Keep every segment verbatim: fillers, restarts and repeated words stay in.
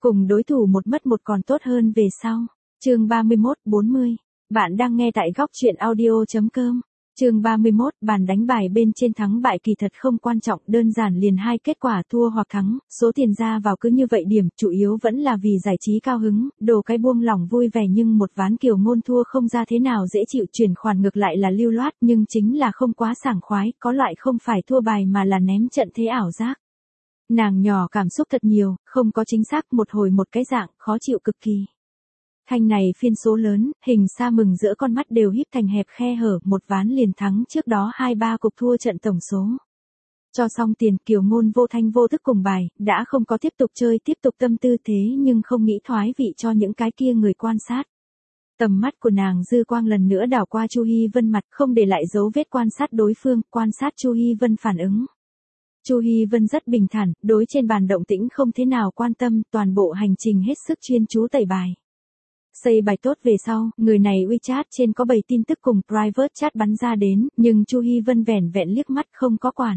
Cùng đối thủ một mất một còn tốt hơn về sau. Chương ba mươi mốt bốn mươi. Bạn đang nghe tại góc truyện audio chấm com. Chương ba mươi mốt, bàn đánh bài bên trên thắng bại kỳ thật không quan trọng, đơn giản liền hai kết quả thua hoặc thắng, số tiền ra vào cứ như vậy điểm, chủ yếu vẫn là vì giải trí cao hứng, đồ cái buông lỏng vui vẻ, nhưng một ván Kiều Ngôn thua không ra thế nào dễ chịu, chuyển khoản ngược lại là lưu loát, nhưng chính là không quá sảng khoái, có loại không phải thua bài mà là ném trận thế ảo giác. Nàng nhỏ cảm xúc thật nhiều, không có chính xác, một hồi một cái dạng, khó chịu cực kỳ. Thanh này phiên số lớn, hình xa mừng giữa con mắt đều híp thành hẹp khe hở, một ván liền thắng trước đó hai ba cục thua trận tổng số. Cho xong tiền, Kiều Ngôn vô thanh vô thức cùng bài, đã không có tiếp tục chơi, tiếp tục tâm tư thế nhưng không nghĩ thoái vị cho những cái kia người quan sát. Tầm mắt của nàng dư quang lần nữa đảo qua Chu Hi Vân mặt, không để lại dấu vết quan sát đối phương, quan sát Chu Hi Vân phản ứng. Chu Hi Vân rất bình thản, đối trên bàn động tĩnh không thế nào quan tâm, toàn bộ hành trình hết sức chuyên chú tẩy bài. Xây bài tốt về sau, người này WeChat trên có bầy tin tức cùng private chat bắn ra đến, nhưng Chu Hi Vân vẻn vẹn liếc mắt không có quản.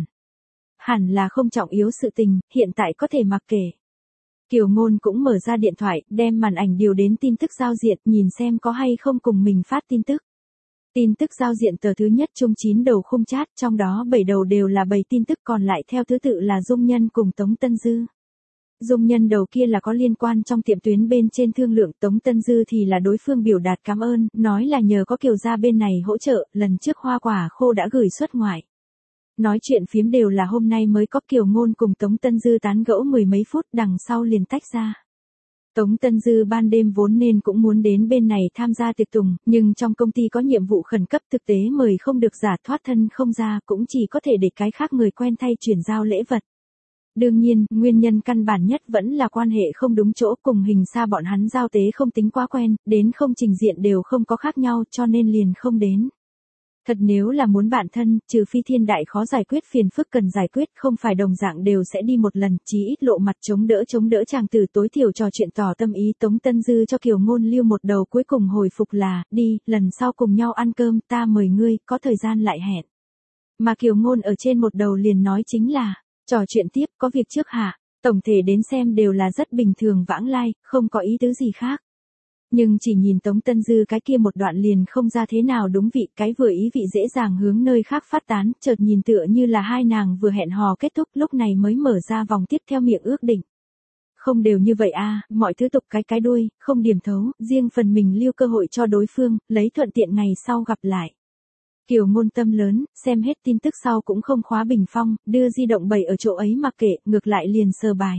Hẳn là không trọng yếu sự tình, hiện tại có thể mặc kệ. Kiều Ngôn cũng mở ra điện thoại, đem màn ảnh điều đến tin tức giao diện, nhìn xem có hay không cùng mình phát tin tức. Tin tức giao diện tờ thứ nhất chung chín đầu khung chat, trong đó bảy đầu đều là bầy tin tức, còn lại theo thứ tự là Dung Nhân cùng Tống Tân Dư. Dung Nhân đầu kia là có liên quan trong tiệm tuyến bên trên thương lượng, Tống Tân Dư thì là đối phương biểu đạt cảm ơn, nói là nhờ có Kiều gia bên này hỗ trợ, lần trước hoa quả khô đã gửi xuất ngoại. Nói chuyện phiếm đều là hôm nay mới có, Kiều Ngôn cùng Tống Tân Dư tán gẫu mười mấy phút, đằng sau liền tách ra. Tống Tân Dư ban đêm vốn nên cũng muốn đến bên này tham gia tiệc tùng, nhưng trong công ty có nhiệm vụ khẩn cấp, thực tế mời không được, giả thoát thân không ra, cũng chỉ có thể để cái khác người quen thay chuyển giao lễ vật. Đương nhiên, nguyên nhân căn bản nhất vẫn là quan hệ không đúng chỗ, cùng hình xa bọn hắn giao tế không tính quá quen, đến không trình diện đều không có khác nhau, cho nên liền không đến. Thật nếu là muốn bạn thân, trừ phi thiên đại khó giải quyết phiền phức cần giải quyết, không phải đồng dạng đều sẽ đi một lần, chí ít lộ mặt chống đỡ chống đỡ chàng tử, tối thiểu trò chuyện tỏ tâm ý. Tống Tân Dư cho Kiều Ngôn lưu một đầu, cuối cùng hồi phục là, đi, lần sau cùng nhau ăn cơm, ta mời ngươi, có thời gian lại hẹn. Mà Kiều Ngôn ở trên một đầu liền nói chính là, trò chuyện tiếp, có việc trước hả? Tổng thể đến xem đều là rất bình thường vãng lai, không có ý tứ gì khác. Nhưng chỉ nhìn Tống Tân Dư cái kia một đoạn liền không ra thế nào đúng vị, cái vừa ý vị dễ dàng hướng nơi khác phát tán, chợt nhìn tựa như là hai nàng vừa hẹn hò kết thúc, lúc này mới mở ra vòng tiếp theo miệng ước định. Không đều như vậy à, mọi thứ tục cái cái đuôi, không điểm thấu, riêng phần mình lưu cơ hội cho đối phương, lấy thuận tiện ngày sau gặp lại. Kiều Ngôn tâm lớn, xem hết tin tức sau cũng không khóa bình phong, đưa di động bày ở chỗ ấy mặc kệ, ngược lại liền sờ bài.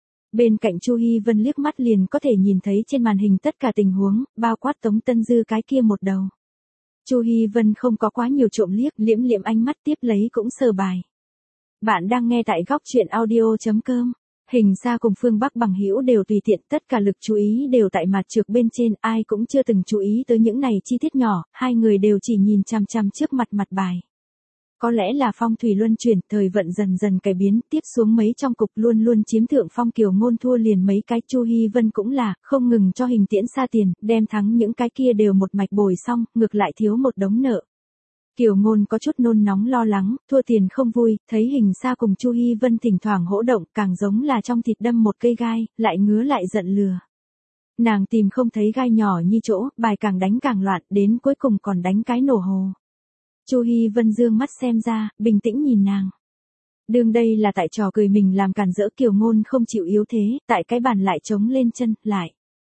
Bên cạnh Chu Hi Vân liếc mắt liền có thể nhìn thấy trên màn hình tất cả tình huống, bao quát Tống Tân Dư cái kia một đầu. Chu Hi Vân không có quá nhiều trộm liếc, liễm liễm ánh mắt tiếp lấy cũng sờ bài. Bạn đang nghe tại góc truyện audio chấm com. Hình xa cùng Phương Bắc Bằng Hữu đều tùy tiện, tất cả lực chú ý đều tại mặt trược bên trên, ai cũng chưa từng chú ý tới những này chi tiết nhỏ, hai người đều chỉ nhìn chằm chằm trước mặt mặt bài. Có lẽ là phong thủy luân chuyển, thời vận dần dần cải biến, tiếp xuống mấy trong cục luôn luôn chiếm thượng phong, Kiều Ngôn thua liền mấy cái, Chu Hi Vân cũng là, không ngừng cho hình tiễn xa tiền, đem thắng những cái kia đều một mạch bồi xong, ngược lại thiếu một đống nợ. Kiều Ngôn có chút nôn nóng lo lắng, thua tiền không vui, thấy hình xa cùng Chu Hi Vân thỉnh thoảng hỗ động, càng giống là trong thịt đâm một cây gai, lại ngứa lại giận lừa. Nàng tìm không thấy gai nhỏ như chỗ, bài càng đánh càng loạn, đến cuối cùng còn đánh cái nổ hồ. Chu Hi Vân dương mắt xem ra, bình tĩnh nhìn nàng. Đương đây là tại trò cười mình làm cản rỡ, Kiều Ngôn không chịu yếu thế, tại cái bàn lại chống lên chân, lại.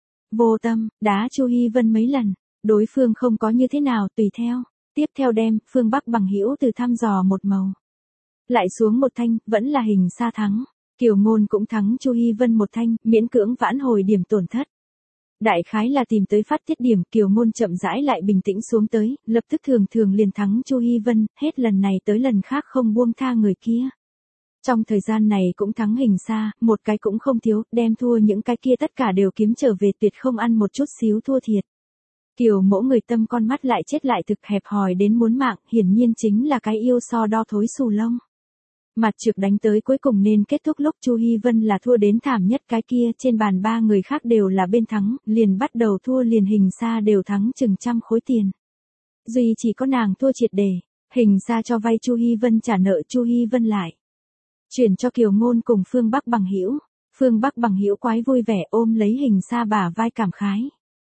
Vô tâm, đá Chu Hi Vân mấy lần, đối phương không có như thế nào, tùy theo. Tiếp theo đem, Phương Bắc Bằng Hữu từ thăm dò một màu. Lại xuống một thanh, vẫn là hình xa thắng. Kiều Ngôn cũng thắng Chu Hi Vân một thanh, miễn cưỡng vãn hồi điểm tổn thất. Đại khái là tìm tới phát tiết điểm, Kiều Ngôn chậm rãi lại bình tĩnh xuống tới, lập tức thường thường liền thắng Chu Hi Vân, hết lần này tới lần khác không buông tha người kia. Trong thời gian này cũng thắng hình xa, một cái cũng không thiếu, đem thua những cái kia tất cả đều kiếm trở về, tuyệt không ăn một chút xíu thua thiệt. Kiều mỗ người tâm con mắt lại chết lại thực hẹp hòi đến muốn mạng, hiển nhiên chính là cái yêu so đo thối xù lông. Mặt trực đánh tới cuối cùng nên kết thúc lúc Chu Hi Vân là thua đến thảm nhất, cái kia trên bàn ba người khác đều là bên thắng, liền bắt đầu thua liền hình xa đều thắng chừng trăm khối tiền. Duy chỉ có nàng thua triệt đề, hình xa cho vay Chu Hi Vân trả nợ, Chu Hi Vân lại chuyển cho Kiều Ngôn cùng Phương Bắc Bằng Hữu. Phương Bắc Bằng Hữu quái vui vẻ ôm lấy Hình Sa bả vai cảm khái.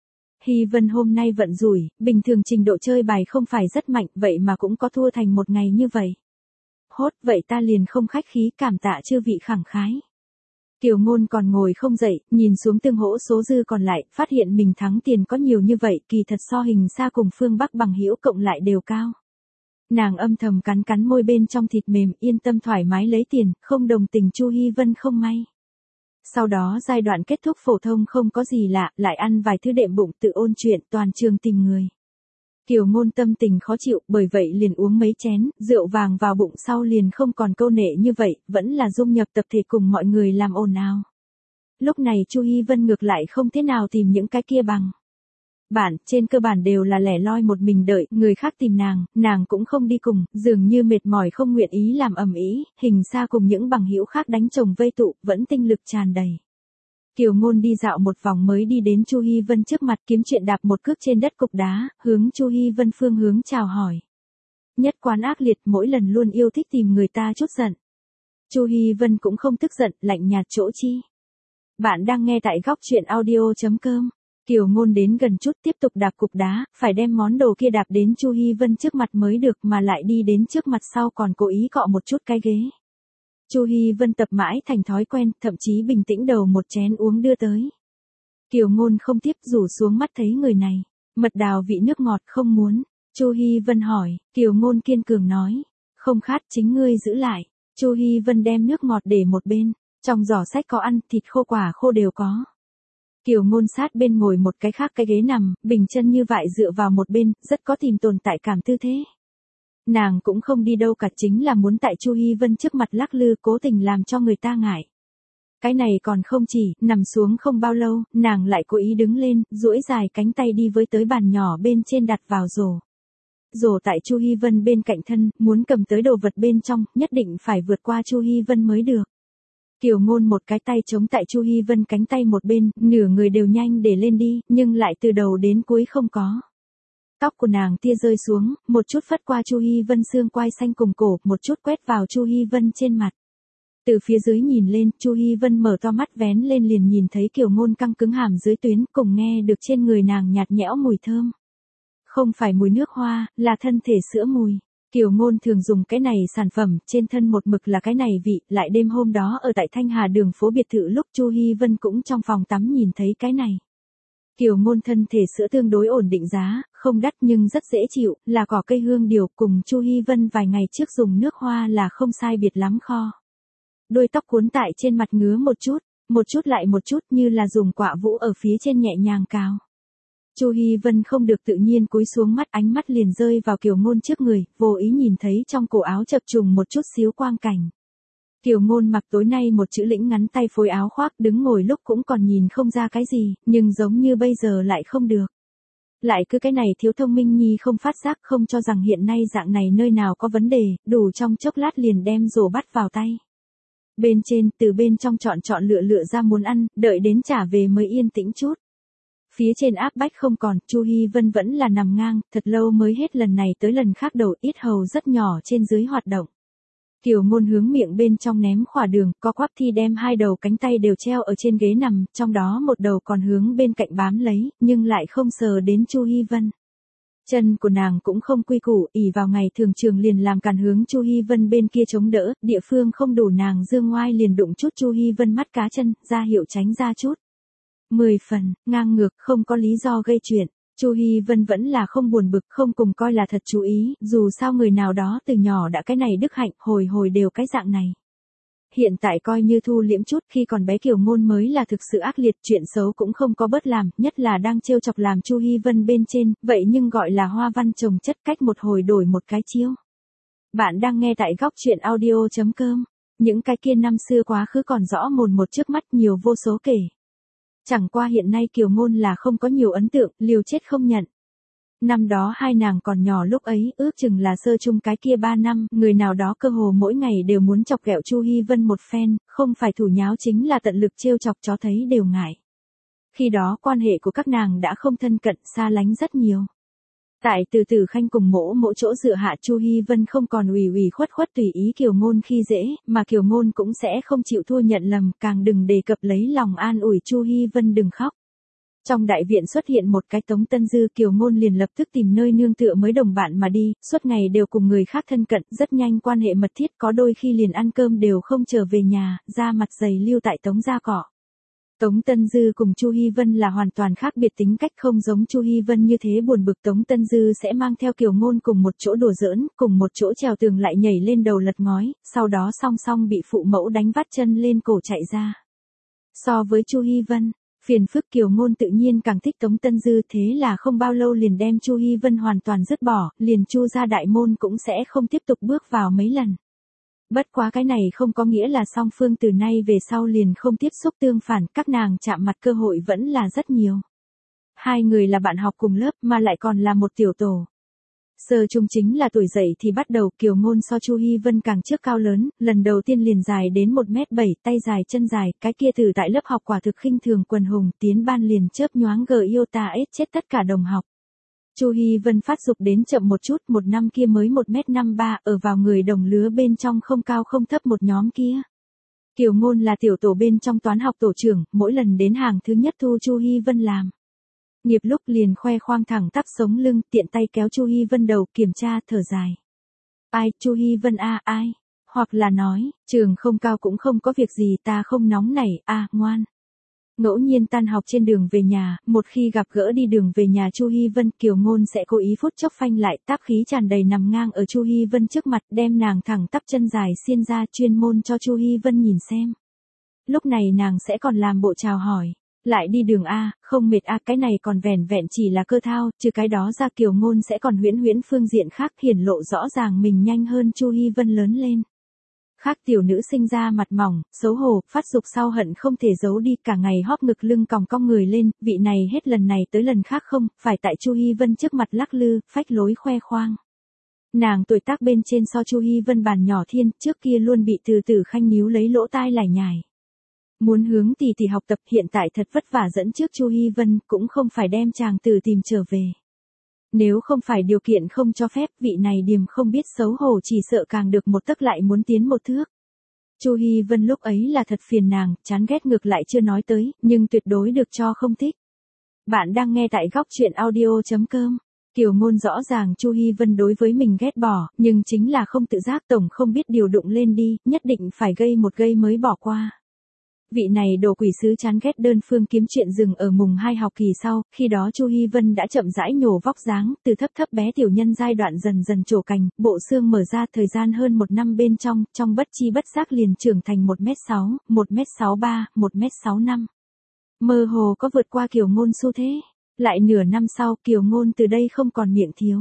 Hy Vân hôm nay vận rủi, bình thường trình độ chơi bài không phải rất mạnh, vậy mà cũng có thua thành một ngày như vậy. Hốt, vậy ta liền không khách khí, cảm tạ chư vị khẳng khái. Kiều Ngôn còn ngồi không dậy, nhìn xuống tương hỗ số dư còn lại, phát hiện mình thắng tiền có nhiều như vậy, kỳ thật so Hình Sa cùng Phương Bắc Bằng Hữu cộng lại đều cao. Nàng âm thầm cắn cắn môi bên trong thịt mềm, yên tâm thoải mái lấy tiền, không đồng tình Chu Hy Vân không may. Sau đó giai đoạn kết thúc phổ thông không có gì lạ, lại ăn vài thứ đệm bụng tự ôn chuyện, toàn trường tìm người. Kiều Ngôn tâm tình khó chịu, bởi vậy liền uống mấy chén, rượu vàng vào bụng sau liền không còn câu nệ như vậy, vẫn là dung nhập tập thể cùng mọi người làm ồn ào. Lúc này Chu Hy Vân ngược lại không thế nào tìm những cái kia bằng. Bạn, trên cơ bản đều là lẻ loi một mình đợi, người khác tìm nàng, nàng cũng không đi cùng, dường như mệt mỏi không nguyện ý làm ầm ĩ, Hình Sa cùng những bằng hữu khác đánh chồng vây tụ, vẫn tinh lực tràn đầy. Kiều Ngôn đi dạo một vòng mới đi đến Chu Hy Vân trước mặt kiếm chuyện đạp một cước trên đất cục đá, hướng Chu Hy Vân phương hướng chào hỏi. Nhất quán ác liệt mỗi lần luôn yêu thích tìm người ta chút giận. Chu Hy Vân cũng không tức giận, lạnh nhạt chỗ chi. Bạn đang nghe tại góc chuyện audio chấm com. Kiều Ngôn đến gần chút tiếp tục đạp cục đá, phải đem món đồ kia đạp đến Chu Hy Vân trước mặt mới được mà lại đi đến trước mặt sau còn cố ý cọ một chút cái ghế. Chu Hy Vân tập mãi thành thói quen, thậm chí bình tĩnh đầu một chén uống đưa tới. Kiều Ngôn không tiếp rủ xuống mắt thấy người này. Mật đào vị nước ngọt không muốn. Chu Hy Vân hỏi, Kiều Ngôn kiên cường nói. Không khát chính ngươi giữ lại. Chu Hy Vân đem nước ngọt để một bên. Trong giỏ sách có ăn, thịt khô quả khô đều có. Kiều Ngôn sát bên ngồi một cái khác cái ghế nằm, bình chân như vậy dựa vào một bên, rất có tìm tồn tại cảm tư thế. Nàng cũng không đi đâu cả, chính là muốn tại Chu Hy Vân trước mặt lắc lư cố tình làm cho người ta ngại. Cái này còn không chỉ, nằm xuống không bao lâu, nàng lại cố ý đứng lên, duỗi dài cánh tay đi với tới bàn nhỏ bên trên đặt vào rổ. Rổ tại Chu Hy Vân bên cạnh thân, muốn cầm tới đồ vật bên trong, nhất định phải vượt qua Chu Hy Vân mới được. Kiều Ngôn một cái tay chống tại Chu Hy Vân cánh tay một bên, nửa người đều nhanh để lên đi, nhưng lại từ đầu đến cuối không có. Tóc của nàng tia rơi xuống, một chút phất qua Chu Hy Vân xương quai xanh cùng cổ, một chút quét vào Chu Hy Vân trên mặt. Từ phía dưới nhìn lên, Chu Hy Vân mở to mắt vén lên liền nhìn thấy Kiều Ngôn căng cứng hàm dưới tuyến, cùng nghe được trên người nàng nhạt nhẽo mùi thơm. Không phải mùi nước hoa, là thân thể sữa mùi. Kiều Ngôn thường dùng cái này sản phẩm, trên thân một mực là cái này vị, lại đêm hôm đó ở tại Thanh Hà đường phố biệt thự lúc Chu Hy Vân cũng trong phòng tắm nhìn thấy cái này. Kiều Ngôn thân thể sữa tương đối ổn định giá, không đắt nhưng rất dễ chịu, là cỏ cây hương điều, cùng Chu Hy Vân vài ngày trước dùng nước hoa là không sai biệt lắm kho. Đôi tóc cuốn tại trên mặt ngứa một chút, một chút lại một chút như là dùng quạ vũ ở phía trên nhẹ nhàng cào. Chu Hy Vân không được tự nhiên cúi xuống mắt, ánh mắt liền rơi vào Kiều Ngôn trước người, vô ý nhìn thấy trong cổ áo chập trùng một chút xíu quang cảnh. Kiều Ngôn mặc tối nay một chữ lĩnh ngắn tay phối áo khoác, đứng ngồi lúc cũng còn nhìn không ra cái gì, nhưng giống như bây giờ lại không được. Lại cứ cái này thiếu thông minh nhi không phát giác, không cho rằng hiện nay dạng này nơi nào có vấn đề, đủ trong chốc lát liền đem rổ bắt vào tay. Bên trên, từ bên trong chọn chọn lựa lựa ra muốn ăn, đợi đến trả về mới yên tĩnh chút. Phía trên áp bách không còn, Chu Hy Vân vẫn là nằm ngang, thật lâu mới hết lần này tới lần khác đầu ít hầu rất nhỏ trên dưới hoạt động. Kiều Ngôn hướng miệng bên trong ném khỏa đường, co quắp thi đem hai đầu cánh tay đều treo ở trên ghế nằm, trong đó một đầu còn hướng bên cạnh bám lấy, nhưng lại không sờ đến Chu Hy Vân. Chân của nàng cũng không quy củ, ỷ vào ngày thường trường liền làm cản hướng Chu Hy Vân bên kia chống đỡ, địa phương không đủ nàng dương ngoai liền đụng chút Chu Hy Vân mắt cá chân, ra hiệu tránh ra chút. Mười phần, ngang ngược, không có lý do gây chuyện. Chu Hy Vân vẫn là không buồn bực, không cùng coi là thật chú ý, dù sao người nào đó từ nhỏ đã cái này đức hạnh, hồi hồi đều cái dạng này. Hiện tại coi như thu liễm chút, khi còn bé Kiều Ngôn mới là thực sự ác liệt, chuyện xấu cũng không có bớt làm, nhất là đang trêu chọc làm Chu Hy Vân bên trên, vậy nhưng gọi là hoa văn chồng chất, cách một hồi đổi một cái chiêu. Bạn đang nghe tại góc chuyện audio chấm com. Những cái kia năm xưa quá khứ còn rõ mồn một trước mắt, nhiều vô số kể. Chẳng qua hiện nay Kiều Ngôn là không có nhiều ấn tượng, liều chết không nhận. Năm đó hai nàng còn nhỏ lúc ấy, ước chừng là sơ chung cái kia ba năm, người nào đó cơ hồ mỗi ngày đều muốn chọc ghẹo Chu Hy Vân một phen, không phải thủ nháo chính là tận lực trêu chọc, cho thấy đều ngại. Khi đó quan hệ của các nàng đã không thân cận, xa lánh rất nhiều. Tại Từ Tử Khanh cùng mỗ mỗ chỗ dựa hạ, Chu Hi Vân không còn ủy ủy khuất khuất tùy ý Kiều Ngôn khi dễ, mà Kiều Ngôn cũng sẽ không chịu thua nhận lầm, càng đừng đề cập lấy lòng an ủi Chu Hi Vân đừng khóc. Trong đại viện xuất hiện một cái Tống Tân Dư, Kiều Ngôn liền lập tức tìm nơi nương tựa mới đồng bạn mà đi, suốt ngày đều cùng người khác thân cận, rất nhanh quan hệ mật thiết, có đôi khi liền ăn cơm đều không trở về nhà, ra mặt dày lưu tại Tống gia cọ. Tống Tân Dư cùng Chu Hi Vân là hoàn toàn khác biệt tính cách, không giống Chu Hi Vân như thế buồn bực, Tống Tân Dư sẽ mang theo Kiều Ngôn cùng một chỗ đùa giỡn, cùng một chỗ trèo tường lại nhảy lên đầu lật ngói, sau đó song song bị phụ mẫu đánh vắt chân lên cổ chạy ra. So với Chu Hi Vân, phiền phức Kiều Ngôn tự nhiên càng thích Tống Tân Dư, thế là không bao lâu liền đem Chu Hi Vân hoàn toàn dứt bỏ, liền Chu gia đại môn cũng sẽ không tiếp tục bước vào mấy lần. Bất quá cái này không có nghĩa là song phương từ nay về sau liền không tiếp xúc, tương phản, các nàng chạm mặt cơ hội vẫn là rất nhiều. Hai người là bạn học cùng lớp mà lại còn là một tiểu tổ. Sơ trung chính là tuổi dậy thì bắt đầu, Kiều Ngôn so Chu Hi Vân càng trước cao lớn, lần đầu tiên liền dài đến một mét bảy, tay dài chân dài, cái kia từ tại lớp học quả thực khinh thường quần hùng, tiến ban liền chớp nhoáng gờ yêu ta ết chết tất cả đồng học. Chu Hi Vân phát dục đến chậm một chút, một năm kia mới một mét năm ba, ở vào người đồng lứa bên trong không cao không thấp một nhóm kia. Kiều Ngôn là tiểu tổ bên trong toán học tổ trưởng, mỗi lần đến hàng thứ nhất thu Chu Hi Vân làm. Nghiệp lúc liền khoe khoang thẳng tắp sống lưng, tiện tay kéo Chu Hi Vân đầu, kiểm tra, thở dài. Ai, Chu Hi Vân a, à, ai? Hoặc là nói, trường không cao cũng không có việc gì, ta không nóng nảy, a, à, ngoan. Ngẫu nhiên tan học trên đường về nhà, một khi gặp gỡ đi đường về nhà Chu Hi Vân, Kiều Ngôn sẽ cố ý phút chốc phanh lại, tác khí tràn đầy nằm ngang ở Chu Hi Vân trước mặt, đem nàng thẳng tắp chân dài xiên ra, chuyên môn cho Chu Hi Vân nhìn xem. Lúc này nàng sẽ còn làm bộ chào hỏi. Lại đi đường a, không mệt a, cái này còn vẻn vẹn chỉ là cơ thao, trừ cái đó ra Kiều Ngôn sẽ còn huyễn huyễn phương diện khác, hiển lộ rõ ràng mình nhanh hơn Chu Hi Vân lớn lên. Khác tiểu nữ sinh ra mặt mỏng, xấu hổ, phát dục sau hận không thể giấu đi, cả ngày hóp ngực lưng còng cong người lên, vị này hết lần này tới lần khác không, phải tại Chu Hi Vân trước mặt lắc lư, phách lối khoe khoang. Nàng tuổi tác bên trên so Chu Hi Vân bàn nhỏ thiên, trước kia luôn bị Từ Tử Khanh níu lấy lỗ tai lải nhải. Muốn hướng tỷ tỷ học tập, hiện tại thật vất vả dẫn trước Chu Hi Vân, cũng không phải đem chàng tử tìm trở về. Nếu không phải điều kiện không cho phép, vị này điềm không biết xấu hổ chỉ sợ càng được một tấc lại muốn tiến một thước. Chu Hi Vân lúc ấy là thật phiền nàng, chán ghét ngược lại chưa nói tới, nhưng tuyệt đối được cho không thích. Bạn đang nghe tại góc truyện audio chấm com. Kiều Ngôn rõ ràng Chu Hi Vân đối với mình ghét bỏ, nhưng chính là không tự giác, tổng không biết điều đụng lên đi, nhất định phải gây một gây mới bỏ qua. Vị này đồ quỷ sứ chán ghét đơn phương kiếm chuyện dừng ở mùng hai học kỳ sau, khi đó Chu Hi Vân đã chậm rãi nhổ vóc dáng, từ thấp thấp bé tiểu nhân giai đoạn dần dần trổ cành, bộ xương mở ra, thời gian hơn một năm bên trong, trong bất chi bất giác liền trưởng thành một mét sáu, một mét sáu ba, một mét sáu năm. Mơ hồ có vượt qua Kiều Ngôn xu thế. Lại nửa năm sau, Kiều Ngôn từ đây không còn miệng thiếu.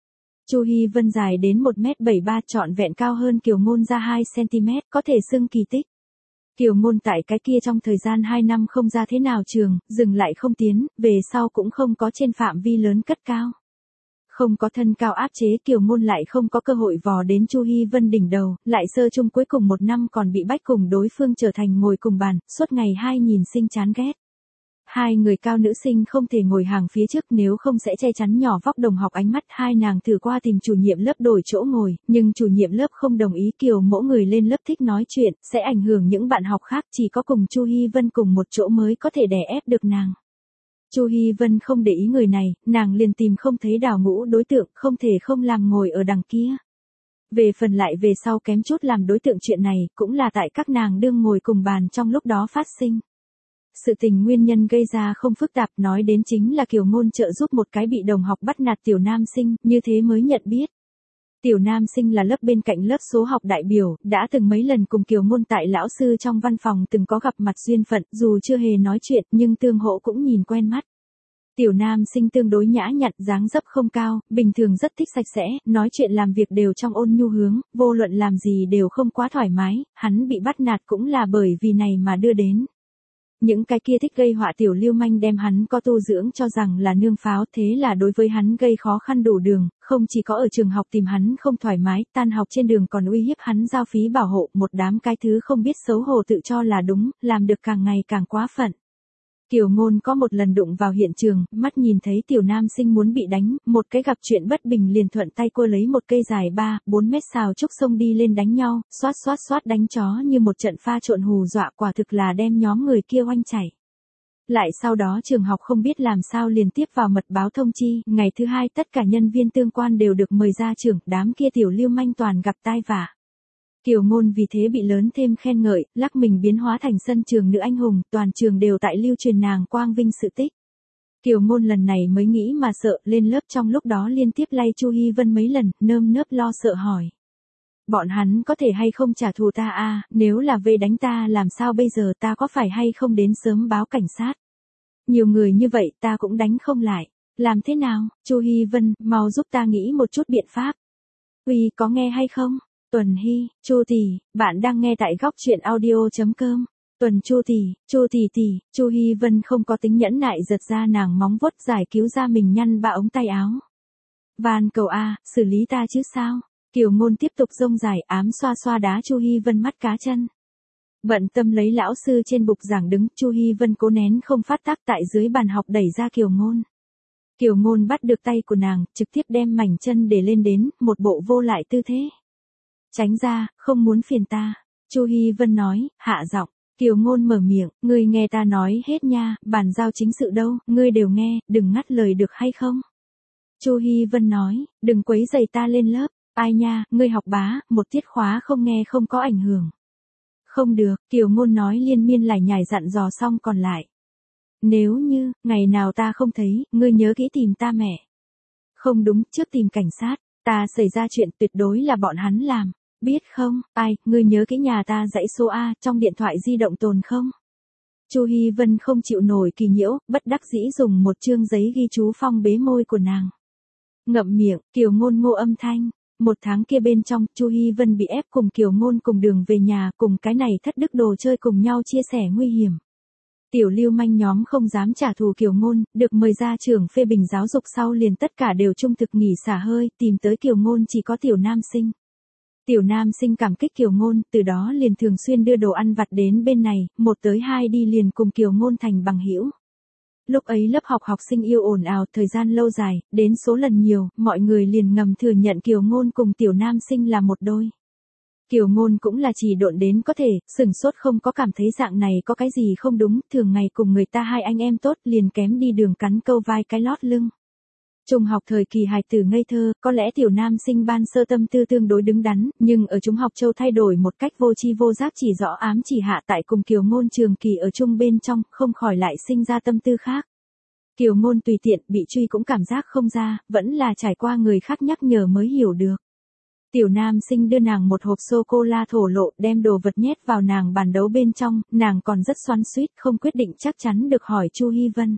Chu Hi Vân dài đến một mét bảy ba, trọn vẹn cao hơn Kiều Ngôn ra hai xăng-ti-mét, có thể xưng kỳ tích. Kiều Ngôn tại cái kia trong thời gian hai năm không ra thế nào trường, dừng lại không tiến, về sau cũng không có trên phạm vi lớn cất cao. Không có thân cao áp chế, Kiều Ngôn lại không có cơ hội vò đến Chu Hi Vân đỉnh đầu, lại sơ chung cuối cùng một năm còn bị bách cùng đối phương trở thành ngồi cùng bàn, suốt ngày hai nhìn sinh chán ghét. Hai người cao nữ sinh không thể ngồi hàng phía trước, nếu không sẽ che chắn nhỏ vóc đồng học ánh mắt, hai nàng thử qua tìm chủ nhiệm lớp đổi chỗ ngồi, nhưng chủ nhiệm lớp không đồng ý, Kiều mỗi người lên lớp thích nói chuyện, sẽ ảnh hưởng những bạn học khác, chỉ có cùng Chu Hi Vân cùng một chỗ mới có thể đè ép được nàng. Chu Hi Vân không để ý người này, nàng liền tìm không thấy đào ngũ đối tượng, không thể không làm ngồi ở đằng kia. Về phần lại về sau kém chút làm đối tượng chuyện này, cũng là tại các nàng đương ngồi cùng bàn trong lúc đó phát sinh. Sự tình nguyên nhân gây ra không phức tạp, nói đến chính là Kiều Ngôn trợ giúp một cái bị đồng học bắt nạt tiểu nam sinh, như thế mới nhận biết. Tiểu nam sinh là lớp bên cạnh lớp số học đại biểu, đã từng mấy lần cùng Kiều Ngôn tại lão sư trong văn phòng từng có gặp mặt duyên phận, dù chưa hề nói chuyện nhưng tương hỗ cũng nhìn quen mắt. Tiểu nam sinh tương đối nhã nhặn, dáng dấp không cao, bình thường rất thích sạch sẽ, nói chuyện làm việc đều trong ôn nhu hướng, vô luận làm gì đều không quá thoải mái, hắn bị bắt nạt cũng là bởi vì này mà đưa đến. Những cái kia thích gây họa tiểu lưu manh đem hắn có tu dưỡng cho rằng là nương pháo, thế là đối với hắn gây khó khăn đủ đường, không chỉ có ở trường học tìm hắn không thoải mái, tan học trên đường còn uy hiếp hắn giao phí bảo hộ, một đám cái thứ không biết xấu hổ tự cho là đúng, làm được càng ngày càng quá phận. Kiều Ngôn có một lần đụng vào hiện trường, mắt nhìn thấy tiểu nam sinh muốn bị đánh, một cái gặp chuyện bất bình liền thuận tay cô lấy một cây dài ba, bốn mét xào trúc xông đi lên đánh nhau, xoát xoát xoát đánh chó như một trận pha trộn hù dọa, quả thực là đem nhóm người kia oanh chảy. Lại sau đó trường học không biết làm sao liền tiếp vào mật báo thông chi, ngày thứ hai tất cả nhân viên tương quan đều được mời ra trường, đám kia tiểu lưu manh toàn gặp tai vạ. Kiều Ngôn vì thế bị lớn thêm khen ngợi, lắc mình biến hóa thành sân trường nữ anh hùng, toàn trường đều tại lưu truyền nàng quang vinh sự tích. Kiều Ngôn lần này mới nghĩ mà sợ, lên lớp trong lúc đó liên tiếp lay Chu Hi Vân mấy lần, nơm nớp lo sợ hỏi. Bọn hắn có thể hay không trả thù ta a? Nếu là về đánh ta làm sao bây giờ, ta có phải hay không đến sớm báo cảnh sát? Nhiều người như vậy ta cũng đánh không lại. Làm thế nào, Chu Hi Vân, mau giúp ta nghĩ một chút biện pháp. Uy, có nghe hay không? Tuần Hi, Chu tỷ, bạn đang nghe tại góc truyện audio chấm com. Tuần Chu tỷ, Chu tỷ tỷ, Chu Hi Vân không có tính nhẫn nại giật ra nàng móng vuốt giải cứu ra mình nhăn ba ống tay áo. Van cầu a, xử lý ta chứ sao? Kiều Ngôn tiếp tục rông dài ám xoa xoa đá Chu Hi Vân mắt cá chân. Bận tâm lấy lão sư trên bục giảng đứng, Chu Hi Vân cố nén không phát tác tại dưới bàn học đẩy ra Kiều Ngôn. Kiều Ngôn bắt được tay của nàng, trực tiếp đem mảnh chân để lên đến, một bộ vô lại tư thế. Tránh ra, không muốn phiền ta. Chu Hi Vân nói, hạ giọng. Kiều Ngôn mở miệng, ngươi nghe ta nói hết nha, bàn giao chính sự đâu, ngươi đều nghe, đừng ngắt lời được hay không? Chu Hi Vân nói, đừng quấy rầy ta lên lớp. Ai nha, ngươi học bá, một tiết khóa không nghe không có ảnh hưởng. Không được, Kiều Ngôn nói liên miên lải nhải dặn dò xong còn lại. Nếu như, ngày nào ta không thấy, ngươi nhớ kỹ tìm ta mẹ. Không đúng, trước tìm cảnh sát, ta xảy ra chuyện tuyệt đối là bọn hắn làm. Biết không, ai, ngươi nhớ kỹ nhà ta dãy số A, trong điện thoại di động tồn không? Chu Hi Vân không chịu nổi kỳ nhiễu, bất đắc dĩ dùng một chương giấy ghi chú phong bế môi của nàng. Ngậm miệng, Kiều Ngôn ngô âm thanh. Một tháng kia bên trong, Chu Hi Vân bị ép cùng Kiều Ngôn cùng đường về nhà, cùng cái này thất đức đồ chơi cùng nhau chia sẻ nguy hiểm. Tiểu lưu manh nhóm không dám trả thù Kiều Ngôn, được mời ra trường phê bình giáo dục sau liền tất cả đều trung thực nghỉ xả hơi, tìm tới Kiều Ngôn chỉ có tiểu nam sinh. Tiểu nam sinh cảm kích Kiều Ngôn, từ đó liền thường xuyên đưa đồ ăn vặt đến bên này, một tới hai đi liền cùng Kiều Ngôn thành bằng hữu. Lúc ấy lớp học học sinh yêu ồn ào, thời gian lâu dài, đến số lần nhiều, mọi người liền ngầm thừa nhận Kiều Ngôn cùng tiểu nam sinh là một đôi. Kiều Ngôn cũng là chỉ độn đến có thể, sửng sốt không có cảm thấy dạng này có cái gì không đúng, thường ngày cùng người ta hai anh em tốt liền kém đi đường cắn câu vai cái lót lưng. Trung học thời kỳ hài tử ngây thơ, có lẽ tiểu nam sinh ban sơ tâm tư tương đối đứng đắn, nhưng ở trung học châu thay đổi một cách vô tri vô giác chỉ rõ ám chỉ hạ tại cùng Kiều Ngôn trường kỳ ở chung bên trong, không khỏi lại sinh ra tâm tư khác. Kiều Ngôn tùy tiện, bị truy cũng cảm giác không ra, vẫn là trải qua người khác nhắc nhở mới hiểu được. Tiểu nam sinh đưa nàng một hộp sô-cô-la thổ lộ, đem đồ vật nhét vào nàng bàn đấu bên trong, nàng còn rất xoắn xuýt, không quyết định chắc chắn được hỏi Chu Hi Vân.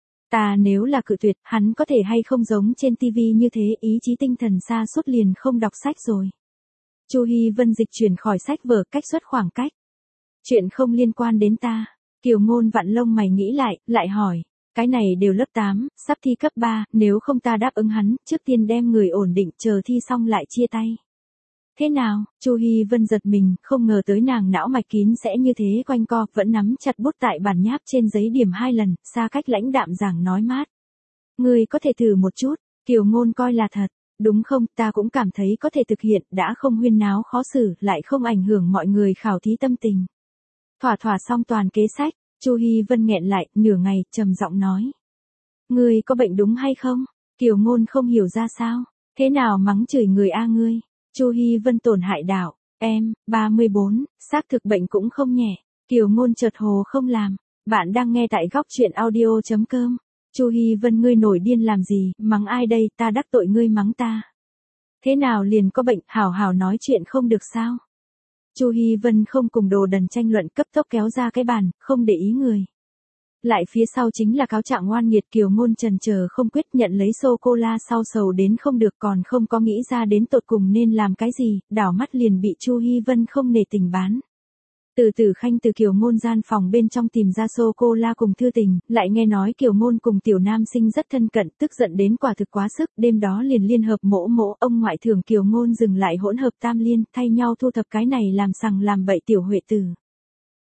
Ta nếu là cự tuyệt, hắn có thể hay không giống trên tivi như thế, ý chí tinh thần sa sút liền không đọc sách rồi. Chu Hi Vân dịch chuyển khỏi sách vở, cách xuất khoảng cách. Chuyện không liên quan đến ta. Kiều Ngôn vặn lông mày nghĩ lại, lại hỏi. Cái này đều lớp tám, sắp thi cấp ba, nếu không ta đáp ứng hắn, trước tiên đem người ổn định, chờ thi xong lại chia tay. Thế nào, Chu Hi Vân giật mình, không ngờ tới nàng não mạch kín sẽ như thế quanh co, vẫn nắm chặt bút tại bản nháp trên giấy điểm hai lần, xa cách lãnh đạm giảng nói mát. Ngươi có thể thử một chút, Kiều Ngôn coi là thật, đúng không, ta cũng cảm thấy có thể thực hiện, đã không huyên náo khó xử, lại không ảnh hưởng mọi người khảo thí tâm tình. Thỏa thỏa xong toàn kế sách, Chu Hi Vân nghẹn lại, nửa ngày, trầm giọng nói. Ngươi có bệnh đúng hay không? Kiều Ngôn không hiểu ra sao, thế nào mắng chửi người a ngươi? Chu Hi Vân tổn hại đạo, em, ba mươi bốn, xác thực bệnh cũng không nhẹ. Kiều Ngôn chợt hồ không làm. Bạn đang nghe tại góc truyện audio chấm com. Chu Hi Vân ngươi nổi điên làm gì, mắng ai đây, ta đắc tội ngươi mắng ta. Thế nào liền có bệnh, hảo hảo nói chuyện không được sao? Chu Hi Vân không cùng đồ đần tranh luận, cấp tốc kéo ra cái bàn, không để ý người. Lại phía sau chính là cáo trạng ngoan nghiệt. Kiều Ngôn chần chờ không quyết, nhận lấy sô-cô-la sau sầu đến không được, còn không có nghĩ ra đến tột cùng nên làm cái gì, đảo mắt liền bị Chu Hi Vân không nể tình bán. Từ Tử Khanh từ Kiều Ngôn gian phòng bên trong tìm ra sô-cô-la cùng thư tình, lại nghe nói Kiều Ngôn cùng tiểu nam sinh rất thân cận, tức giận đến quả thực quá sức, đêm đó liền liên hợp mỗ mỗ, ông ngoại thưởng Kiều Ngôn dừng lại hỗn hợp tam liên, thay nhau thu thập cái này làm sằng làm bậy tiểu huệ tử.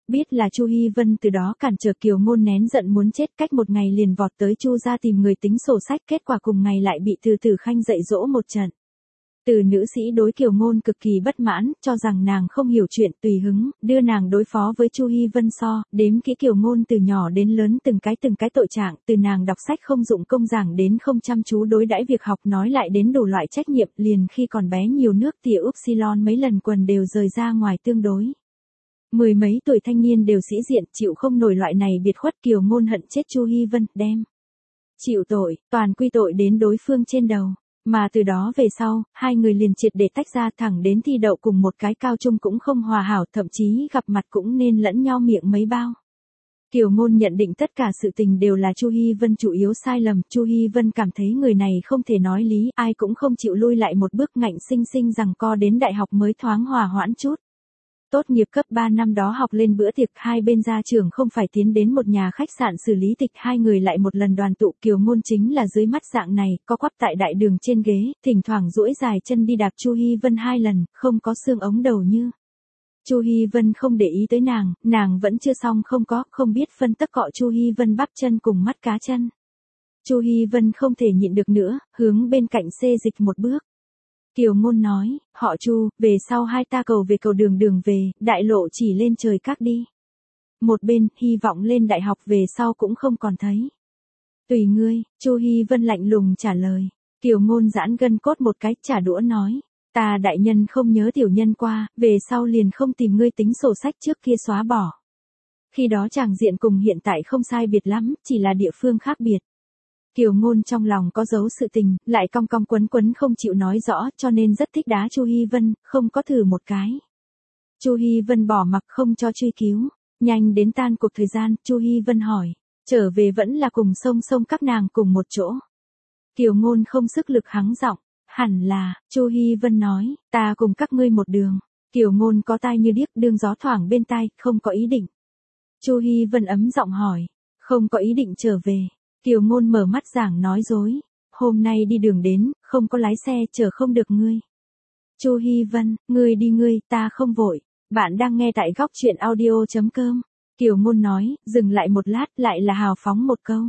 Biết là Chu Hi Vân từ đó cản trở, Kiều Ngôn nén giận muốn chết, cách một ngày liền vọt tới Chu gia tìm người tính sổ sách, kết quả cùng ngày lại bị Từ Tử Khanh dạy dỗ một trận. Từ nữ sĩ đối Kiều Ngôn cực kỳ bất mãn, cho rằng nàng không hiểu chuyện, tùy hứng, đưa nàng đối phó với Chu Hi Vân so, đếm kỹ Kiều Ngôn từ nhỏ đến lớn từng cái từng cái tội trạng, từ nàng đọc sách không dụng công giảng đến không chăm chú đối đãi việc học, nói lại đến đủ loại trách nhiệm, liền khi còn bé nhiều nước tỉa upsilon mấy lần quần đều rời ra ngoài tương đối. Mười mấy tuổi thanh niên đều sĩ diện, chịu không nổi loại này biệt khuất, Kiều Ngôn hận chết Chu Hi Vân, đem chịu tội, toàn quy tội đến đối phương trên đầu. Mà từ đó về sau, hai người liền triệt để tách ra, thẳng đến thi đậu cùng một cái cao trung cũng không hòa hảo, thậm chí gặp mặt cũng nên lẫn nhau miệng mấy bao. Kiều Ngôn nhận định tất cả sự tình đều là Chu Hi Vân chủ yếu sai lầm, Chu Hi Vân cảm thấy người này không thể nói lý, ai cũng không chịu lui lại một bước, ngạnh sinh sinh rằng co đến đại học mới thoáng hòa hoãn chút. Tốt nghiệp cấp ba năm đó học lên bữa tiệc, hai bên gia trưởng không phải tiến đến một nhà khách sạn xử lý tịch, hai người lại một lần đoàn tụ, Kiều Ngôn chính là dưới mắt dạng này, co quắp tại đại đường trên ghế, thỉnh thoảng duỗi dài chân đi đạp Chu Hi Vân hai lần, không có xương ống đầu như. Chu Hi Vân không để ý tới nàng, nàng vẫn chưa xong không có, không biết phân tấc cọ Chu Hi Vân bắp chân cùng mắt cá chân. Chu Hi Vân không thể nhịn được nữa, hướng bên cạnh xê dịch một bước. Kiều Ngôn nói, họ Chu, về sau hai ta cầu về cầu đường đường về, đại lộ chỉ lên trời các đi. Một bên, hy vọng lên đại học về sau cũng không còn thấy. Tùy ngươi, Chu Hi Vân lạnh lùng trả lời. Kiều Ngôn giãn gân cốt một cái, trả đũa nói, ta đại nhân không nhớ tiểu nhân qua, về sau liền không tìm ngươi tính sổ sách trước kia xóa bỏ. Khi đó chàng diện cùng hiện tại không sai biệt lắm, chỉ là địa phương khác biệt. Kiều Ngôn trong lòng có giấu sự tình, lại cong cong quấn quấn không chịu nói rõ, cho nên rất thích đá Chu Hi Vân, không có thử một cái. Chu Hi Vân bỏ mặc không cho truy cứu, nhanh đến tan cuộc thời gian, Chu Hi Vân hỏi, trở về vẫn là cùng song song các nàng cùng một chỗ. Kiều Ngôn không sức lực hắng giọng, hẳn là, Chu Hi Vân nói, ta cùng các ngươi một đường. Kiều Ngôn có tai như điếc, đương gió thoảng bên tai, không có ý định. Chu Hi Vân ấm giọng hỏi, không có ý định trở về. Kiều Ngôn mở mắt giảng nói dối, hôm nay đi đường đến, không có lái xe, chở không được ngươi. Chu Hi Vân, ngươi đi ngươi, ta không vội. Bạn đang nghe tại góc truyện audio chấm com. Kiều Ngôn nói, dừng lại một lát, lại là hào phóng một câu.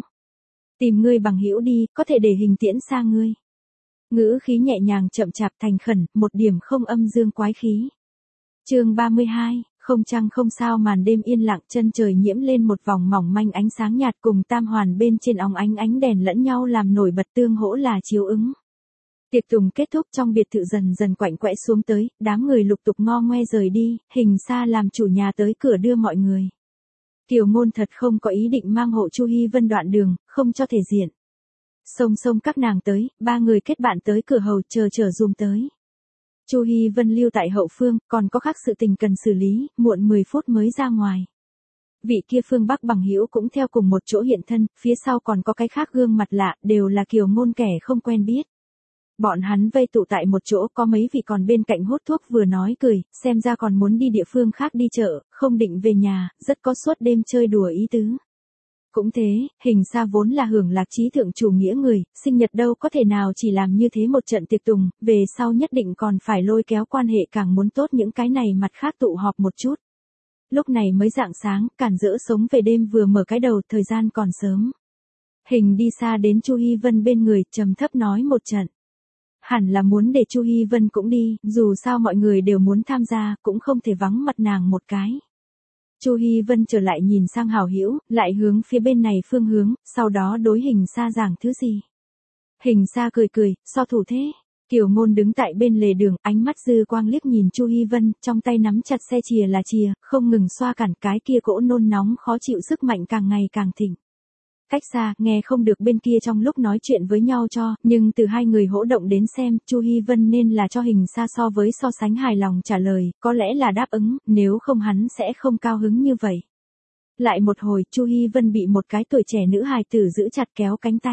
Tìm ngươi bằng hữu đi, có thể để hình tiễn sang ngươi. Ngữ khí nhẹ nhàng chậm chạp thành khẩn, một điểm không âm dương quái khí. Chương ba mươi hai, không trăng không sao, màn đêm yên lặng, chân trời nhiễm lên một vòng mỏng manh ánh sáng nhạt, cùng tam hoàn bên trên óng ánh ánh đèn lẫn nhau làm nổi bật, tương hỗ là chiếu ứng. Tiệc tùng kết thúc, trong biệt thự dần dần quạnh quẽ xuống tới, đám người lục tục ngo ngoe rời đi, Hình Sa làm chủ nhà tới cửa đưa mọi người. Kiều Ngôn thật không có ý định mang hộ Chu Hi Vân đoạn đường, không cho thể diện. Song song các nàng tới, ba người kết bạn tới cửa hầu chờ chờ dùm tới. Chu Hi Vân lưu tại hậu phương, còn có khác sự tình cần xử lý, muộn mười phút mới ra ngoài. Vị kia phương Bắc bằng hữu cũng theo cùng một chỗ hiện thân, phía sau còn có cái khác gương mặt lạ, đều là Kiều Ngôn kẻ không quen biết. Bọn hắn vây tụ tại một chỗ, có mấy vị còn bên cạnh hút thuốc vừa nói cười, xem ra còn muốn đi địa phương khác đi chợ, không định về nhà, rất có suốt đêm chơi đùa ý tứ. Cũng thế, Hình Sa vốn là hưởng lạc trí thượng chủ nghĩa người, sinh nhật đâu có thể nào chỉ làm như thế một trận tiệc tùng, về sau nhất định còn phải lôi kéo quan hệ càng muốn tốt những cái này mặt khác tụ họp một chút. Lúc này mới rạng sáng, cản rỡ sống về đêm vừa mở cái đầu, thời gian còn sớm. Hình đi xa đến Chu Hi Vân bên người, trầm thấp nói một trận. Hẳn là muốn để Chu Hi Vân cũng đi, dù sao mọi người đều muốn tham gia, cũng không thể vắng mặt nàng một cái. Chu Hi Vân trở lại nhìn sang hảo hữu, lại hướng phía bên này phương hướng, sau đó đối Hình Sa giảng thứ gì. Hình Sa cười cười, so thủ thế. Kiều Ngôn đứng tại bên lề đường, ánh mắt dư quang liếc nhìn Chu Hi Vân, trong tay nắm chặt xe chìa là chìa, không ngừng xoa cản, cái kia cỗ nôn nóng khó chịu sức mạnh càng ngày càng thịnh. Cách xa, nghe không được bên kia trong lúc nói chuyện với nhau cho, nhưng từ hai người hỗ động đến xem, Chu Hi Vân nên là cho Hình Sa so với so sánh hài lòng trả lời, có lẽ là đáp ứng, nếu không hắn sẽ không cao hứng như vậy. Lại một hồi, Chu Hi Vân bị một cái tuổi trẻ nữ hài tử giữ chặt kéo cánh tay.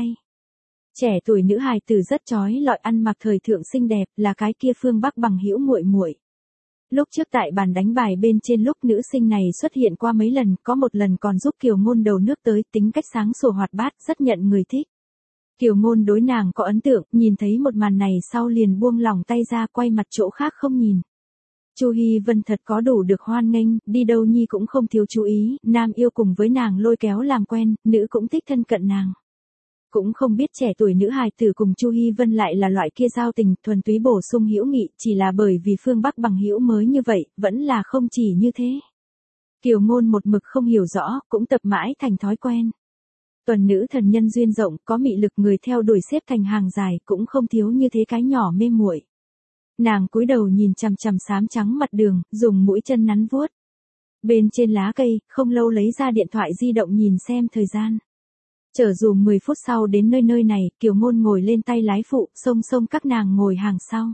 Trẻ tuổi nữ hài tử rất chói lọi, ăn mặc thời thượng xinh đẹp, là cái kia phương Bắc bằng hữu muội muội. Lúc trước tại bàn đánh bài bên trên lúc nữ sinh này xuất hiện qua mấy lần, có một lần còn giúp Kiều Ngôn đầu nước tới, tính cách sáng sủa hoạt bát, rất nhận người thích. Kiều Ngôn đối nàng có ấn tượng, nhìn thấy một màn này sau liền buông lỏng tay ra, quay mặt chỗ khác không nhìn. Chu Hi Vân thật có đủ được hoan nghênh, đi đâu nhi cũng không thiếu chú ý, nam yêu cùng với nàng lôi kéo làm quen, nữ cũng thích thân cận nàng. Cũng không biết trẻ tuổi nữ hài tử cùng Chu Hi Vân lại là loại kia giao tình, thuần túy bổ sung hữu nghị, chỉ là bởi vì phương Bắc bằng hữu mới như vậy, vẫn là không chỉ như thế. Kiều Ngôn một mực không hiểu rõ, cũng tập mãi thành thói quen. Tuần nữ thần nhân duyên rộng, có mị lực người theo đuổi xếp thành hàng dài, cũng không thiếu như thế cái nhỏ mê muội. Nàng cúi đầu nhìn chằm chằm xám trắng mặt đường, dùng mũi chân nắn vuốt. Bên trên lá cây, không lâu lấy ra điện thoại di động nhìn xem thời gian. Chở dù mười phút sau đến nơi nơi này, Kiều Ngôn ngồi lên tay lái phụ, xông xông các nàng ngồi hàng sau.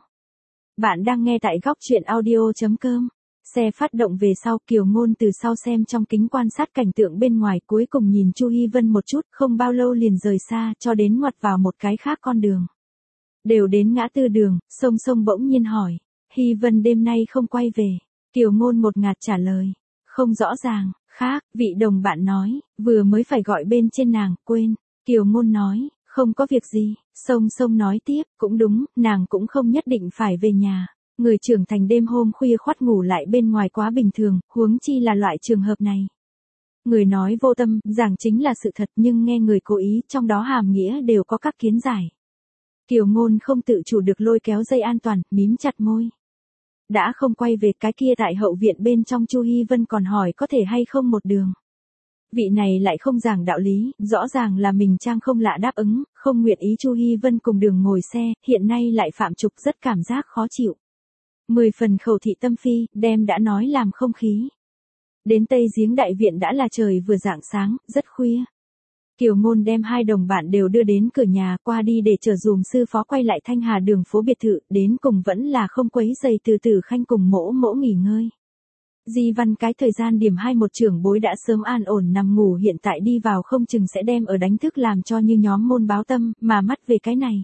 Bạn đang nghe tại góc truyện audio chấm com. Xe phát động về sau, Kiều Ngôn từ sau xem trong kính quan sát cảnh tượng bên ngoài, cuối cùng nhìn Chu Hi Vân một chút, không bao lâu liền rời xa, cho đến ngoặt vào một cái khác con đường. Đều đến ngã tư đường, sông sông bỗng nhiên hỏi, Hi Vân đêm nay không quay về. Kiều Ngôn một ngạt trả lời, không rõ ràng. Khác, vị đồng bạn nói, vừa mới phải gọi bên trên nàng, quên. Kiều Ngôn nói, không có việc gì. Sông sông nói tiếp, cũng đúng, nàng cũng không nhất định phải về nhà. Người trưởng thành đêm hôm khuya khoắt ngủ lại bên ngoài quá bình thường, huống chi là loại trường hợp này. Người nói vô tâm, giảng chính là sự thật, nhưng nghe người cố ý, trong đó hàm nghĩa đều có các kiến giải. Kiều Ngôn không tự chủ được lôi kéo dây an toàn, mím chặt môi. Đã không quay về, cái kia tại hậu viện bên trong Chu Hi Vân còn hỏi có thể hay không một đường. Vị này lại không giảng đạo lý, rõ ràng là mình trang không lạ đáp ứng, không nguyện ý Chu Hi Vân cùng đường ngồi xe, hiện nay lại phạm trục rất cảm giác khó chịu. Mười phần khẩu thị tâm phi, đem đã nói làm không khí. Đến Tây Giếng đại viện đã là trời vừa rạng sáng, rất khuya. Kiều Ngôn đem hai đồng bạn đều đưa đến cửa nhà, qua đi để chờ dùm sư phó quay lại Thanh Hà đường phố biệt thự, đến cùng vẫn là không quấy giày từ từ khanh cùng mỗ mỗ nghỉ ngơi. Di Văn cái thời gian điểm hai một trưởng bối đã sớm an ổn nằm ngủ, hiện tại đi vào không chừng sẽ đem ở đánh thức làm cho như nhóm môn báo tâm, mà mắt về cái này.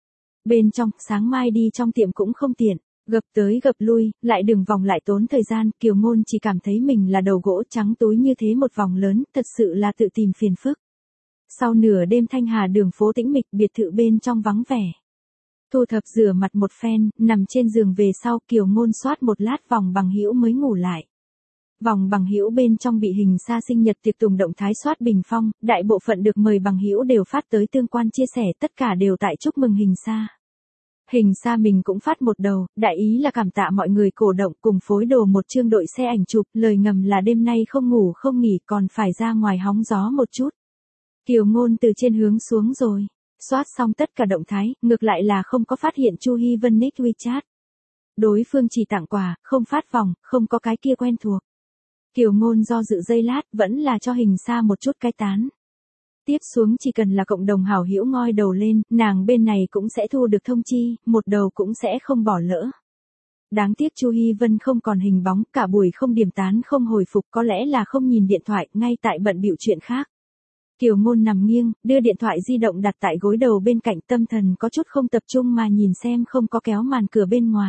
Bên trong, sáng mai đi trong tiệm cũng không tiện, gập tới gập lui, lại đường vòng lại tốn thời gian, Kiều Ngôn chỉ cảm thấy mình là đầu gỗ trắng túi như thế một vòng lớn, thật sự là tự tìm phiền phức. Sau nửa đêm Thanh Hà đường phố tĩnh mịch, biệt thự bên trong vắng vẻ. Thu thập rửa mặt một phen, nằm trên giường về sau, Kiều Ngôn soát một lát vòng bằng hữu mới ngủ lại. Vòng bằng hữu bên trong bị hình xa sinh nhật tiệc tùng động thái soát bình phong, đại bộ phận được mời bằng hữu đều phát tới tương quan chia sẻ, tất cả đều tại chúc mừng hình xa. Hình xa mình cũng phát một đầu, đại ý là cảm tạ mọi người cổ động cùng phối đồ một chương đội xe ảnh chụp, lời ngầm là đêm nay không ngủ không nghỉ còn phải ra ngoài hóng gió một chút. Kiều Ngôn từ trên hướng xuống rồi. Soát xong tất cả động thái, ngược lại là không có phát hiện Chu Hi Vân nick WeChat. Đối phương chỉ tặng quà, không phát vòng, không có cái kia quen thuộc. Kiều Ngôn do dự giây lát, vẫn là cho hình xa một chút cái tán. Tiếp xuống chỉ cần là cộng đồng hảo hữu ngoi đầu lên, nàng bên này cũng sẽ thu được thông chi, một đầu cũng sẽ không bỏ lỡ. Đáng tiếc Chu Hi Vân không còn hình bóng, cả buổi không điểm tán không hồi phục, có lẽ là không nhìn điện thoại, ngay tại bận bịu chuyện khác. Kiều Ngôn nằm nghiêng, đưa điện thoại di động đặt tại gối đầu bên cạnh, tâm thần có chút không tập trung mà nhìn xem không có kéo màn cửa bên ngoài.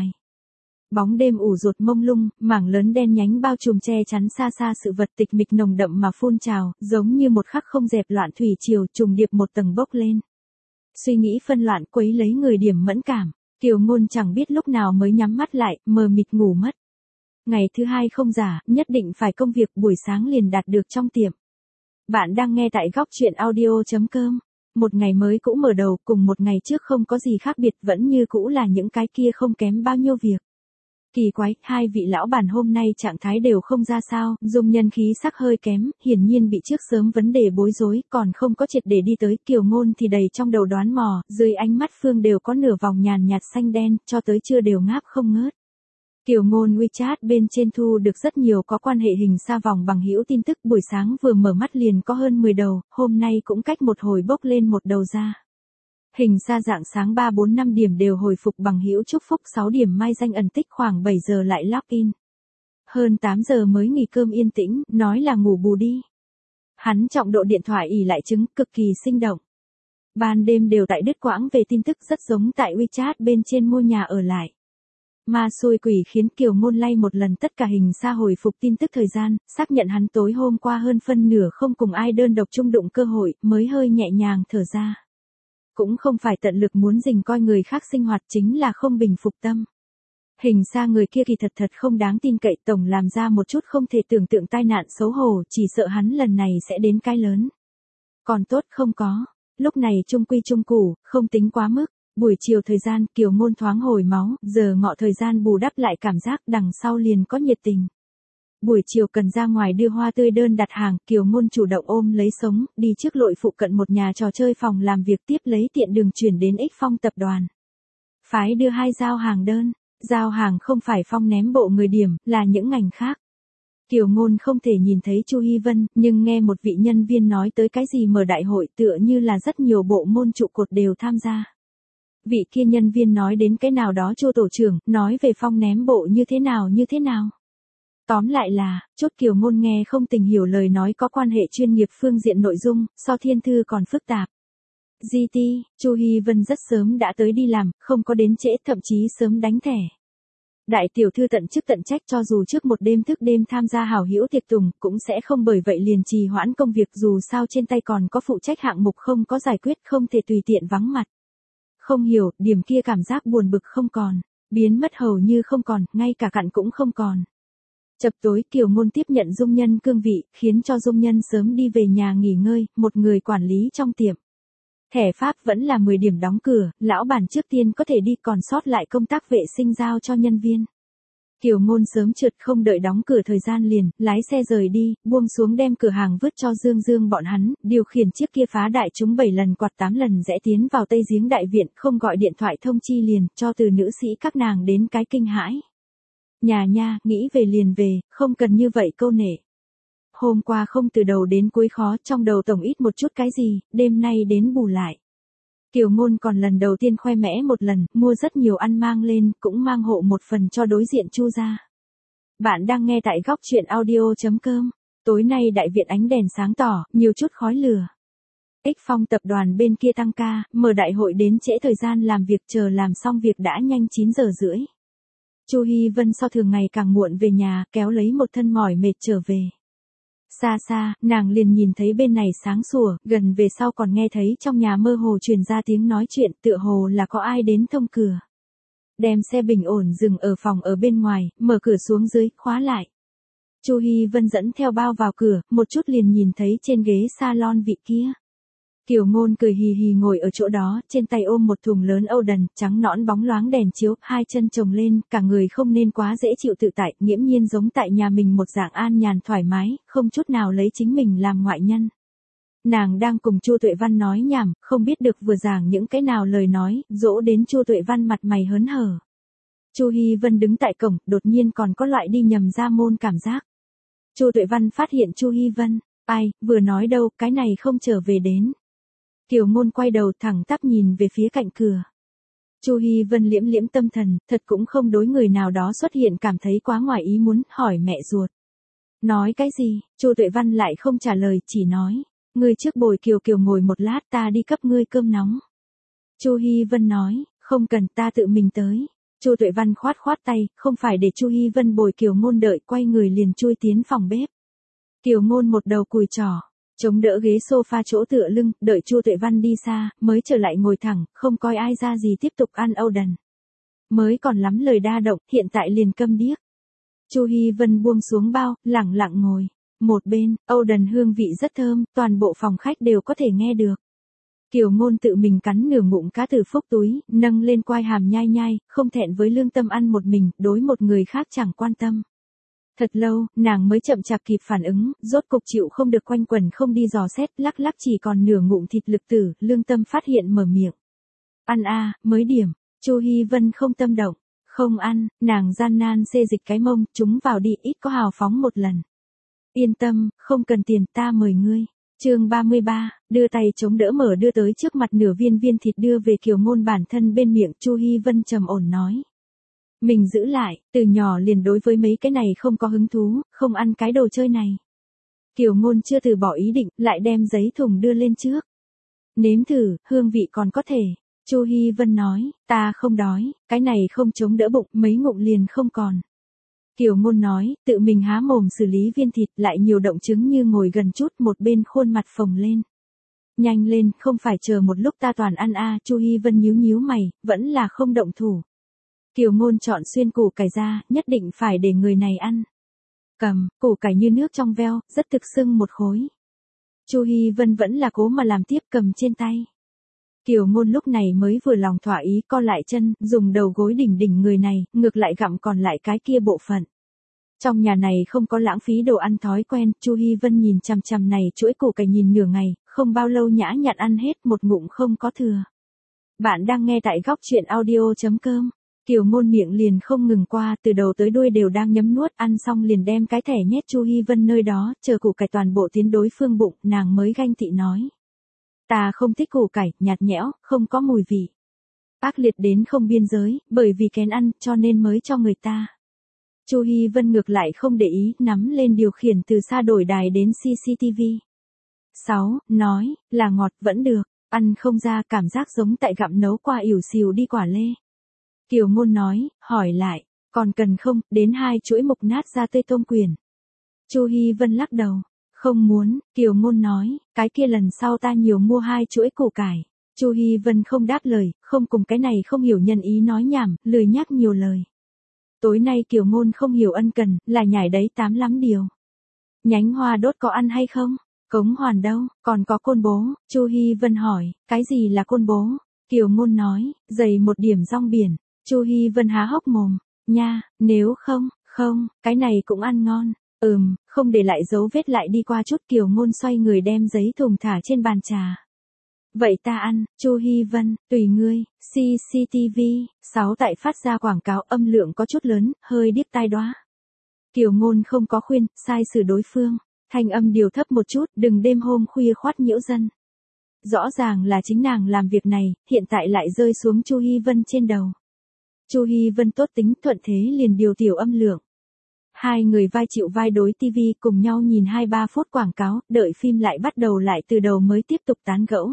Bóng đêm ủ rột mông lung, mảng lớn đen nhánh bao trùm che chắn xa xa sự vật tịch mịch nồng đậm mà phun trào, giống như một khắc không dẹp loạn thủy triều trùng điệp một tầng bốc lên. Suy nghĩ phân loạn quấy lấy người điểm mẫn cảm, Kiều Ngôn chẳng biết lúc nào mới nhắm mắt lại, mờ mịt ngủ mất. Ngày thứ hai không giả, nhất định phải công việc, buổi sáng liền đạt được trong tiệm. Bạn đang nghe tại góc truyện audio chấm com. Một ngày mới cũ mở đầu, cùng một ngày trước không có gì khác biệt, vẫn như cũ là những cái kia không kém bao nhiêu việc. Kỳ quái, hai vị lão bản hôm nay trạng thái đều không ra sao, dung nhân khí sắc hơi kém, hiển nhiên bị trước sớm vấn đề bối rối, còn không có triệt để đi tới. Kiều Ngôn thì đầy trong đầu đoán mò, dưới ánh mắt Phương đều có nửa vòng nhàn nhạt xanh đen, cho tới trưa đều ngáp không ngớt. Kiều Ngôn WeChat bên trên thu được rất nhiều có quan hệ hình xa vòng bằng hữu tin tức, buổi sáng vừa mở mắt liền có hơn mười đầu, hôm nay cũng cách một hồi bốc lên một đầu ra. Hình xa dạng sáng ba bốn năm điểm đều hồi phục bằng hữu chúc phúc, sáu điểm mai danh ẩn tích, khoảng bảy giờ lại login. Hơn tám giờ mới nghỉ cơm yên tĩnh, nói là ngủ bù đi. Hắn trọng độ điện thoại ỉ lại trứng, cực kỳ sinh động. Ban đêm đều tại đứt quãng về tin tức, rất giống tại WeChat bên trên mua nhà ở lại. Ma xui quỷ khiến Kiều Ngôn lay một lần tất cả hình xa hồi phục tin tức thời gian, xác nhận hắn tối hôm qua hơn phân nửa không cùng ai đơn độc chung đụng cơ hội, mới hơi nhẹ nhàng thở ra. Cũng không phải tận lực muốn rình coi người khác sinh hoạt, chính là không bình phục tâm. Hình xa người kia kỳ thật thật không đáng tin cậy, tổng làm ra một chút không thể tưởng tượng tai nạn xấu hổ, chỉ sợ hắn lần này sẽ đến cái lớn. Còn tốt không có, lúc này trung quy trung củ, không tính quá mức. Buổi chiều thời gian Kiều Ngôn thoáng hồi máu, giờ ngọ thời gian bù đắp lại cảm giác đằng sau liền có nhiệt tình. Buổi chiều cần ra ngoài đưa hoa tươi đơn đặt hàng, Kiều Ngôn chủ động ôm lấy sống, đi trước lội phụ cận một nhà trò chơi phòng làm việc tiếp lấy tiện đường chuyển đến Ích Phong tập đoàn. Phái đưa hai giao hàng đơn, giao hàng không phải Phong ném bộ người điểm, là những ngành khác. Kiều Ngôn không thể nhìn thấy Chu Hi Vân, nhưng nghe một vị nhân viên nói tới cái gì mở đại hội tựa như là rất nhiều bộ môn trụ cột đều tham gia. Vị kia nhân viên nói đến cái nào đó Chu tổ trưởng, nói về Phong ném bộ như thế nào như thế nào. Tóm lại là, chốt Kiều Ngôn nghe không tình hiểu lời nói có quan hệ chuyên nghiệp phương diện nội dung, so thiên thư còn phức tạp. giê tê, Chu Hi Vân rất sớm đã tới đi làm, không có đến trễ, thậm chí sớm đánh thẻ. Đại tiểu thư tận chức tận trách, cho dù trước một đêm thức đêm tham gia hảo hữu tiệc tùng, cũng sẽ không bởi vậy liền trì hoãn công việc, dù sao trên tay còn có phụ trách hạng mục không có giải quyết, không thể tùy tiện vắng mặt. Không hiểu, điểm kia cảm giác buồn bực không còn, biến mất hầu như không còn, ngay cả cặn cũng không còn. Chập tối Kiều Ngôn tiếp nhận Dung Nhân cương vị, khiến cho Dung Nhân sớm đi về nhà nghỉ ngơi, một người quản lý trong tiệm. Thẻ Pháp vẫn là mười điểm đóng cửa, lão bản trước tiên có thể đi, còn sót lại công tác vệ sinh giao cho nhân viên. Kiều Ngôn sớm trượt không đợi đóng cửa thời gian liền, lái xe rời đi, buông xuống đem cửa hàng vứt cho Dương Dương bọn hắn, điều khiển chiếc kia phá đại chúng bảy lần quạt tám lần rẽ tiến vào Tây Giếng đại viện, không gọi điện thoại thông chi liền, cho từ nữ sĩ các nàng đến cái kinh hãi. Nhà nha, nghĩ về liền về, không cần như vậy câu nể. Hôm qua không từ đầu đến cuối khó, trong đầu tổng ít một chút cái gì, đêm nay đến bù lại. Kiều Ngôn còn lần đầu tiên khoe mẽ một lần, mua rất nhiều ăn mang lên, cũng mang hộ một phần cho đối diện Chu gia. Bạn đang nghe tại góc truyện audio chấm com. Tối nay đại viện ánh đèn sáng tỏ, nhiều chút khói lửa. Ích Phong tập đoàn bên kia tăng ca, mở đại hội đến trễ thời gian làm việc, chờ làm xong việc đã nhanh chín giờ rưỡi. Chu Hi Vân so thường ngày càng muộn về nhà, kéo lấy một thân mỏi mệt trở về. Xa xa, nàng liền nhìn thấy bên này sáng sủa, gần về sau còn nghe thấy trong nhà mơ hồ truyền ra tiếng nói chuyện, tựa hồ là có ai đến thông cửa. Đem xe bình ổn dừng ở phòng ở bên ngoài, mở cửa xuống dưới, khóa lại. Chu Hi Vân dẫn theo bao vào cửa, một chút liền nhìn thấy trên ghế salon vị kia. Kiều Ngôn cười hì hì ngồi ở chỗ đó, trên tay ôm một thùng lớn Oden, trắng nõn bóng loáng đèn chiếu, hai chân chồng lên, cả người không nên quá dễ chịu tự tại, nghiễm nhiên giống tại nhà mình một dạng an nhàn thoải mái, không chút nào lấy chính mình làm ngoại nhân. Nàng đang cùng Chu Tuệ Văn nói nhảm, không biết được vừa giảng những cái nào lời nói, dỗ đến Chu Tuệ Văn mặt mày hớn hở. Chu Hi Vân đứng tại cổng, đột nhiên còn có loại đi nhầm ra môn cảm giác. Chu Tuệ Văn phát hiện Chu Hi Vân, ai, vừa nói đâu, cái này không trở về đến. Kiều Ngôn quay đầu thẳng tắp nhìn về phía cạnh cửa. Chu Hi Vân liễm liễm tâm thần, thật cũng không đối người nào đó xuất hiện cảm thấy quá ngoài ý muốn, hỏi mẹ ruột. Nói cái gì? Chu Tuệ Văn lại không trả lời, chỉ nói, ngươi trước bồi Kiều Kiều ngồi một lát, ta đi cấp ngươi cơm nóng. Chu Hi Vân nói, không cần, ta tự mình tới. Chu Tuệ Văn khoát khoát tay, không phải để Chu Hi Vân bồi Kiều Ngôn đợi, quay người liền chui tiến phòng bếp. Kiều Ngôn một đầu cùi trỏ, chống đỡ ghế sofa chỗ tựa lưng, đợi Chu Tuệ Văn đi xa, mới trở lại ngồi thẳng, không coi ai ra gì tiếp tục ăn Oden. Mới còn lắm lời đa động, hiện tại liền câm điếc. Chu Hi Vân buông xuống bao, lẳng lặng ngồi. Một bên, Oden hương vị rất thơm, toàn bộ phòng khách đều có thể nghe được. Kiều Ngôn tự mình cắn nửa ngụm cá từ phúc túi, nâng lên quai hàm nhai nhai, không thẹn với lương tâm ăn một mình, đối một người khác chẳng quan tâm. Thật lâu, nàng mới chậm chạp kịp phản ứng, rốt cục chịu không được quanh quẩn không đi dò xét, lắc lắc chỉ còn nửa ngụm thịt lực tử, lương tâm phát hiện mở miệng. Ăn a, mới điểm. Chu Hi Vân không tâm động. Không ăn, nàng gian nan xê dịch cái mông, chúng vào đi, ít có hào phóng một lần. Yên tâm, không cần tiền, ta mời ngươi. Chương ba mươi ba, đưa tay chống đỡ mở đưa tới trước mặt nửa viên viên thịt đưa về Kiều Ngôn bản thân bên miệng, Chu Hi Vân trầm ổn nói. Mình giữ lại, từ nhỏ liền đối với mấy cái này không có hứng thú, không ăn cái đồ chơi này. Kiều Ngôn chưa từ bỏ ý định, lại đem giấy thùng đưa lên trước. Nếm thử, hương vị còn có thể. Chu Hi Vân nói, ta không đói, cái này không chống đỡ bụng, mấy ngụm liền không còn. Kiều Ngôn nói, tự mình há mồm xử lý viên thịt, lại nhiều động chứng như ngồi gần chút, một bên khuôn mặt phồng lên. Nhanh lên, không phải chờ một lúc ta toàn ăn a. Chu Hi Vân nhíu nhíu mày, vẫn là không động thủ. Kiều Ngôn chọn xuyên củ cải ra, nhất định phải để người này ăn. Cầm, củ cải như nước trong veo, rất thực sưng một khối. Chu Hi Vân vẫn là cố mà làm tiếp cầm trên tay. Kiều Ngôn lúc này mới vừa lòng thỏa ý co lại chân, dùng đầu gối đỉnh đỉnh người này, ngược lại gặm còn lại cái kia bộ phận. Trong nhà này không có lãng phí đồ ăn thói quen, Chu Hi Vân nhìn chằm chằm này chuỗi củ cải nhìn nửa ngày, không bao lâu nhã nhặn ăn hết một ngụm không có thừa. Bạn đang nghe tại góc truyện audio chấm com. Kiều Ngôn miệng liền không ngừng qua, từ đầu tới đuôi đều đang nhấm nuốt, ăn xong liền đem cái thẻ nhét Chu Hi Vân nơi đó, chờ củ cải toàn bộ tiến đối phương bụng, nàng mới ganh tị nói. Ta không thích củ cải, nhạt nhẽo, không có mùi vị. Ác liệt đến không biên giới, bởi vì kén ăn, cho nên mới cho người ta. Chu Hi Vân ngược lại không để ý, nắm lên điều khiển từ xa đổi đài đến xê xê tê vê. sáu. Nói, là ngọt vẫn được, ăn không ra cảm giác giống tại gặm nấu qua ỉu xìu đi quả lê. Kiều Ngôn nói, hỏi lại, còn cần không, đến hai chuỗi mục nát ra tươi tôm quyển. Chu Hi Vân lắc đầu, không muốn, Kiều Ngôn nói, cái kia lần sau ta nhiều mua hai chuỗi củ cải. Chu Hi Vân không đáp lời, không cùng cái này không hiểu nhân ý nói nhảm, lười nhắc nhiều lời. Tối nay Kiều Ngôn không hiểu ân cần, là nhảy đấy tám lắm điều. Nhánh hoa đốt có ăn hay không? Cống hoàn đâu, còn có côn bố, Chu Hi Vân hỏi, cái gì là côn bố? Kiều Ngôn nói, dày một điểm rong biển. Chu Hi Vân há hốc mồm, nha, nếu không, không, cái này cũng ăn ngon. Ừm, không để lại dấu vết lại đi qua chút. Kiều Ngôn xoay người đem giấy thùng thả trên bàn trà. Vậy ta ăn, Chu Hi Vân, tùy ngươi. xê xê tê vê, sáu tại phát ra quảng cáo âm lượng có chút lớn, hơi điếc tai đoá. Kiều Ngôn không có khuyên, sai xử đối phương. Thanh âm điều thấp một chút, đừng đêm hôm khuya khoát nhiễu dân. Rõ ràng là chính nàng làm việc này, hiện tại lại rơi xuống Chu Hi Vân trên đầu. Chu Hi Vân tốt tính thuận thế liền điều tiểu âm lượng. Hai người vai chịu vai đối tivi cùng nhau nhìn hai ba phút quảng cáo, đợi phim lại bắt đầu lại từ đầu mới tiếp tục tán gẫu.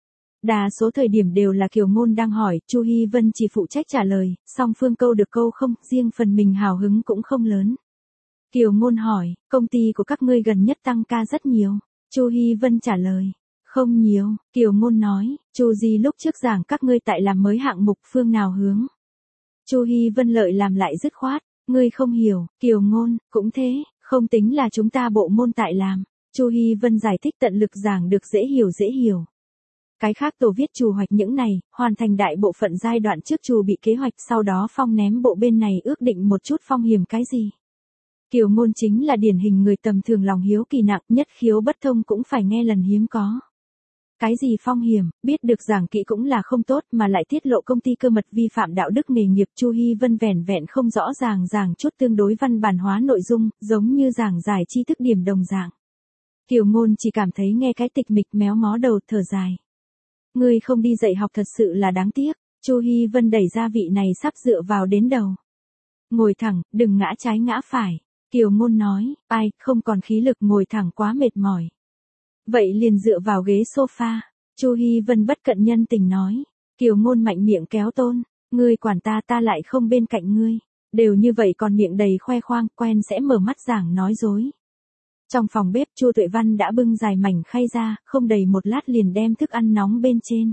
Đa số thời điểm đều là Kiều Ngôn đang hỏi, Chu Hi Vân chỉ phụ trách trả lời, song phương câu được câu không, riêng phần mình hào hứng cũng không lớn. Kiều Ngôn hỏi, công ty của các ngươi gần nhất tăng ca rất nhiều. Chu Hi Vân trả lời, không nhiều. Kiều Ngôn nói, Chu Di lúc trước giảng các ngươi tại làm mới hạng mục phương nào hướng. Chu Hi Vân lợi làm lại dứt khoát, ngươi không hiểu. Kiều Ngôn, cũng thế, không tính là chúng ta bộ môn tại làm. Chu Hi Vân giải thích tận lực giảng được dễ hiểu dễ hiểu. Cái khác tổ viết trù hoạch những này, hoàn thành đại bộ phận giai đoạn trước trù bị kế hoạch, sau đó phong ném bộ bên này ước định một chút phong hiểm cái gì. Kiều Ngôn chính là điển hình người tầm thường lòng hiếu kỳ nặng, nhất khiếu bất thông cũng phải nghe lần hiếm có. Cái gì phong hiểm, biết được giảng kỹ cũng là không tốt mà lại tiết lộ công ty cơ mật vi phạm đạo đức nghề nghiệp. Chu Hi Vân vẻn vẹn không rõ ràng giảng chút tương đối văn bản hóa nội dung, giống như giảng giải tri thức điểm đồng dạng. Kiều Ngôn chỉ cảm thấy nghe cái tịch mịch méo mó đầu, thở dài. Ngươi không đi dạy học thật sự là đáng tiếc. Chu Hi Vân đẩy ra vị này sắp dựa vào đến đầu. Ngồi thẳng, đừng ngã trái ngã phải. Kiều Ngôn nói, ai, không còn khí lực ngồi thẳng quá mệt mỏi. Vậy liền dựa vào ghế sofa. Chu Hi Vân bất cận nhân tình nói. Kiều Ngôn mạnh miệng kéo tôn, ngươi quản ta ta lại không bên cạnh ngươi. Đều như vậy còn miệng đầy khoe khoang, quen sẽ mở mắt giảng nói dối. Trong phòng bếp Chu Tuệ Văn đã bưng dài mảnh khay ra, không đầy một lát liền đem thức ăn nóng bên trên.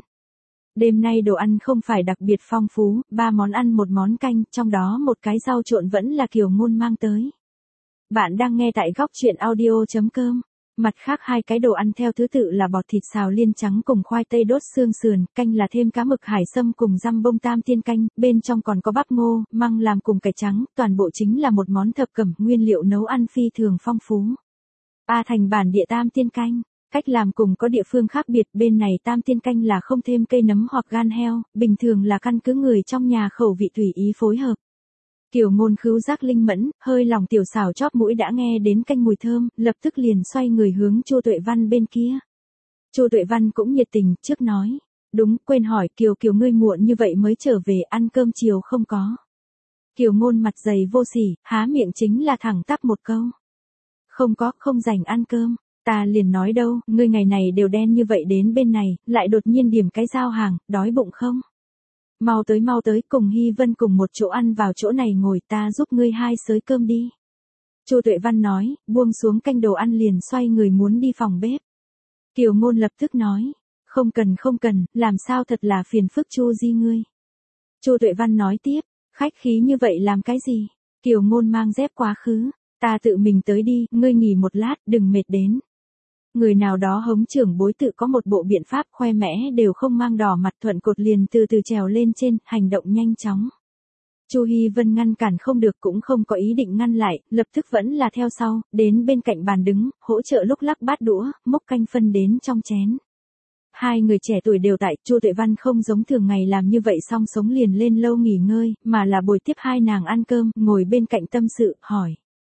Đêm nay đồ ăn không phải đặc biệt phong phú, ba món ăn một món canh, trong đó một cái rau trộn vẫn là Kiều Ngôn mang tới. Bạn đang nghe tại góc truyện audio chấm com. Mặt khác hai cái đồ ăn theo thứ tự là bọt thịt xào liên trắng cùng khoai tây đốt xương sườn, canh là thêm cá mực hải sâm cùng răm bông tam tiên canh, bên trong còn có bắp ngô, măng làm cùng cải trắng, toàn bộ chính là một món thập cẩm, nguyên liệu nấu ăn phi thường phong phú. A thành bản địa tam tiên canh, cách làm cùng có địa phương khác biệt, bên này tam tiên canh là không thêm cây nấm hoặc gan heo, bình thường là căn cứ người trong nhà khẩu vị tùy ý phối hợp. Kiều Ngôn khứu giác linh mẫn, hơi lòng tiểu xảo chóp mũi đã nghe đến canh mùi thơm, lập tức liền xoay người hướng Chu Tuệ Văn bên kia. Chu Tuệ Văn cũng nhiệt tình, trước nói, đúng, quên hỏi, Kiều Kiều ngươi muộn như vậy mới trở về, ăn cơm chiều không có. Kiều Ngôn mặt dày vô sỉ, há miệng chính là thẳng tắp một câu. Không có, không rảnh ăn cơm. Ta liền nói đâu, ngươi ngày này đều đen như vậy đến bên này, lại đột nhiên điểm cái giao hàng, đói bụng không? Mau tới mau tới, cùng Hi Vân cùng một chỗ ăn vào chỗ này ngồi, ta giúp ngươi hai xới cơm đi. Chu Tuệ Văn nói, buông xuống canh đồ ăn liền xoay người muốn đi phòng bếp. Kiều Ngôn lập tức nói, không cần không cần, làm sao thật là phiền phức Chu Di ngươi. Chu Tuệ Văn nói tiếp, Khách khí như vậy làm cái gì? Kiều Ngôn mang dép quá khứ. Ta tự mình tới đi, ngươi nghỉ một lát, đừng mệt đến. Người nào đó hống trưởng bối tự có một bộ biện pháp khoe mẽ đều không mang đỏ mặt thuận cột liền từ từ trèo lên trên, hành động nhanh chóng. Chu Hi Vân ngăn cản không được cũng không có ý định ngăn lại, lập tức vẫn là theo sau, đến bên cạnh bàn đứng, hỗ trợ lúc lắc bát đũa, múc canh phân đến trong chén. Hai người trẻ tuổi đều tại, Chu Tuệ Văn không giống thường ngày làm như vậy xong sống liền lên lâu nghỉ ngơi, mà là bồi tiếp hai nàng ăn cơm, ngồi bên cạnh tâm sự, hỏi.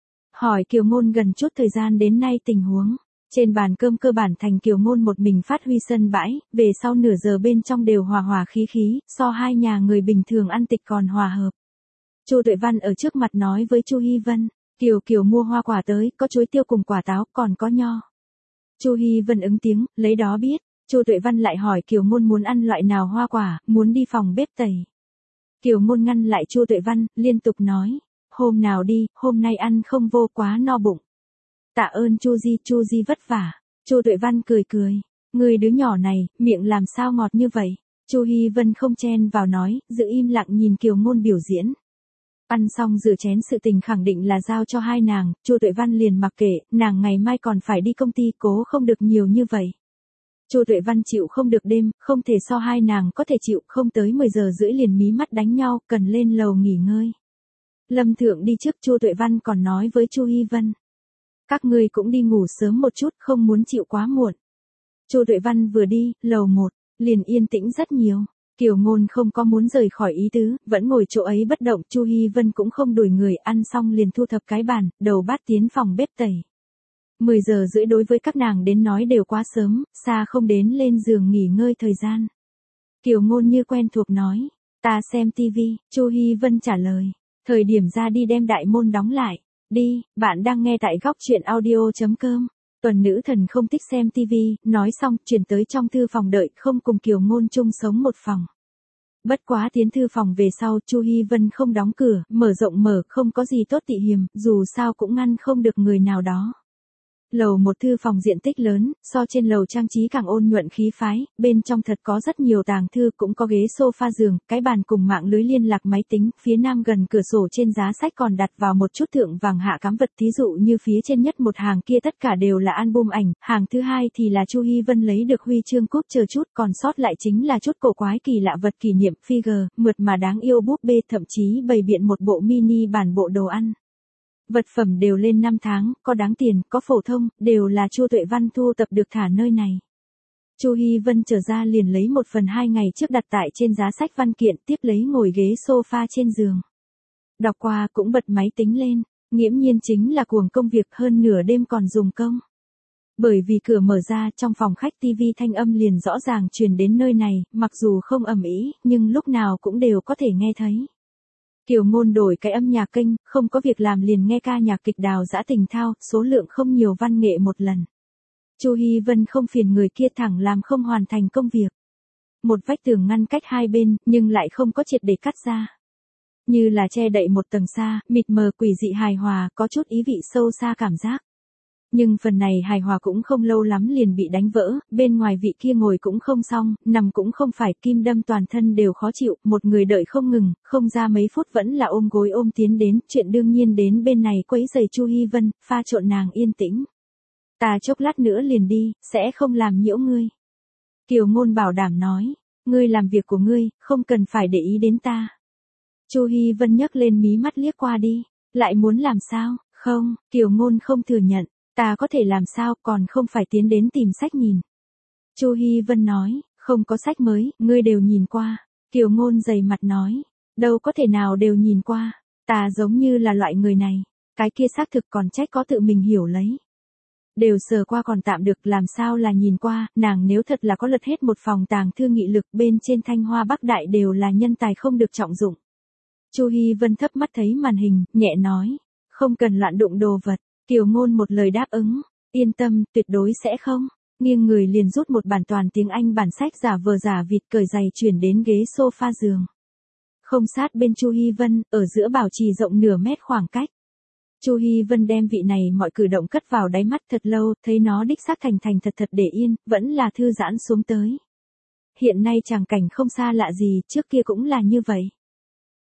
Hỏi Kiều Ngôn gần chút thời gian đến nay tình huống. Trên bàn cơm cơ bản thành Kiều Ngôn một mình phát huy sân bãi, về sau nửa giờ bên trong đều hòa hòa khí khí, so hai nhà người bình thường ăn tịch còn hòa hợp. Chu Tuệ Văn ở trước mặt nói với Chu Hi Vân, Kiều Kiều mua hoa quả tới, có chuối tiêu cùng quả táo, còn có nho. Chu Hi Vân ứng tiếng, lấy đó biết. Chu Tuệ Văn lại hỏi Kiều Ngôn muốn ăn loại nào hoa quả, muốn đi phòng bếp tẩy. Kiều Ngôn ngăn lại Chu Tuệ Văn, liên tục nói, hôm nào đi, hôm nay ăn không vô quá no bụng. Tạ ơn Chu Di, Chu Di vất vả. Chu Tuệ Văn cười cười, người đứa nhỏ này, miệng làm sao ngọt như vậy. Chu Hi Vân không chen vào nói, giữ im lặng nhìn Kiều Ngôn biểu diễn. Ăn xong rửa chén sự tình khẳng định là giao cho hai nàng, Chu Tuệ Văn liền mặc kệ, nàng ngày mai còn phải đi công ty, cố không được nhiều như vậy. Chu Tuệ Văn chịu không được đêm, không thể so hai nàng có thể chịu, không tới mười giờ rưỡi liền mí mắt đánh nhau, cần lên lầu nghỉ ngơi. Lâm Thượng đi trước, Chu Tuệ Văn còn nói với Chu Hi Vân. Các ngươi cũng đi ngủ sớm một chút, không muốn chịu quá muộn. Chu Tuệ Văn vừa đi, lầu một, liền yên tĩnh rất nhiều. Kiều Ngôn không có muốn rời khỏi ý tứ, vẫn ngồi chỗ ấy bất động, Chu Hi Vân cũng không đuổi người, ăn xong liền thu thập cái bàn, đầu bát tiến phòng bếp tẩy. mười giờ rưỡi đối với các nàng đến nói đều quá sớm, xa không đến lên giường nghỉ ngơi thời gian. Kiều Ngôn như quen thuộc nói, ta xem tivi, Chu Hi Vân trả lời, thời điểm ra đi đem đại môn đóng lại. Đi, bạn đang nghe tại góc truyện audio.com. Tuần nữ thần không thích xem tivi, nói xong, chuyển tới trong thư phòng đợi, không cùng Kiều Ngôn chung sống một phòng. Bất quá tiến thư phòng về sau, Chu Hi Vân không đóng cửa, mở rộng mở, không có gì tốt tị hiềm, dù sao cũng ngăn không được người nào đó. Lầu một thư phòng diện tích lớn, so trên lầu trang trí càng ôn nhuận khí phái, bên trong thật có rất nhiều tàng thư, cũng có ghế sofa giường, cái bàn cùng mạng lưới liên lạc máy tính, phía nam gần cửa sổ trên giá sách còn đặt vào một chút thượng vàng hạ cám vật, thí dụ như phía trên nhất một hàng kia tất cả đều là album ảnh, hàng thứ hai thì là Chu Hi Vân lấy được huy chương cúp chờ chút, còn sót lại chính là chút cổ quái kỳ lạ vật kỷ niệm, figure, mượt mà đáng yêu búp bê, thậm chí bày biện một bộ mini bản bộ đồ ăn. Vật phẩm đều lên năm tháng, có đáng tiền, có phổ thông, đều là Chu Tuệ Văn thu tập được thả nơi này. Chu Hi Vân trở ra liền lấy một phần hai ngày trước đặt tại trên giá sách văn kiện, tiếp lấy ngồi ghế sofa trên giường. Đọc qua cũng bật máy tính lên, nghiễm nhiên chính là cuồng công việc, hơn nửa đêm còn dùng công. Bởi vì cửa mở ra, trong phòng khách tivi thanh âm liền rõ ràng truyền đến nơi này, mặc dù không ầm ĩ, nhưng lúc nào cũng đều có thể nghe thấy. Kiều Ngôn đổi cái âm nhạc kênh, không có việc làm liền nghe ca nhạc kịch Đào Dã Tình Thao, số lượng không nhiều, văn nghệ một lần. Chu Hi Vân không phiền người kia, thẳng làm không hoàn thành công việc. Một vách tường ngăn cách hai bên, nhưng lại không có triệt để cắt ra. Như là che đậy một tầng xa, mịt mờ quỷ dị hài hòa, có chút ý vị sâu xa cảm giác. Nhưng phần này hài hòa cũng không lâu lắm liền bị đánh vỡ, bên ngoài vị kia ngồi cũng không xong, nằm cũng không phải, kim đâm toàn thân đều khó chịu, một người đợi không ngừng, không ra mấy phút vẫn là ôm gối ôm tiến đến, chuyện đương nhiên đến bên này quấy giày Chu Hi Vân, pha trộn nàng yên tĩnh. Ta chốc lát nữa liền đi, sẽ không làm nhiễu ngươi. Kiều Ngôn bảo đảm nói, ngươi làm việc của ngươi, không cần phải để ý đến ta. Chu Hi Vân nhấc lên mí mắt liếc qua đi, lại muốn làm sao, không, Kiều Ngôn không thừa nhận. Ta có thể làm sao, còn không phải tiến đến tìm sách nhìn. Chu Hi Vân nói, không có sách mới, ngươi đều nhìn qua. Kiều Ngôn dày mặt nói, đâu có thể nào đều nhìn qua. Ta giống như là loại người này, cái kia xác thực còn trách có tự mình hiểu lấy. Đều sờ qua còn tạm được, làm sao là nhìn qua, nàng nếu thật là có lật hết một phòng tàng thư nghị lực, bên trên Thanh Hoa Bắc Đại đều là nhân tài không được trọng dụng. Chu Hi Vân thấp mắt thấy màn hình, nhẹ nói, không cần loạn đụng đồ vật. Kiều Ngôn một lời đáp ứng, yên tâm, tuyệt đối sẽ không. Nghiêng người liền rút một bản toàn tiếng Anh bản sách giả vờ giả vịt, cởi giày chuyển đến ghế sofa giường. Không sát bên Chu Hi Vân, ở giữa bảo trì rộng nửa mét khoảng cách. Chu Hi Vân đem vị này mọi cử động cất vào đáy mắt thật lâu, thấy nó đích xác thành thành thật thật để yên, vẫn là thư giãn xuống tới. Hiện nay tràng cảnh không xa lạ gì, trước kia cũng là như vậy.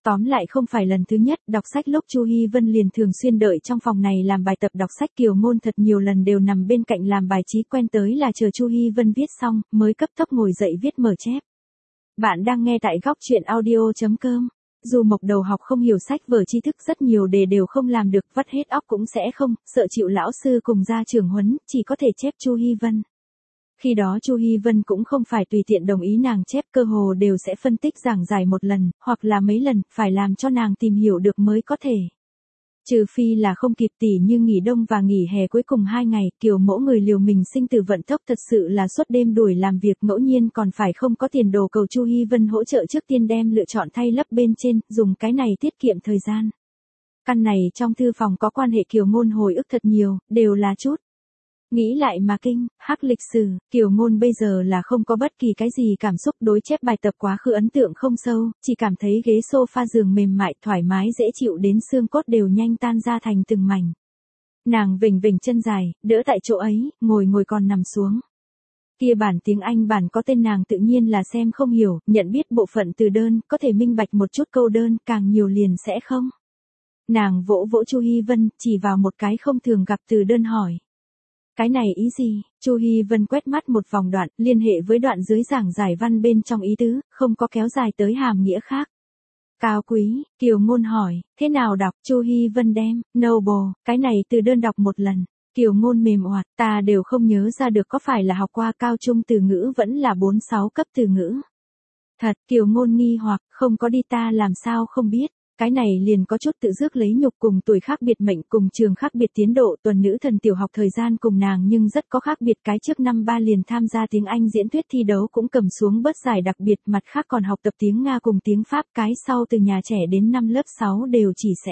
Tóm lại không phải lần thứ nhất, đọc sách lúc Chu Hi Vân liền thường xuyên đợi trong phòng này làm bài tập đọc sách. Kiều Ngôn thật nhiều lần đều nằm bên cạnh làm bài trí, quen tới là chờ Chu Hi Vân viết xong, mới cấp tốc ngồi dậy viết mở chép. Bạn đang nghe tại góc truyện audio chấm com. Dù Mộc đầu học không hiểu sách vở tri thức, rất nhiều đề đều không làm được, vắt hết óc cũng sẽ không, sợ chịu lão sư cùng gia trưởng huấn, chỉ có thể chép Chu Hi Vân. Khi đó Chu Hi Vân cũng không phải tùy tiện đồng ý nàng chép, cơ hồ đều sẽ phân tích giảng giải một lần, hoặc là mấy lần, phải làm cho nàng tìm hiểu được mới có thể. Trừ phi là không kịp, tỉ như nghỉ đông và nghỉ hè cuối cùng hai ngày, Kiều Mỗ người liều mình sinh tử vận tốc, thật sự là suốt đêm đuổi làm việc, ngẫu nhiên còn phải không có tiền đồ cầu Chu Hi Vân hỗ trợ trước tiên đem lựa chọn thay lấp bên trên, dùng cái này tiết kiệm thời gian. Căn này trong thư phòng có quan hệ Kiều Ngôn hồi ức thật nhiều, đều là chút. Nghĩ lại mà kinh, hắc lịch sử, Kiều Ngôn bây giờ là không có bất kỳ cái gì cảm xúc, đối chép bài tập quá khứ ấn tượng không sâu, chỉ cảm thấy ghế sofa giường mềm mại, thoải mái dễ chịu đến xương cốt đều nhanh tan ra thành từng mảnh. Nàng vểnh vểnh chân dài, đỡ tại chỗ ấy, ngồi ngồi còn nằm xuống. Kia bản tiếng Anh bản có tên nàng tự nhiên là xem không hiểu, nhận biết bộ phận từ đơn, có thể minh bạch một chút câu đơn, càng nhiều liền sẽ không. Nàng vỗ vỗ Chu Hi Vân, chỉ vào một cái không thường gặp từ đơn hỏi. Cái này ý gì? Chu Hi Vân quét mắt một vòng đoạn, liên hệ với đoạn dưới giảng giải văn bên trong ý tứ, không có kéo dài tới hàm nghĩa khác. Cao quý, Kiều Ngôn hỏi, thế nào đọc? Chu Hi Vân đem, noble, cái này từ đơn đọc một lần. Kiều Ngôn mềm oặt, ta đều không nhớ ra được có phải là học qua cao trung từ ngữ vẫn là bốn sáu cấp từ ngữ. Thật, Kiều Ngôn nghi hoặc, không có đi ta làm sao không biết. Cái này liền có chút tự rước lấy nhục, cùng tuổi khác biệt mệnh, cùng trường khác biệt tiến độ, tuần nữ thần tiểu học thời gian cùng nàng nhưng rất có khác biệt, cái trước năm ba liền tham gia tiếng Anh diễn thuyết thi đấu cũng cầm xuống bớt giải đặc biệt, mặt khác còn học tập tiếng Nga cùng tiếng Pháp, cái sau từ nhà trẻ đến năm lớp sáu đều chỉ sẽ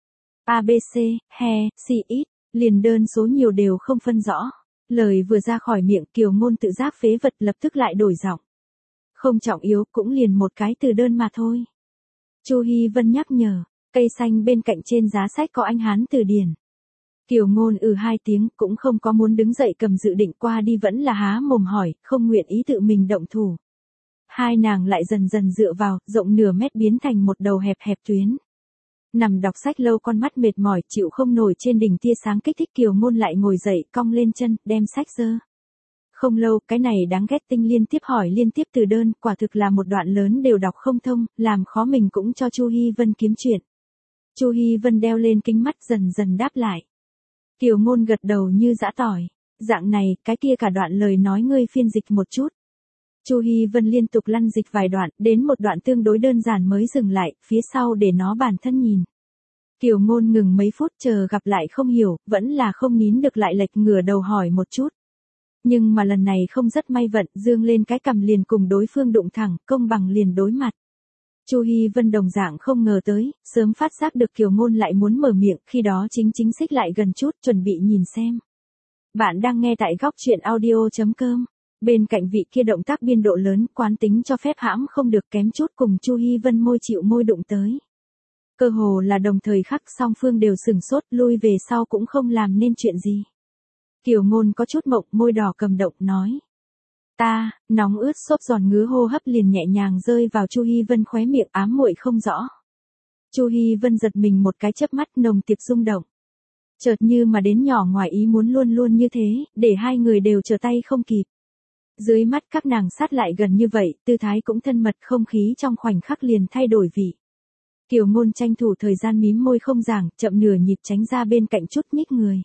a bê xê, he, si, ít, liền đơn số nhiều đều không phân rõ. Lời vừa ra khỏi miệng Kiều Ngôn tự giác phế vật, lập tức lại đổi giọng. Không trọng yếu, cũng liền một cái từ đơn mà thôi. Chu Hi Vân nhắc nhở, cây xanh bên cạnh trên giá sách có Anh Hán từ điển. Kiều Ngôn ừ hai tiếng, cũng không có muốn đứng dậy cầm, dự định qua đi vẫn là há mồm hỏi, không nguyện ý tự mình động thủ. Hai nàng lại dần dần dựa vào, rộng nửa mét biến thành một đầu hẹp hẹp tuyến. Nằm đọc sách lâu con mắt mệt mỏi, chịu không nổi trên đỉnh tia sáng kích thích, Kiều Ngôn lại ngồi dậy, cong lên chân, đem sách giơ. Không lâu, cái này đáng ghét tinh liên tiếp hỏi liên tiếp từ đơn, quả thực là một đoạn lớn đều đọc không thông, làm khó mình cũng cho Chu Hi Vân kiếm chuyện. Chu Hi Vân đeo lên kính mắt dần dần đáp lại. Kiều Ngôn gật đầu như giã tỏi. Dạng này, cái kia cả đoạn lời nói ngươi phiên dịch một chút. Chu Hi Vân liên tục lăn dịch vài đoạn, đến một đoạn tương đối đơn giản mới dừng lại, phía sau để nó bản thân nhìn. Kiều Ngôn ngừng mấy phút, chờ gặp lại không hiểu, vẫn là không nín được lại lệch ngửa đầu hỏi một chút. Nhưng mà lần này không rất may vận, dương lên cái cằm liền cùng đối phương đụng thẳng, công bằng liền đối mặt. Chu Hi Vân đồng dạng không ngờ tới, sớm phát giác được Kiều Ngôn lại muốn mở miệng, khi đó chính chính xích lại gần chút, chuẩn bị nhìn xem. Bạn đang nghe tại góc truyện audio chấm com. Bên cạnh vị kia động tác biên độ lớn, quán tính cho phép hãm không được, kém chút cùng Chu Hi Vân môi chịu môi đụng tới. Cơ hồ là đồng thời khắc, song phương đều sửng sốt, lui về sau cũng không làm nên chuyện gì. Kiều Ngôn có chút mộng, môi đỏ cầm động, nói. Ta, nóng ướt xốp giòn ngứa hô hấp liền nhẹ nhàng rơi vào Chu Hi Vân khóe miệng, ám muội không rõ. Chu Hi Vân giật mình một cái, chớp mắt nồng tiệp rung động. Chợt như mà đến nhỏ ngoài ý muốn luôn luôn như thế, để hai người đều trở tay không kịp. Dưới mắt các nàng sát lại gần như vậy, tư thái cũng thân mật, không khí trong khoảnh khắc liền thay đổi vị. Kiều Ngôn tranh thủ thời gian mím môi không giảng, chậm nửa nhịp tránh ra bên cạnh chút, nhích người.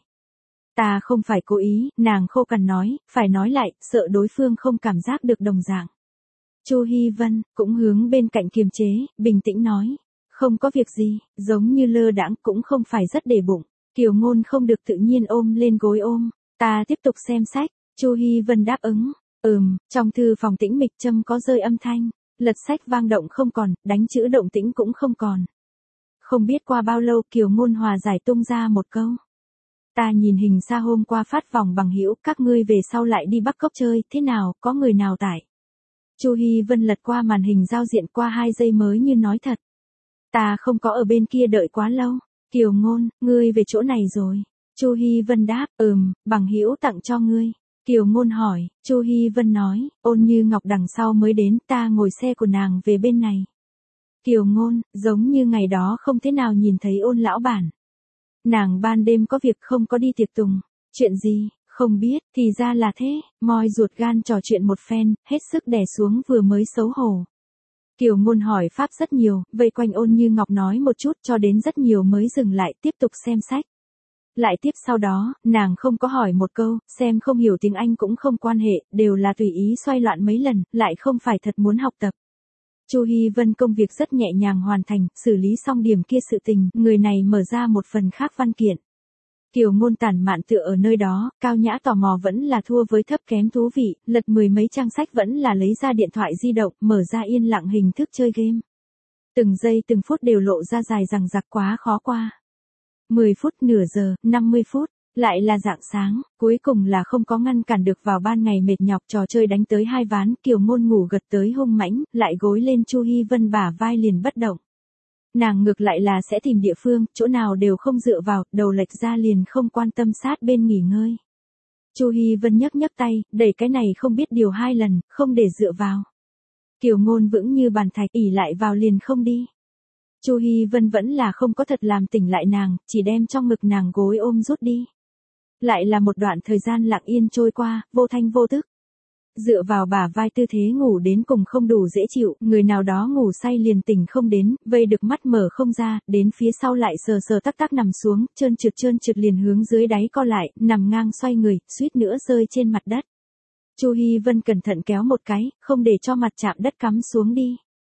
Ta không phải cố ý, nàng khô cằn nói, phải nói lại, sợ đối phương không cảm giác được đồng dạng. Chu Hi Vân, cũng hướng bên cạnh kiềm chế, bình tĩnh nói. Không có việc gì, giống như lơ đãng, cũng không phải rất để bụng. Kiều Ngôn không được tự nhiên ôm lên gối ôm. Ta tiếp tục xem sách. Chu Hi Vân đáp ứng. Ừm, trong thư phòng tĩnh mịch, châm có rơi âm thanh. Lật sách vang động không còn, đánh chữ động tĩnh cũng không còn. Không biết qua bao lâu Kiều Ngôn hòa giải tung ra một câu. Ta nhìn hình xa hôm qua phát vòng bằng hữu, các ngươi về sau lại đi Bắc Cốc chơi, thế nào, có người nào tải? Chu Hi Vân lật qua màn hình giao diện qua hai giây mới như nói thật. Ta không có ở bên kia đợi quá lâu. Kiều Ngôn, ngươi về chỗ này rồi. Chu Hi Vân đáp, ừm, bằng hữu tặng cho ngươi. Kiều Ngôn hỏi, Chu Hi Vân nói, Ôn Như Ngọc đằng sau mới đến, ta ngồi xe của nàng về bên này. Kiều Ngôn, giống như ngày đó không thế nào nhìn thấy Ôn lão bản. Nàng ban đêm có việc không có đi tiệc tùng. Chuyện gì, không biết, thì ra là thế, moi ruột gan trò chuyện một phen, hết sức đè xuống vừa mới xấu hổ. Kiều Ngôn hỏi pháp rất nhiều, vây quanh Ôn Như Ngọc nói một chút cho đến rất nhiều mới dừng lại tiếp tục xem sách. Lại tiếp sau đó, nàng không có hỏi một câu, xem không hiểu tiếng Anh cũng không quan hệ, đều là tùy ý xoay loạn mấy lần, lại không phải thật muốn học tập. Chu Hi Vân công việc rất nhẹ nhàng hoàn thành, xử lý xong điểm kia sự tình, người này mở ra một phần khác văn kiện. Kiều Ngôn tản mạn tựa ở nơi đó, cao nhã tò mò vẫn là thua với thấp kém thú vị, lật mười mấy trang sách vẫn là lấy ra điện thoại di động, mở ra yên lặng hình thức chơi game. Từng giây từng phút đều lộ ra dài dằng dặc quá khó qua. mười phút, nửa giờ, năm mươi phút, lại là rạng sáng, cuối cùng là không có ngăn cản được vào ban ngày mệt nhọc trò chơi đánh tới hai ván, Kiều Ngôn ngủ gật tới hung mãnh, lại gối lên Chu Hi Vân bả vai liền bất động. Nàng ngược lại là sẽ tìm địa phương, chỗ nào đều không dựa vào, đầu lệch ra liền không quan tâm sát bên nghỉ ngơi. Chu Hi Vân nhấc nhấc tay, đẩy cái này không biết điều hai lần, không để dựa vào. Kiều Ngôn vững như bàn thạch, ỉ lại vào liền không đi. Chu Hi Vân vẫn là không có thật làm tỉnh lại nàng, chỉ đem trong ngực nàng gối ôm rút đi. Lại là một đoạn thời gian lặng yên trôi qua, vô thanh vô tức. Dựa vào bả vai tư thế ngủ đến cùng không đủ dễ chịu, người nào đó ngủ say liền tỉnh không đến, vây được mắt mở không ra, đến phía sau lại sờ sờ tắc tắc nằm xuống, trơn trượt trơn trượt liền hướng dưới đáy co lại, nằm ngang xoay người, suýt nữa rơi trên mặt đất. Chu Hi Vân cẩn thận kéo một cái, không để cho mặt chạm đất cắm xuống đi.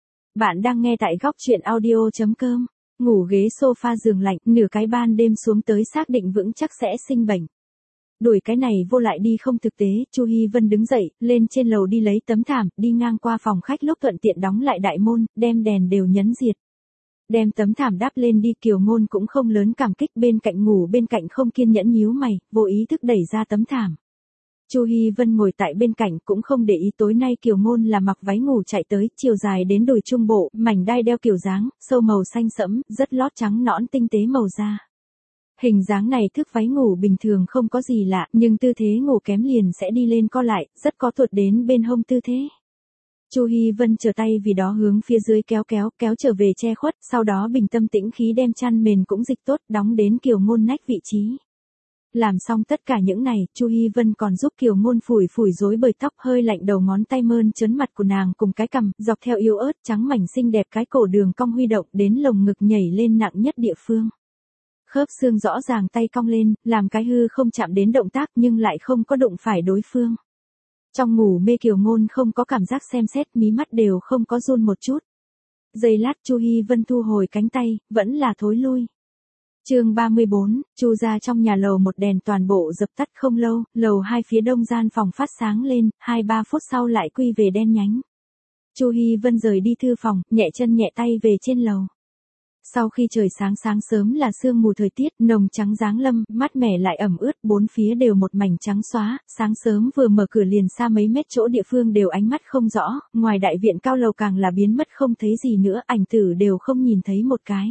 Bạn đang nghe tại góc truyện audio chấm com, ngủ ghế sofa giường lạnh, nửa cái ban đêm xuống tới xác định vững chắc sẽ sinh bệnh. Đuổi cái này vô lại đi không thực tế, Chu Hi Vân đứng dậy, lên trên lầu đi lấy tấm thảm, đi ngang qua phòng khách lúc thuận tiện đóng lại đại môn, đem đèn đều nhấn diệt. Đem tấm thảm đắp lên đi, Kiều Ngôn cũng không lớn cảm kích, bên cạnh ngủ bên cạnh không kiên nhẫn nhíu mày, vô ý thức đẩy ra tấm thảm. Chu Hi Vân ngồi tại bên cạnh cũng không để ý, tối nay Kiều Ngôn là mặc váy ngủ chạy tới, chiều dài đến đùi trung bộ, mảnh đai đeo kiểu dáng, sâu màu xanh sẫm, rất lót trắng nõn tinh tế màu da. Hình dáng này thức váy ngủ bình thường không có gì lạ, nhưng tư thế ngủ kém liền sẽ đi lên co lại, rất có tuột đến bên hông tư thế. Chu Hi Vân trở tay vì đó hướng phía dưới kéo kéo, kéo trở về che khuất, sau đó bình tâm tĩnh khí đem chăn mền cũng dịch tốt, đóng đến Kiều Ngôn nách vị trí. Làm xong tất cả những này, Chu Hi Vân còn giúp Kiều Ngôn phủi phủi rối bời tóc, hơi lạnh đầu ngón tay mơn trớn mặt của nàng cùng cái cằm, dọc theo yếu ớt trắng mảnh xinh đẹp cái cổ đường cong huy động đến lồng ngực nhảy lên nặng nhất địa phương. Khớp xương rõ ràng tay cong lên, làm cái hư không chạm đến động tác nhưng lại không có đụng phải đối phương. Trong ngủ mê Kiều Ngôn không có cảm giác xem xét, mí mắt đều không có run một chút. Giây lát Chu Hi Vân thu hồi cánh tay, vẫn là thối lui. Chương ba mươi bốn, Chu gia trong nhà lầu một đèn toàn bộ dập tắt không lâu, lầu hai phía đông gian phòng phát sáng lên, hai ba phút sau lại quy về đen nhánh. Chu Hi Vân rời đi thư phòng, nhẹ chân nhẹ tay về trên lầu. Sau khi trời sáng sáng sớm là sương mù thời tiết, nồng trắng giáng lâm, mát mẻ lại ẩm ướt, bốn phía đều một mảnh trắng xóa, sáng sớm vừa mở cửa liền xa mấy mét chỗ địa phương đều ánh mắt không rõ, ngoài đại viện cao lầu càng là biến mất không thấy gì nữa, ảnh tử đều không nhìn thấy một cái.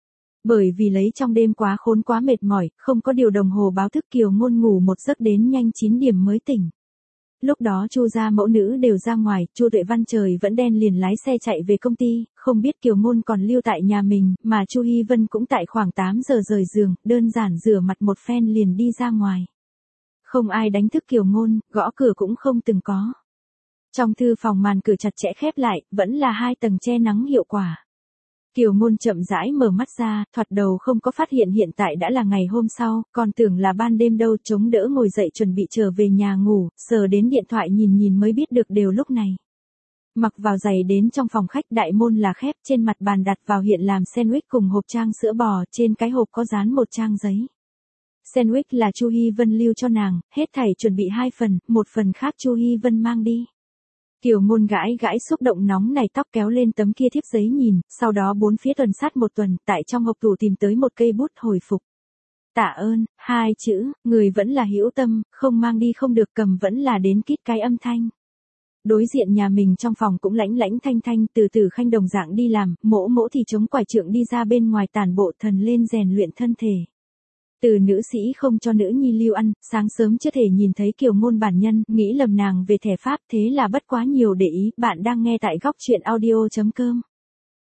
Bởi vì lấy trong đêm quá khốn quá mệt mỏi, không có điều đồng hồ báo thức, Kiều Ngôn ngủ một giấc đến nhanh chín điểm mới tỉnh. Lúc đó Chu gia mẫu nữ đều ra ngoài, Chu Tuệ Văn trời vẫn đen liền lái xe chạy về công ty, không biết Kiều Ngôn còn lưu tại nhà mình, mà Chu Hi Vân cũng tại khoảng tám giờ rời giường, đơn giản rửa mặt một phen liền đi ra ngoài. Không ai đánh thức Kiều Ngôn, gõ cửa cũng không từng có. Trong thư phòng màn cửa chặt chẽ khép lại, vẫn là hai tầng che nắng hiệu quả. Kiều Ngôn chậm rãi mở mắt ra, thoạt đầu không có phát hiện hiện tại đã là ngày hôm sau, còn tưởng là ban đêm đâu, chống đỡ ngồi dậy chuẩn bị trở về nhà ngủ, sờ đến điện thoại nhìn nhìn mới biết được đều lúc này. Mặc vào giày đến trong phòng khách, đại môn là khép, trên mặt bàn đặt vào hiện làm sandwich cùng hộp trang sữa bò, trên cái hộp có dán một trang giấy. Sandwich là Chu Hi Vân lưu cho nàng, hết thảy chuẩn bị hai phần, một phần khác Chu Hi Vân mang đi. Kiều Ngôn gãi gãi xúc động nóng này tóc, kéo lên tấm kia thiếp giấy nhìn, sau đó bốn phía tuần sát một tuần, tại trong hộp tủ tìm tới một cây bút hồi phục. Tạ ơn, hai chữ, người vẫn là hữu tâm, không mang đi không được, cầm vẫn là đến kít cái âm thanh. Đối diện nhà mình trong phòng cũng lãnh lãnh thanh thanh, từ từ khanh đồng dạng đi làm, mỗ mỗ thì chống quải trượng đi ra bên ngoài tản bộ, thần lên rèn luyện thân thể. Từ nữ sĩ không cho nữ nhi lưu ăn, sáng sớm chưa thể nhìn thấy Kiều Ngôn bản nhân, nghĩ lầm nàng về thẻ pháp, thế là bất quá nhiều để ý. Bạn đang nghe tại góc truyện audio chấm com.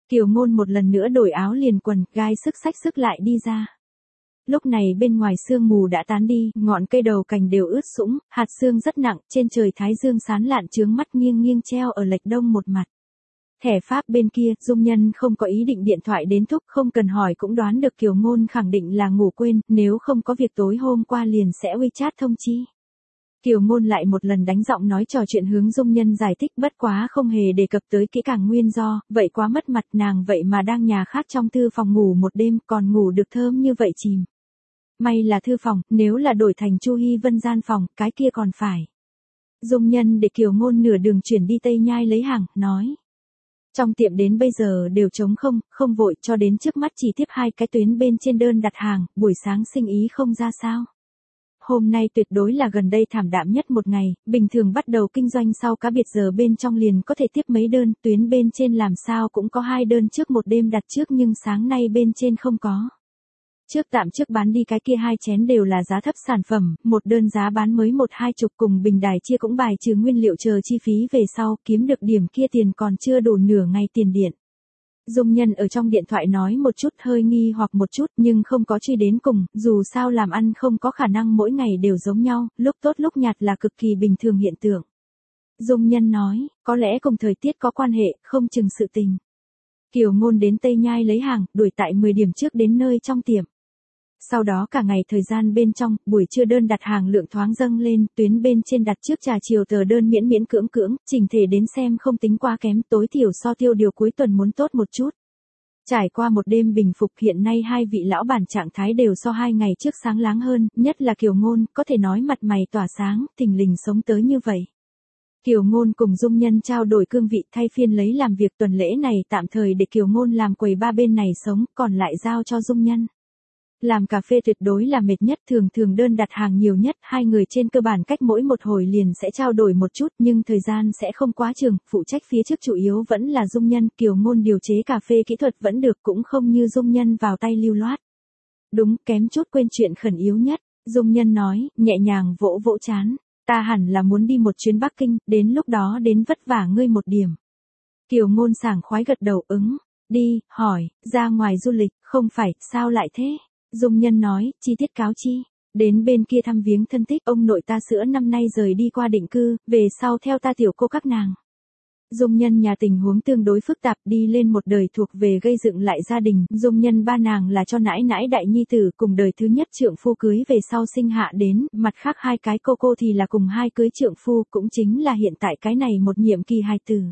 Kiều Ngôn một lần nữa đổi áo liền quần, gai sức xách sức lại đi ra. Lúc này bên ngoài sương mù đã tán đi, ngọn cây đầu cành đều ướt sũng, hạt sương rất nặng, trên trời thái dương sáng lạn chướng mắt nghiêng nghiêng treo ở lệch đông một mặt. Thẻ pháp bên kia, Dung Nhân không có ý định điện thoại đến thúc, không cần hỏi cũng đoán được Kiều Ngôn khẳng định là ngủ quên, nếu không có việc tối hôm qua liền sẽ WeChat thông chi. Kiều Ngôn lại một lần đánh giọng nói trò chuyện hướng Dung Nhân giải thích, bất quá không hề đề cập tới kỹ càng nguyên do, vậy quá mất mặt, nàng vậy mà đang nhà khác trong thư phòng ngủ một đêm, còn ngủ được thơm như vậy chìm. May là thư phòng, nếu là đổi thành Chu Hi Vân gian phòng, cái kia còn phải. Dung Nhân để Kiều Ngôn nửa đường chuyển đi Tây Nhai lấy hàng, nói. Trong tiệm đến bây giờ đều trống không, không vội, cho đến trước mắt chỉ tiếp hai cái tuyến bên trên đơn đặt hàng, buổi sáng sinh ý không ra sao. Hôm nay tuyệt đối là gần đây thảm đạm nhất một ngày, bình thường bắt đầu kinh doanh sau cá biệt giờ bên trong liền có thể tiếp mấy đơn, tuyến bên trên làm sao cũng có hai đơn trước một đêm đặt trước nhưng sáng nay bên trên không có. Trước tạm trước bán đi cái kia hai chén đều là giá thấp sản phẩm, một đơn giá bán mới một hai chục cùng bình đài chia cũng bài trừ nguyên liệu chờ chi phí về sau, kiếm được điểm kia tiền còn chưa đủ nửa ngày tiền điện. Dung Nhân ở trong điện thoại nói một chút hơi nghi hoặc một chút nhưng không có truy đến cùng, dù sao làm ăn không có khả năng mỗi ngày đều giống nhau, lúc tốt lúc nhạt là cực kỳ bình thường hiện tượng. Dung Nhân nói, có lẽ cùng thời tiết có quan hệ, không chừng sự tình. Kiều Ngôn đến Tây Nhai lấy hàng, đuổi tại mười điểm trước đến nơi trong tiệm. Sau đó cả ngày thời gian bên trong, buổi trưa đơn đặt hàng lượng thoáng dâng lên, tuyến bên trên đặt trước trà chiều tờ đơn miễn miễn cưỡng cưỡng, chỉnh thể đến xem không tính quá kém, tối thiểu so tiêu điều cuối tuần muốn tốt một chút. Trải qua một đêm bình phục hiện nay hai vị lão bản trạng thái đều so hai ngày trước sáng láng hơn, nhất là Kiều Ngôn, có thể nói mặt mày tỏa sáng, thình lình sống tới như vậy. Kiều Ngôn cùng Dung Nhân trao đổi cương vị thay phiên lấy làm việc tuần lễ này tạm thời để Kiều Ngôn làm quầy ba bên này sống, còn lại giao cho Dung Nhân. Làm cà phê tuyệt đối là mệt nhất, thường thường đơn đặt hàng nhiều nhất, hai người trên cơ bản cách mỗi một hồi liền sẽ trao đổi một chút nhưng thời gian sẽ không quá trường, phụ trách phía trước chủ yếu vẫn là Dung Nhân, Kiều Ngôn điều chế cà phê kỹ thuật vẫn được cũng không như Dung Nhân vào tay lưu loát. Đúng, kém chút quên chuyện khẩn yếu nhất, Dung Nhân nói, nhẹ nhàng vỗ vỗ chán, ta hẳn là muốn đi một chuyến Bắc Kinh, đến lúc đó đến vất vả ngươi một điểm. Kiều Ngôn sảng khoái gật đầu ứng, đi, hỏi, ra ngoài du lịch, không phải, sao lại thế? Dung Nhân nói, chi tiết cáo chi. Đến bên kia thăm viếng thân thích, ông nội ta sữa năm nay rời đi qua định cư, về sau theo ta tiểu cô các nàng. Dung Nhân nhà tình huống tương đối phức tạp, đi lên một đời thuộc về gây dựng lại gia đình, Dung Nhân ba nàng là cho nãi nãi đại nhi tử, cùng đời thứ nhất trượng phu cưới về sau sinh hạ đến, mặt khác hai cái cô cô thì là cùng hai cưới trượng phu, cũng chính là hiện tại cái này một nhiệm kỳ hai tử.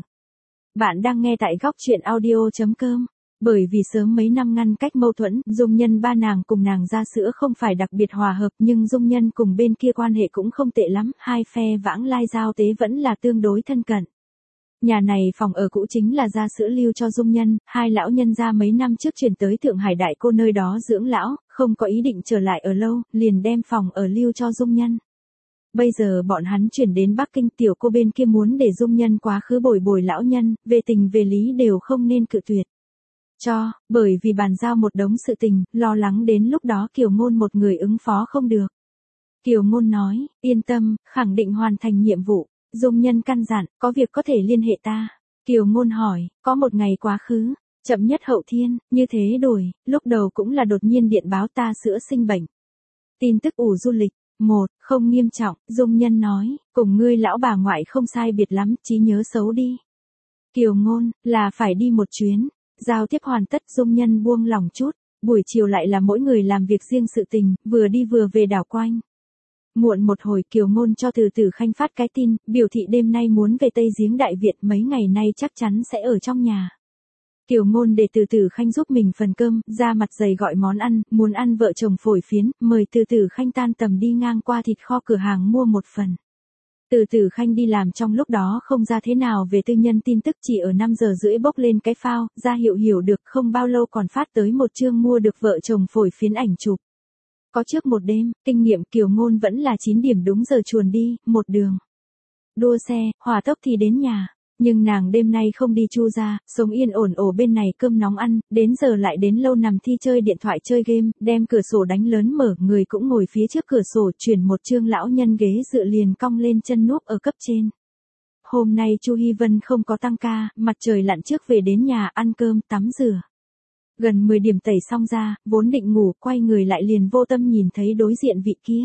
Bạn đang nghe tại góc truyện audio chấm com. Bởi vì sớm mấy năm ngăn cách mâu thuẫn, Dung Nhân ba nàng cùng nàng ra sữa không phải đặc biệt hòa hợp nhưng Dung Nhân cùng bên kia quan hệ cũng không tệ lắm, hai phe vãng lai giao tế vẫn là tương đối thân cận. Nhà này phòng ở cũ chính là ra sữa lưu cho Dung Nhân, hai lão nhân ra mấy năm trước chuyển tới Thượng Hải đại cô nơi đó dưỡng lão, không có ý định trở lại ở lâu, liền đem phòng ở lưu cho Dung Nhân. Bây giờ bọn hắn chuyển đến Bắc Kinh, tiểu cô bên kia muốn để Dung Nhân quá khứ bồi bồi lão nhân, về tình về lý đều không nên cự tuyệt. Cho, bởi vì bàn giao một đống sự tình, lo lắng đến lúc đó Kiều Ngôn một người ứng phó không được. Kiều Ngôn nói, yên tâm, khẳng định hoàn thành nhiệm vụ. Dung Nhân căn dặn, có việc có thể liên hệ ta. Kiều Ngôn hỏi, có một ngày quá khứ, chậm nhất hậu thiên, như thế đổi, lúc đầu cũng là đột nhiên điện báo ta sữa sinh bệnh. Tin tức ủ du lịch, một, không nghiêm trọng, Dung Nhân nói, cùng ngươi lão bà ngoại không sai biệt lắm, trí nhớ xấu đi. Kiều Ngôn, là phải đi một chuyến. Giao tiếp hoàn tất, Dung Nhân buông lòng chút, buổi chiều lại là mỗi người làm việc riêng sự tình, vừa đi vừa về đảo quanh. Muộn một hồi Kiều Ngôn cho Từ Tử Khanh phát cái tin, biểu thị đêm nay muốn về Tây Giếng Đại Việt, mấy ngày nay chắc chắn sẽ ở trong nhà. Kiều Ngôn để Từ Tử Khanh giúp mình phần cơm, ra mặt dày gọi món ăn, muốn ăn vợ chồng phổi phiến, mời Từ Tử Khanh tan tầm đi ngang qua thịt kho cửa hàng mua một phần. Từ Tử Khanh đi làm trong lúc đó không ra thế nào về tư nhân tin tức, chỉ ở năm giờ rưỡi bốc lên cái phao, ra hiệu hiểu được không bao lâu còn phát tới một chương mua được vợ chồng phổi phiến ảnh chụp. Có trước một đêm, kinh nghiệm Kiều Ngôn vẫn là chín điểm đúng giờ chuồn đi, một đường. Đua xe, hỏa tốc thì đến nhà. Nhưng nàng đêm nay không đi Chu ra, sống yên ổn ổ bên này cơm nóng ăn, đến giờ lại đến lâu nằm thi chơi điện thoại chơi game, đem cửa sổ đánh lớn mở, người cũng ngồi phía trước cửa sổ, chuyển một chương lão nhân ghế dựa liền cong lên chân núp ở cấp trên. Hôm nay Chu Hi Vân không có tăng ca, mặt trời lặn trước về đến nhà ăn cơm, tắm rửa. Gần mười điểm tẩy xong ra, vốn định ngủ, quay người lại liền vô tâm nhìn thấy đối diện vị kia.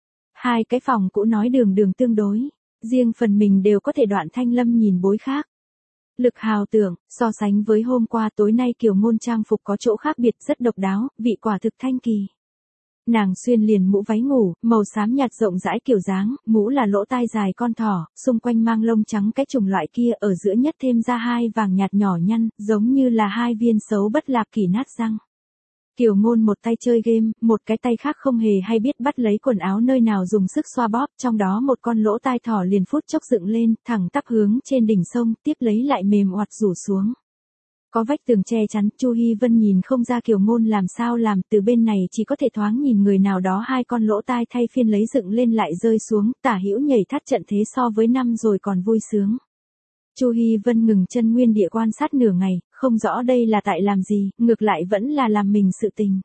Hai cái phòng cũ nói đường đường tương đối, riêng phần mình đều có thể Đoạn Thanh Lâm nhìn bối khác. Lực hào tưởng, so sánh với hôm qua tối nay Kiều Ngôn trang phục có chỗ khác biệt rất độc đáo, vị quả thực thanh kỳ. Nàng xuyên liền mũ váy ngủ, màu xám nhạt rộng rãi kiểu dáng, mũ là lỗ tai dài con thỏ, xung quanh mang lông trắng cái chủng loại kia, ở giữa nhất thêm ra hai vàng nhạt nhỏ nhăn, giống như là hai viên sấu bất lạp kỳ nát răng. Kiều Ngôn một tay chơi game, một cái tay khác không hề hay biết bắt lấy quần áo nơi nào dùng sức xoa bóp, trong đó một con lỗ tai thỏ liền phút chốc dựng lên, thẳng tắp hướng trên đỉnh sông, tiếp lấy lại mềm oặt rủ xuống. Có vách tường che chắn, Chu Hi Vân nhìn không ra Kiều Ngôn làm sao làm, từ bên này chỉ có thể thoáng nhìn người nào đó hai con lỗ tai thay phiên lấy dựng lên lại rơi xuống, tả hữu nhảy thắt trận thế so với năm rồi còn vui sướng. Chu Hi Vân ngừng chân nguyên địa quan sát nửa ngày, không rõ đây là tại làm gì, ngược lại vẫn là làm mình sự tình.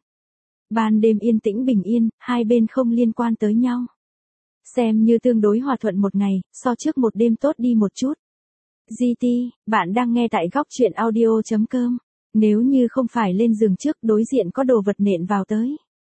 Ban đêm yên tĩnh bình yên, hai bên không liên quan tới nhau. Xem như tương đối hòa thuận một ngày, so trước một đêm tốt đi một chút. giê tê, bạn đang nghe tại góc truyện audio chấm com. Nếu như không phải lên giường trước đối diện có đồ vật nện vào tới.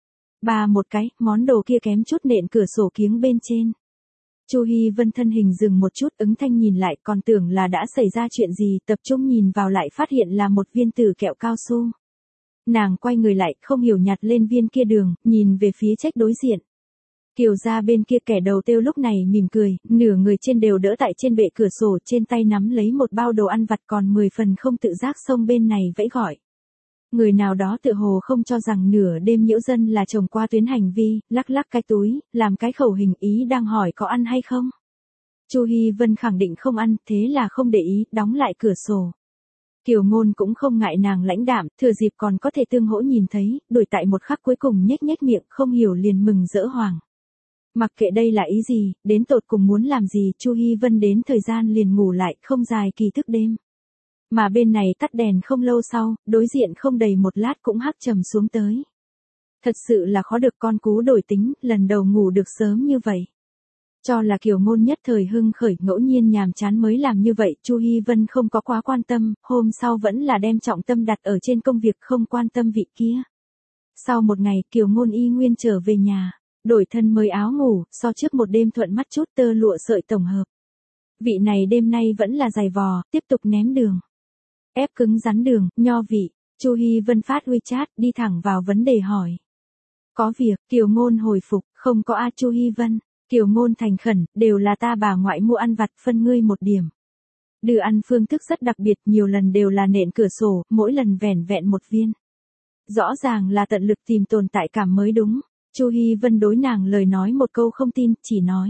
Ba một cái, món đồ kia kém chút nện cửa sổ kiếng bên trên. Chu Hi Vân thân hình dừng một chút, ứng thanh nhìn lại, còn tưởng là đã xảy ra chuyện gì, tập trung nhìn vào lại phát hiện là một viên tử kẹo cao su. Nàng quay người lại, không hiểu nhặt lên viên kia đường, nhìn về phía trách đối diện. Kiều gia bên kia kẻ đầu tiêu lúc này mỉm cười, nửa người trên đều đỡ tại trên bệ cửa sổ, trên tay nắm lấy một bao đồ ăn vặt, còn mười phần không tự giác xông bên này vẫy gọi. Người nào đó tự hồ không cho rằng nửa đêm nhiễu dân là chồng qua tuyến hành vi, lắc lắc cái túi, làm cái khẩu hình ý đang hỏi có ăn hay không. Chu Hi Vân khẳng định không ăn, thế là không để ý, đóng lại cửa sổ. Kiều Ngôn cũng không ngại nàng lãnh đạm, thừa dịp còn có thể tương hỗ nhìn thấy, đuổi tại một khắc cuối cùng nhếch nhếch miệng, không hiểu liền mừng rỡ hoàng. Mặc kệ đây là ý gì, đến tột cùng muốn làm gì, Chu Hi Vân đến thời gian liền ngủ lại, không dài kỳ thức đêm. Mà bên này tắt đèn không lâu sau, đối diện không đầy một lát cũng hắc trầm xuống tới. Thật sự là khó được con cú đổi tính, lần đầu ngủ được sớm như vậy. Cho là Kiều Ngôn nhất thời hưng khởi, ngẫu nhiên nhàm chán mới làm như vậy, Chu Hi Vân không có quá quan tâm, hôm sau vẫn là đem trọng tâm đặt ở trên công việc, không quan tâm vị kia. Sau một ngày, Kiều Ngôn y nguyên trở về nhà, đổi thân mới áo ngủ, so trước một đêm thuận mắt chút, tơ lụa sợi tổng hợp. Vị này đêm nay vẫn là dày vò, tiếp tục ném đường. Ép cứng rắn đường, nho vị, Chu Hi Vân phát WeChat, đi thẳng vào vấn đề hỏi. Có việc, Kiều Ngôn hồi phục, không có a Chu Hi Vân. Kiều Ngôn thành khẩn, đều là ta bà ngoại mua ăn vặt, phân ngươi một điểm. Đưa ăn phương thức rất đặc biệt, nhiều lần đều là nện cửa sổ, mỗi lần vẻn vẹn một viên. Rõ ràng là tận lực tìm tồn tại cảm mới đúng. Chu Hi Vân đối nàng lời nói một câu không tin, chỉ nói.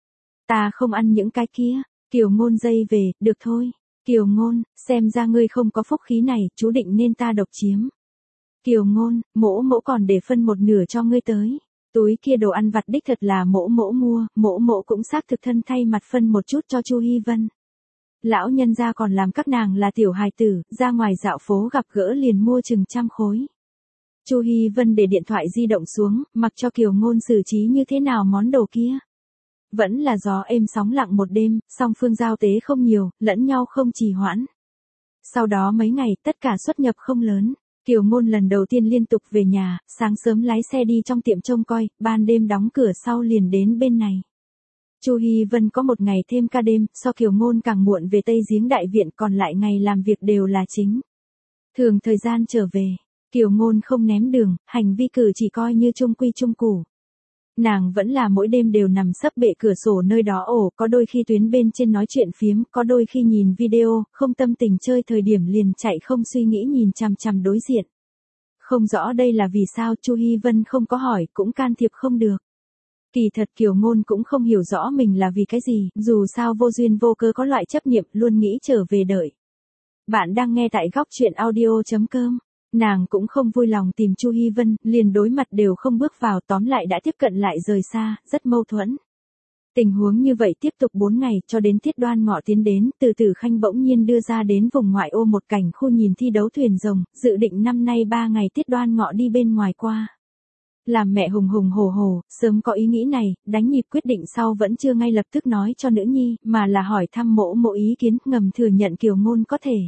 Ta không ăn những cái kia. Kiều Ngôn dây về, được thôi. Kiều Ngôn, xem ra ngươi không có phúc khí này, chú định nên ta độc chiếm. Kiều Ngôn, mỗ mỗ còn để phân một nửa cho ngươi tới. Túi kia đồ ăn vặt đích thật là mỗ mỗ mua, mỗ mỗ cũng xác thực thân thay mặt phân một chút cho Chu Hi Vân. Lão nhân gia còn làm các nàng là tiểu hài tử, ra ngoài dạo phố gặp gỡ liền mua chừng trăm khối. Chu Hi Vân để điện thoại di động xuống, mặc cho Kiều Ngôn xử trí như thế nào món đồ kia. Vẫn là gió êm sóng lặng một đêm, song phương giao tế không nhiều, lẫn nhau không trì hoãn. Sau đó mấy ngày, tất cả xuất nhập không lớn. Kiều Ngôn lần đầu tiên liên tục về nhà, sáng sớm lái xe đi trong tiệm trông coi, ban đêm đóng cửa sau liền đến bên này. Chu Hi Vân có một ngày thêm ca đêm, so Kiều Ngôn càng muộn về Tây Giếng Đại Viện, còn lại ngày làm việc đều là chính. Thường thời gian trở về, Kiều Ngôn không ném đường, hành vi cử chỉ coi như trung quy trung củ. Nàng vẫn là mỗi đêm đều nằm sấp bệ cửa sổ nơi đó ổ, có đôi khi tuyến bên trên nói chuyện phiếm, có đôi khi nhìn video, không tâm tình chơi thời điểm liền chạy không suy nghĩ nhìn chằm chằm đối diện. Không rõ đây là vì sao, Chu Hi Vân không có hỏi, cũng can thiệp không được. Kỳ thật Kiều Ngôn cũng không hiểu rõ mình là vì cái gì, dù sao vô duyên vô cớ có loại chấp niệm, luôn nghĩ trở về đợi. Bạn đang nghe tại góc truyện audio chấm com. Nàng cũng không vui lòng tìm Chu Hi Vân, liền đối mặt đều không bước vào, tóm lại đã tiếp cận lại rời xa, rất mâu thuẫn. Tình huống như vậy tiếp tục bốn ngày, cho đến Tiết Đoan Ngọ tiến đến, Từ Tử Khanh bỗng nhiên đưa ra đến vùng ngoại ô một cảnh khu nhìn thi đấu thuyền rồng, dự định năm nay ba ngày Tiết Đoan Ngọ đi bên ngoài qua. Làm mẹ hùng hùng hổ hổ, sớm có ý nghĩ này, đánh nhịp quyết định sau vẫn chưa ngay lập tức nói cho nữ nhi, mà là hỏi thăm mỗ mỗ ý kiến, ngầm thừa nhận Kiều Ngôn có thể.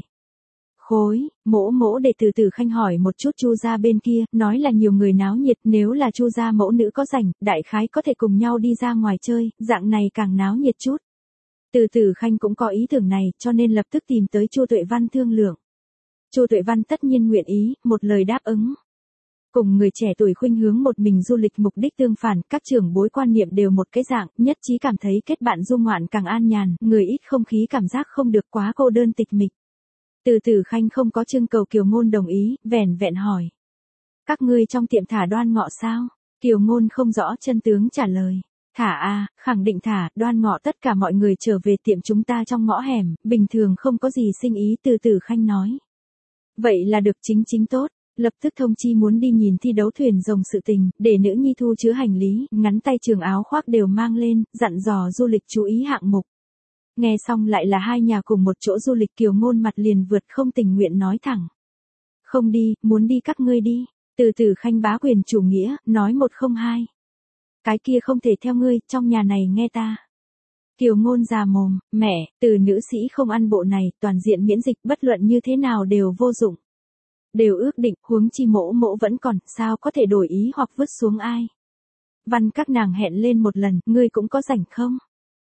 Khối, mỗ mỗ để từ từ khanh hỏi một chút Chu gia bên kia, nói là nhiều người náo nhiệt, nếu là Chu gia mẫu nữ có rảnh, đại khái có thể cùng nhau đi ra ngoài chơi, dạng này càng náo nhiệt chút. Từ từ khanh cũng có ý tưởng này, cho nên lập tức tìm tới Chu Tuệ Văn thương lượng. Chu Tuệ Văn tất nhiên nguyện ý, một lời đáp ứng. Cùng người trẻ tuổi khuynh hướng một mình du lịch mục đích tương phản, các trưởng bối quan niệm đều một cái dạng, nhất trí cảm thấy kết bạn du ngoạn càng an nhàn, người ít không khí cảm giác không được quá cô đơn tịch mịch. Từ từ khanh không có trưng cầu Kiều Ngôn đồng ý, vẻn vẹn hỏi. Các ngươi trong tiệm thả Đoan Ngọ sao? Kiều Ngôn không rõ chân tướng trả lời. Thả a, khẳng định thả, Đoan Ngọ tất cả mọi người trở về tiệm chúng ta trong ngõ hẻm, bình thường không có gì sinh ý. Từ từ khanh nói. Vậy là được, chính chính tốt. Lập tức thông chi muốn đi nhìn thi đấu thuyền rồng sự tình, để nữ nhi thu chứa hành lý, ngắn tay trường áo khoác đều mang lên, dặn dò du lịch chú ý hạng mục. Nghe xong lại là hai nhà cùng một chỗ du lịch. Kiều Ngôn mặt liền vượt không tình nguyện nói thẳng. Không đi, muốn đi các ngươi đi. Từ từ khanh bá quyền chủ nghĩa, nói một không hai. Cái kia không thể theo ngươi, trong nhà này nghe ta. Kiều Ngôn già mồm, mẹ, từ nữ sĩ không ăn bộ này, toàn diện miễn dịch, bất luận như thế nào đều vô dụng. Đều ước định, huống chi mỗ mỗ vẫn còn, sao có thể đổi ý hoặc vứt xuống ai. Văn các nàng hẹn lên một lần, ngươi cũng có rảnh không?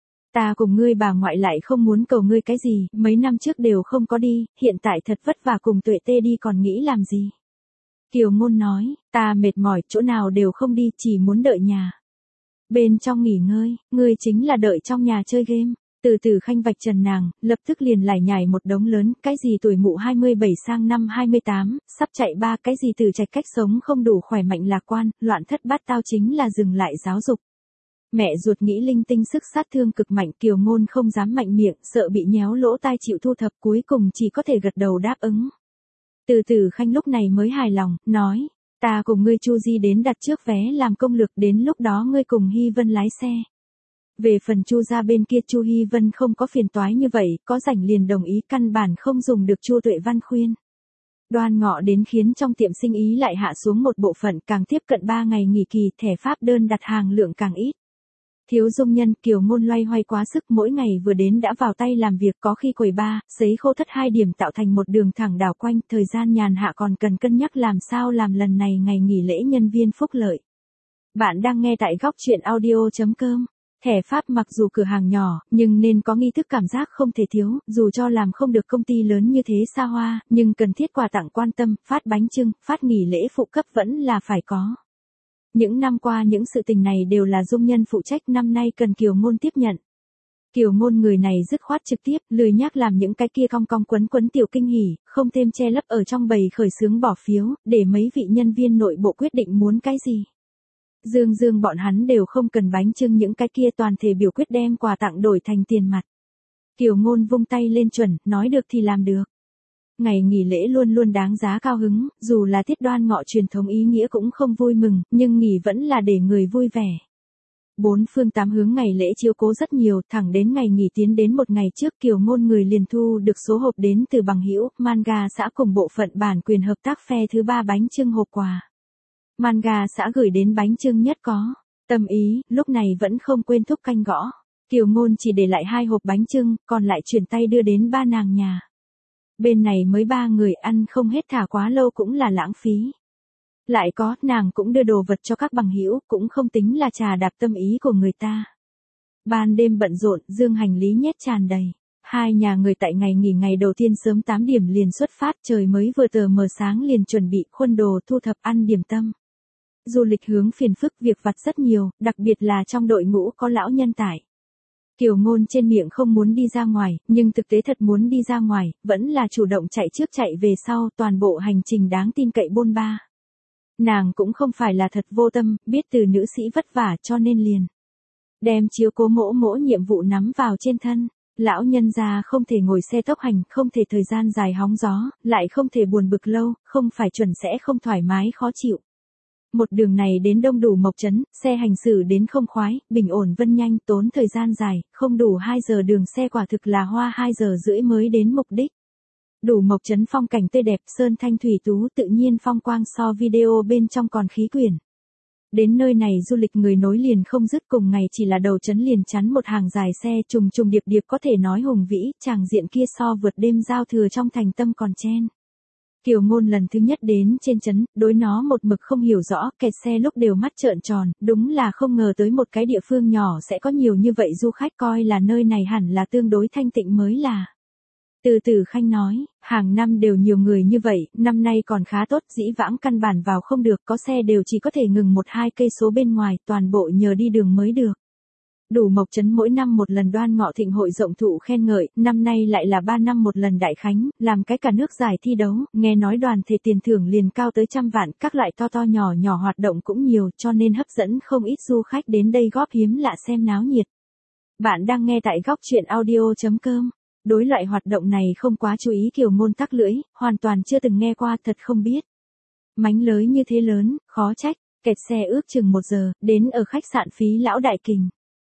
Ta cùng ngươi bà ngoại lại không muốn cầu ngươi cái gì, mấy năm trước đều không có đi, hiện tại thật vất vả cùng Tuệ Tê đi còn nghĩ làm gì. Kiều Ngôn nói, ta mệt mỏi, chỗ nào đều không đi, chỉ muốn đợi nhà. Bên trong nghỉ ngơi, ngươi chính là đợi trong nhà chơi game. Từ từ khanh vạch trần nàng, lập tức liền lải nhải một đống lớn, cái gì tuổi mụ hai mươi bảy sang năm hai mươi tám, sắp chạy ba, cái gì từ trạch cách sống không đủ khỏe mạnh lạc quan, loạn thất bát tao chính là dừng lại giáo dục. Mẹ ruột nghĩ linh tinh sức sát thương cực mạnh. Kiều Ngôn không dám mạnh miệng, sợ bị nhéo lỗ tai chịu thu thập, cuối cùng chỉ có thể gật đầu đáp ứng. Từ từ khanh lúc này mới hài lòng, nói, ta cùng ngươi Chu Di đến đặt trước vé làm công lược, đến lúc đó ngươi cùng Hy Vân lái xe. Về phần Chu gia bên kia Chu Hy Vân không có phiền toái như vậy, có rảnh liền đồng ý, căn bản không dùng được Chu Tuệ Văn khuyên. Đoan Ngọ đến khiến trong tiệm sinh ý lại hạ xuống một bộ phận, càng tiếp cận ba ngày nghỉ kỳ, thẻ pháp đơn đặt hàng lượng càng ít. Thiếu dung nhân, Kiều Ngôn loay hoay quá sức, mỗi ngày vừa đến đã vào tay làm việc, có khi quầy ba, sấy khô thất hai điểm tạo thành một đường thẳng đảo quanh, thời gian nhàn hạ còn cần cân nhắc làm sao làm lần này ngày nghỉ lễ nhân viên phúc lợi. Bạn đang nghe tại góc truyện audio chấm com. Thẻ Pháp mặc dù cửa hàng nhỏ, nhưng nên có nghi thức cảm giác không thể thiếu, dù cho làm không được công ty lớn như thế xa hoa, nhưng cần thiết quà tặng quan tâm, phát bánh chưng, phát nghỉ lễ phụ cấp vẫn là phải có. Những năm qua những sự tình này đều là dung nhân phụ trách, năm nay cần Kiều Ngôn tiếp nhận. Kiều Ngôn người này dứt khoát trực tiếp, lười nhác làm những cái kia cong cong quấn quấn tiểu kinh hỉ, không thêm che lấp ở trong bầy khởi xướng bỏ phiếu, để mấy vị nhân viên nội bộ quyết định muốn cái gì. Dương Dương bọn hắn đều không cần bánh chưng, những cái kia toàn thể biểu quyết đem quà tặng đổi thành tiền mặt. Kiều Ngôn vung tay lên chuẩn, nói được thì làm được. Ngày nghỉ lễ luôn luôn đáng giá cao hứng, dù là tiết Đoan Ngọ truyền thống ý nghĩa cũng không vui mừng, nhưng nghỉ vẫn là để người vui vẻ. Bốn phương tám hướng ngày lễ chiếu cố rất nhiều, thẳng đến ngày nghỉ tiến đến một ngày trước Kiều Ngôn người liền thu được số hộp đến từ bằng hữu, Manga xã cùng bộ phận bản quyền hợp tác phe thứ ba bánh chưng hộp quà. Manga xã gửi đến bánh chưng nhất có tâm ý, lúc này vẫn không quên thúc canh gõ. Kiều Ngôn chỉ để lại hai hộp bánh chưng, còn lại chuyển tay đưa đến ba nàng nhà. Bên này mới ba người ăn không hết, thả quá lâu cũng là lãng phí. Lại có, nàng cũng đưa đồ vật cho các bằng hữu, cũng không tính là trà đạp tâm ý của người ta. Ban đêm bận rộn, dương hành lý nhét tràn đầy. Hai nhà người tại ngày nghỉ ngày đầu tiên sớm tám điểm liền xuất phát, trời mới vừa tờ mờ sáng liền chuẩn bị khuôn đồ thu thập ăn điểm tâm. Du lịch hướng phiền phức, việc vặt rất nhiều, đặc biệt là trong đội ngũ có lão nhân tải. Kiều Ngôn trên miệng không muốn đi ra ngoài, nhưng thực tế thật muốn đi ra ngoài, vẫn là chủ động chạy trước chạy về sau, toàn bộ hành trình đáng tin cậy bôn ba. Nàng cũng không phải là thật vô tâm, biết từ nữ sĩ vất vả cho nên liền đem chiếu cố mỗ mỗ nhiệm vụ nắm vào trên thân. Lão nhân già không thể ngồi xe tốc hành, không thể thời gian dài hóng gió, lại không thể buồn bực lâu, không phải chuẩn sẽ không thoải mái khó chịu. Một đường này đến đông đủ Mộc Trấn, xe hành xử đến không khoái, bình ổn vân nhanh, tốn thời gian dài, không đủ hai giờ đường xe quả thực là hoa hai giờ rưỡi mới đến mục đích. Đủ Mộc Trấn phong cảnh tươi đẹp, sơn thanh thủy tú, tự nhiên phong quang so video bên trong còn khí quyển. Đến nơi này du lịch người nối liền không dứt, cùng ngày chỉ là đầu trấn liền chắn một hàng dài xe trùng trùng điệp điệp có thể nói hùng vĩ, tràng diện kia so vượt đêm giao thừa trong thành tâm còn chen. Kiều Ngôn lần thứ nhất đến trên trấn, đối nó một mực không hiểu rõ, kẹt xe lúc đều mắt trợn tròn, đúng là không ngờ tới một cái địa phương nhỏ sẽ có nhiều như vậy du khách, coi là nơi này hẳn là tương đối thanh tịnh mới là. Từ Từ Khanh nói, hàng năm đều nhiều người như vậy, năm nay còn khá tốt, dĩ vãng căn bản vào không được, có xe đều chỉ có thể ngừng một hai cây số bên ngoài, toàn bộ nhờ đi đường mới được. Đủ Mộc trấn mỗi năm một lần Đoan Ngọ thịnh hội rộng thụ khen ngợi, năm nay lại là ba năm một lần đại khánh, làm cái cả nước giải thi đấu, nghe nói đoàn thể tiền thưởng liền cao tới trăm vạn, các loại to to nhỏ nhỏ hoạt động cũng nhiều, cho nên hấp dẫn không ít du khách đến đây góp hiếm lạ xem náo nhiệt. Bạn đang nghe tại góc truyện audio chấm com. Đối loại hoạt động này không quá chú ý, Kiều Ngôn tắc lưỡi, hoàn toàn chưa từng nghe qua, thật không biết. Mánh lới như thế lớn, khó trách, kẹt xe ước chừng một giờ, đến ở khách sạn Phí Lão Đại Kình.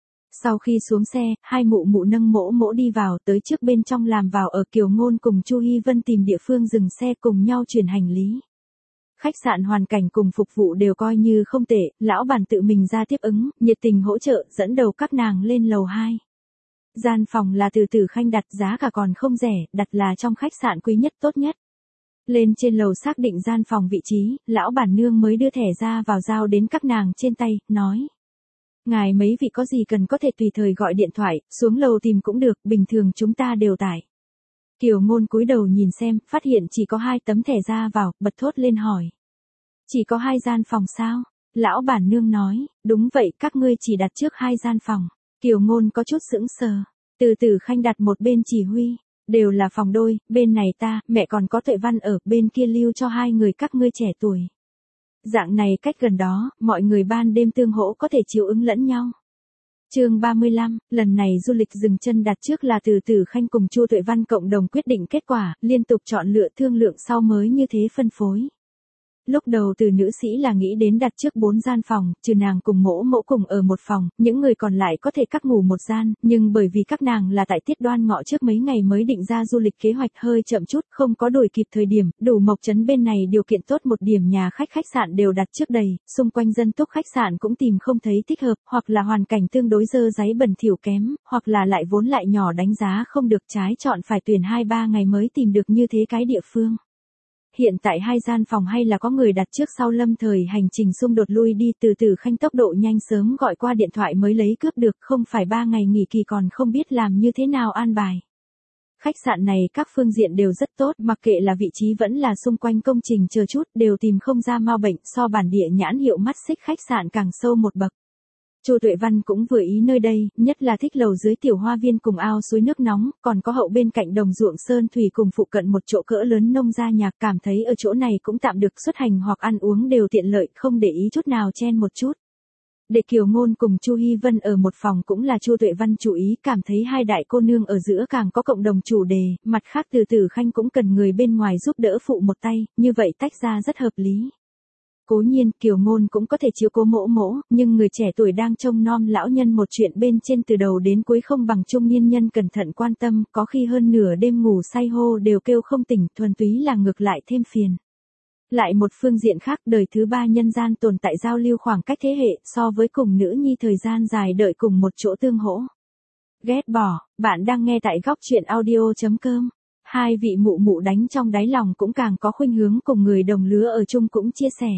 Sau khi xuống xe, hai mụ mụ nâng mỗ mỗ đi vào, tới trước bên trong làm vào ở, Kiều Ngôn cùng Chu Hi Vân tìm địa phương dừng xe cùng nhau chuyển hành lý. Khách sạn hoàn cảnh cùng phục vụ đều coi như không tệ, lão bản tự mình ra tiếp ứng, nhiệt tình hỗ trợ, dẫn đầu các nàng lên lầu hai. Gian phòng là Từ Từ Khanh đặt, giá cả còn không rẻ, đặt là trong khách sạn quý nhất tốt nhất. Lên trên lầu xác định gian phòng vị trí, lão bản nương mới đưa thẻ ra vào giao đến các nàng trên tay, nói. Ngài mấy vị có gì cần có thể tùy thời gọi điện thoại, xuống lầu tìm cũng được, bình thường chúng ta đều tải. Kiều Ngôn cúi đầu nhìn xem, phát hiện chỉ có hai tấm thẻ ra vào, bật thốt lên hỏi. Chỉ có hai gian phòng sao? Lão bản nương nói, đúng vậy, các ngươi chỉ đặt trước hai gian phòng. Kiều Ngôn có chút sững sờ. Từ Từ Khanh đặt một bên chỉ huy, đều là phòng đôi, bên này ta, mẹ còn có Tuệ Văn ở, bên kia lưu cho hai người các ngươi trẻ tuổi. Dạng này cách gần đó, mọi người ban đêm tương hỗ có thể chiếu ứng lẫn nhau. Chương ba mươi lăm, lần này du lịch dừng chân đặt trước là Từ Từ Khanh cùng Chu Tuệ Văn cộng đồng quyết định kết quả, liên tục chọn lựa thương lượng sau mới như thế phân phối. Lúc đầu Từ nữ sĩ là nghĩ đến đặt trước bốn gian phòng, trừ nàng cùng mỗ mỗ cùng ở một phòng, những người còn lại có thể cắt ngủ một gian, nhưng bởi vì các nàng là tại tiết Đoan Ngọ trước mấy ngày mới định ra du lịch kế hoạch hơi chậm chút, không có đuổi kịp thời điểm, Đủ Mộc trấn bên này điều kiện tốt, một điểm nhà khách khách sạn đều đặt trước đầy, xung quanh dân túc khách sạn cũng tìm không thấy thích hợp, hoặc là hoàn cảnh tương đối dơ dáy bẩn thỉu kém, hoặc là lại vốn lại nhỏ đánh giá không được, trái chọn phải tuyển hai ba ngày mới tìm được như thế cái địa phương. Hiện tại hai gian phòng hay là có người đặt trước, sau lâm thời hành trình xung đột lui đi, Từ Từ Khanh tốc độ nhanh sớm gọi qua điện thoại mới lấy cướp được, không phải ba ngày nghỉ kỳ còn không biết làm như thế nào an bài. Khách sạn này các phương diện đều rất tốt, mặc kệ là vị trí vẫn là xung quanh công trình chờ chút, đều tìm không ra ma bệnh, so bản địa nhãn hiệu mắt xích khách sạn càng sâu một bậc. Chu Tuệ Văn cũng vừa ý nơi đây, nhất là thích lầu dưới tiểu hoa viên cùng ao suối nước nóng, còn có hậu bên cạnh đồng ruộng sơn thủy cùng phụ cận một chỗ cỡ lớn nông gia nhạc, cảm thấy ở chỗ này cũng tạm được, xuất hành hoặc ăn uống đều tiện lợi, không để ý chút nào chen một chút. Để Kiều Ngôn cùng Chu Hi Vân ở một phòng cũng là Chu Tuệ Văn chú ý, cảm thấy hai đại cô nương ở giữa càng có cộng đồng chủ đề, mặt khác Từ Từ Khanh cũng cần người bên ngoài giúp đỡ phụ một tay, như vậy tách ra rất hợp lý. Cố nhiên, Kiều Ngôn cũng có thể chiếu cố mỗ mỗ, nhưng người trẻ tuổi đang trông nom lão nhân một chuyện bên trên từ đầu đến cuối không bằng trung niên nhân cẩn thận quan tâm, có khi hơn nửa đêm ngủ say hô đều kêu không tỉnh, thuần túy là ngược lại thêm phiền. Lại một phương diện khác, đời thứ ba nhân gian tồn tại giao lưu khoảng cách thế hệ, so với cùng nữ nhi thời gian dài đợi cùng một chỗ tương hỗ. Ghét bỏ, bạn đang nghe tại góc truyện audio chấm com. Hai vị mụ mụ đánh trong đáy lòng cũng càng có khuynh hướng cùng người đồng lứa ở chung cũng chia sẻ.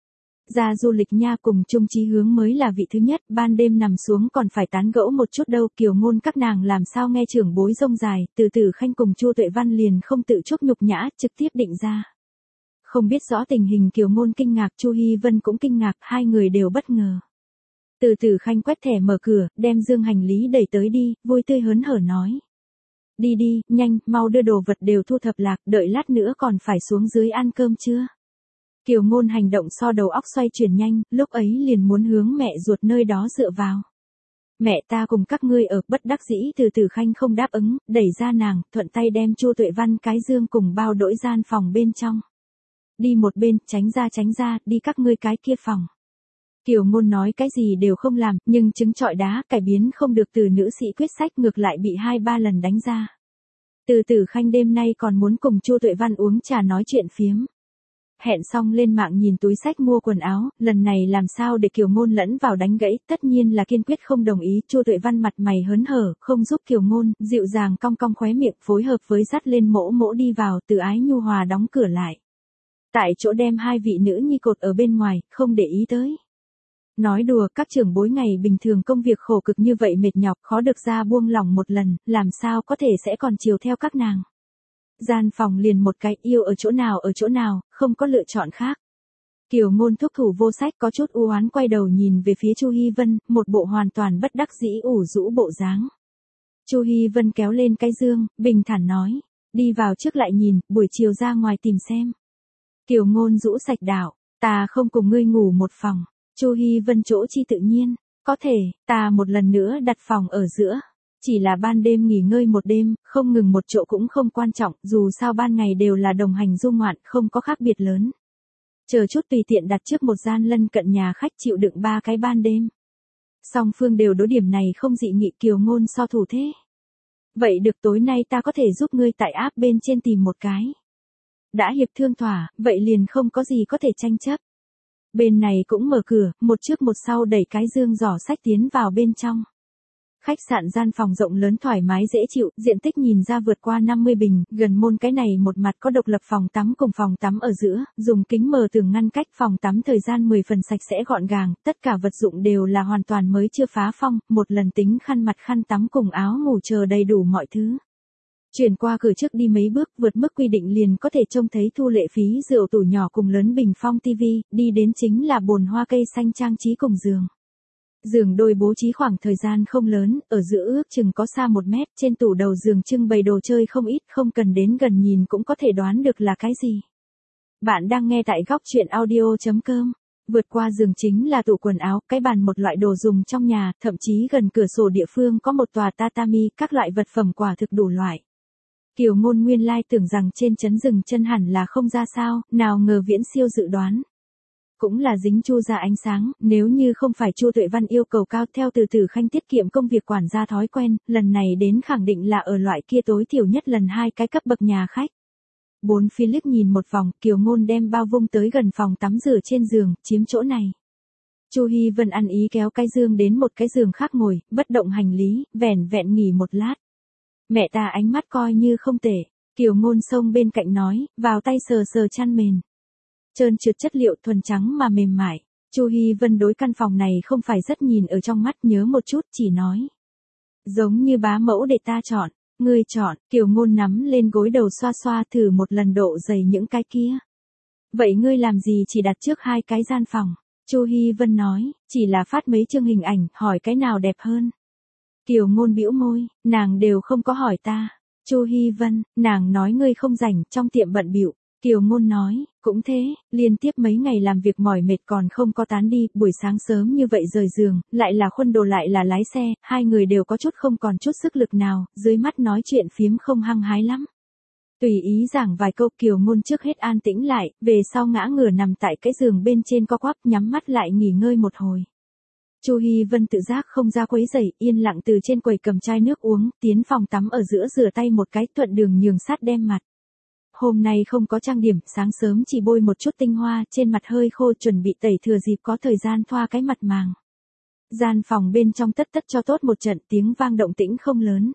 Ra du lịch nha, cùng chung chí hướng mới là vị thứ nhất, ban đêm nằm xuống còn phải tán gẫu một chút đâu, Kiều Ngôn các nàng làm sao nghe trưởng bối rông dài, Từ Từ Khanh cùng Chu Tuệ Văn liền không tự chuốc nhục nhã, trực tiếp định ra. Không biết rõ tình hình, Kiều Ngôn kinh ngạc, Chu Hi Vân cũng kinh ngạc, hai người đều bất ngờ. Từ Từ Khanh quét thẻ mở cửa, đem dương hành lý đẩy tới đi, vui tươi hớn hở nói. Đi đi, nhanh, mau đưa đồ vật đều thu thập lạc, đợi lát nữa còn phải xuống dưới ăn cơm chưa? Kiều Ngôn hành động so đầu óc xoay chuyển nhanh, lúc ấy liền muốn hướng mẹ ruột nơi đó dựa vào. Mẹ ta cùng các ngươi ở, bất đắc dĩ Từ Từ Khanh không đáp ứng, đẩy ra nàng, thuận tay đem Chu Tuệ Văn cái dương cùng bao đỗi gian phòng bên trong. Đi một bên, tránh ra tránh ra, đi các ngươi cái kia phòng. Kiều Ngôn nói cái gì đều không làm, nhưng trứng trọi đá, cải biến không được từ nữ sĩ quyết sách, ngược lại bị hai ba lần đánh ra. Từ Từ Khanh đêm nay còn muốn cùng Chu Tuệ Văn uống trà nói chuyện phiếm. hẹn xong lên mạng nhìn túi xách mua quần áo, lần này làm sao để Kiều Ngôn lẫn vào đánh gãy, tất nhiên là kiên quyết không đồng ý. Chu Tuệ Văn mặt mày hớn hở, không giúp Kiều Ngôn, dịu dàng cong cong khóe miệng, phối hợp với dắt lên mỗ mỗ đi vào, Từ Ái nhu hòa đóng cửa lại. Tại chỗ đem hai vị nữ nhi cột ở bên ngoài, không để ý tới. Nói đùa, các trưởng bối ngày bình thường công việc khổ cực như vậy mệt nhọc, khó được ra buông lỏng một lần, làm sao có thể sẽ còn chiều theo các nàng. Gian phòng liền một cái, yêu ở chỗ nào ở chỗ nào, không có lựa chọn khác. Kiều Ngôn thúc thủ vô sách, có chút u oán quay đầu nhìn về phía Chu Hi Vân, một bộ hoàn toàn bất đắc dĩ ủ rũ bộ dáng. Chu Hi Vân kéo lên cái giường, bình thản nói, đi vào trước lại nhìn, buổi chiều ra ngoài tìm xem. Kiều Ngôn rũ sạch đạo, ta không cùng ngươi ngủ một phòng. Chu Hi Vân chỗ chi tự nhiên, có thể, ta một lần nữa đặt phòng ở giữa. Chỉ là ban đêm nghỉ ngơi một đêm, không ngừng một chỗ cũng không quan trọng, dù sao ban ngày đều là đồng hành du ngoạn, không có khác biệt lớn. Chờ chút tùy tiện đặt trước một gian lân cận nhà khách chịu đựng ba cái ban đêm. Song phương đều đối điểm này không dị nghị. Kiều Ngôn so thủ thế. Vậy được, tối nay ta có thể giúp ngươi tại app bên trên tìm một cái. Đã hiệp thương thỏa, vậy liền không có gì có thể tranh chấp. Bên này cũng mở cửa, một trước một sau đẩy cái dương giỏ sách tiến vào bên trong. Khách sạn gian phòng rộng lớn thoải mái dễ chịu, diện tích nhìn ra vượt qua năm mươi bình, gần môn cái này một mặt có độc lập phòng tắm cùng phòng tắm ở giữa, dùng kính mờ tường ngăn cách phòng tắm, thời gian mười phần sạch sẽ gọn gàng, tất cả vật dụng đều là hoàn toàn mới chưa phá phong, một lần tính khăn mặt khăn tắm cùng áo ngủ chờ đầy đủ mọi thứ. Chuyển qua cửa trước đi mấy bước, vượt mức quy định liền có thể trông thấy thu lệ phí rượu tủ nhỏ cùng lớn bình phong tivi, đi đến chính là bồn hoa cây xanh trang trí cùng giường. Giường đôi bố trí khoảng thời gian không lớn, ở giữa ước chừng có xa một mét, trên tủ đầu giường trưng bày đồ chơi không ít, không cần đến gần nhìn cũng có thể đoán được là cái gì. Bạn đang nghe tại góc truyện audio chấm com. Vượt qua giường chính là tủ quần áo, cái bàn, một loại đồ dùng trong nhà, thậm chí gần cửa sổ địa phương có một tòa tatami, các loại vật phẩm quả thực đủ loại. Kiều Ngôn nguyên lai tưởng rằng trên trấn rừng chân hẳn là không ra sao, nào ngờ viễn siêu dự đoán. Cũng là dính Chu ra ánh sáng, nếu như không phải Chu Tuệ Văn yêu cầu cao theo từ từ khanh tiết kiệm công việc quản gia thói quen, lần này đến khẳng định là ở loại kia tối thiểu nhất lần hai cái cấp bậc nhà khách. Bốn phía liếc nhìn một vòng, Kiều Ngôn đem bao vung tới gần phòng tắm rửa trên giường, chiếm chỗ này. Chu Hi Vân ăn ý kéo cái giường đến một cái giường khác ngồi, bất động hành lý, vẻn vẹn nghỉ một lát. Mẹ ta ánh mắt coi như không tệ. Kiều Ngôn xông bên cạnh nói, vào tay sờ sờ chăn mền. Trơn trượt chất liệu thuần trắng mà mềm mại. Chu Hi Vân đối căn phòng này không phải rất nhìn ở trong mắt, nhớ một chút chỉ nói. Giống như bá mẫu để ta chọn, ngươi chọn. Kiều Ngôn nắm lên gối đầu xoa xoa thử một lần độ dày những cái kia. Vậy ngươi làm gì chỉ đặt trước hai cái gian phòng? Chu Hi Vân nói, chỉ là phát mấy chương hình ảnh, hỏi cái nào đẹp hơn. Kiều Ngôn bĩu môi, nàng đều không có hỏi ta. Chu Hi Vân, nàng nói ngươi không rảnh, trong tiệm bận bịu. Kiều Ngôn nói, cũng thế, liên tiếp mấy ngày làm việc mỏi mệt còn không có tán đi, buổi sáng sớm như vậy rời giường, lại là khuân đồ lại là lái xe, hai người đều có chút không còn chút sức lực nào, dưới mắt nói chuyện phiếm không hăng hái lắm. Tùy ý giảng vài câu, Kiều Ngôn trước hết an tĩnh lại, về sau ngã ngửa nằm tại cái giường bên trên co quắp, nhắm mắt lại nghỉ ngơi một hồi. Chu Hi Vân tự giác không ra quấy rầy, yên lặng từ trên quầy cầm chai nước uống, tiến phòng tắm ở giữa rửa tay một cái, thuận đường nhường sát đem mặt. Hôm nay không có trang điểm, sáng sớm chỉ bôi một chút tinh hoa, trên mặt hơi khô, chuẩn bị tẩy thừa dịp có thời gian thoa cái mặt màng. Gian phòng bên trong tất tất cho tốt một trận, tiếng vang động tĩnh không lớn.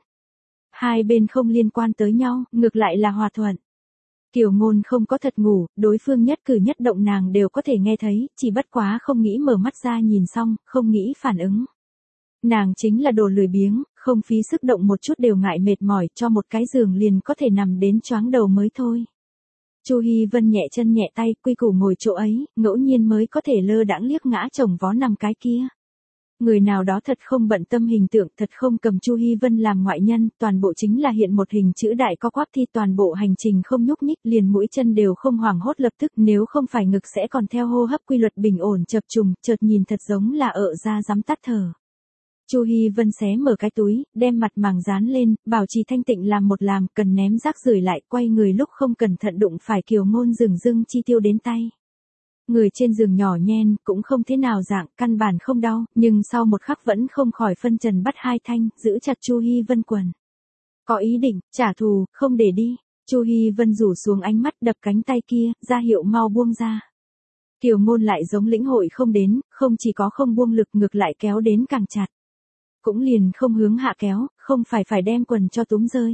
Hai bên không liên quan tới nhau, ngược lại là hòa thuận. Kiều Ngôn không có thật ngủ, đối phương nhất cử nhất động nàng đều có thể nghe thấy, chỉ bất quá không nghĩ mở mắt ra nhìn xong, không nghĩ phản ứng. Nàng chính là đồ lười biếng, không phí sức động một chút đều ngại mệt mỏi, cho một cái giường liền có thể nằm đến choáng đầu mới thôi. Chu Hi Vân nhẹ chân nhẹ tay, quy củ ngồi chỗ ấy, ngẫu nhiên mới có thể lơ đãng liếc ngã chồng vó nằm cái kia. Người nào đó thật không bận tâm hình tượng, thật không cầm Chu Hi Vân làm ngoại nhân, toàn bộ chính là hiện một hình chữ đại co quắp thi, toàn bộ hành trình không nhúc nhích, liền mũi chân đều không hoảng hốt lập tức, nếu không phải ngực sẽ còn theo hô hấp quy luật bình ổn chập trùng, chợt nhìn thật giống là ợ ra dám tắt thở. Chu Hi Vân xé mở cái túi, đem mặt màng dán lên, bảo trì thanh tịnh làm một làm, cần ném rác rưởi lại, quay người lúc không cẩn thận đụng phải Kiều Ngôn dừng dưng chi tiêu đến tay. Người trên giường nhỏ nhen, cũng không thế nào dạng, căn bản không đau, nhưng sau một khắc vẫn không khỏi phân trần bắt hai thanh, giữ chặt Chu Hi Vân quần. Có ý định, trả thù, không để đi. Chu Hi Vân rủ xuống ánh mắt đập cánh tay kia, ra hiệu mau buông ra. Kiều Ngôn lại giống lĩnh hội không đến, không chỉ có không buông lực ngược lại kéo đến càng chặt. Cũng liền không hướng hạ kéo, không phải phải đem quần cho túm rơi.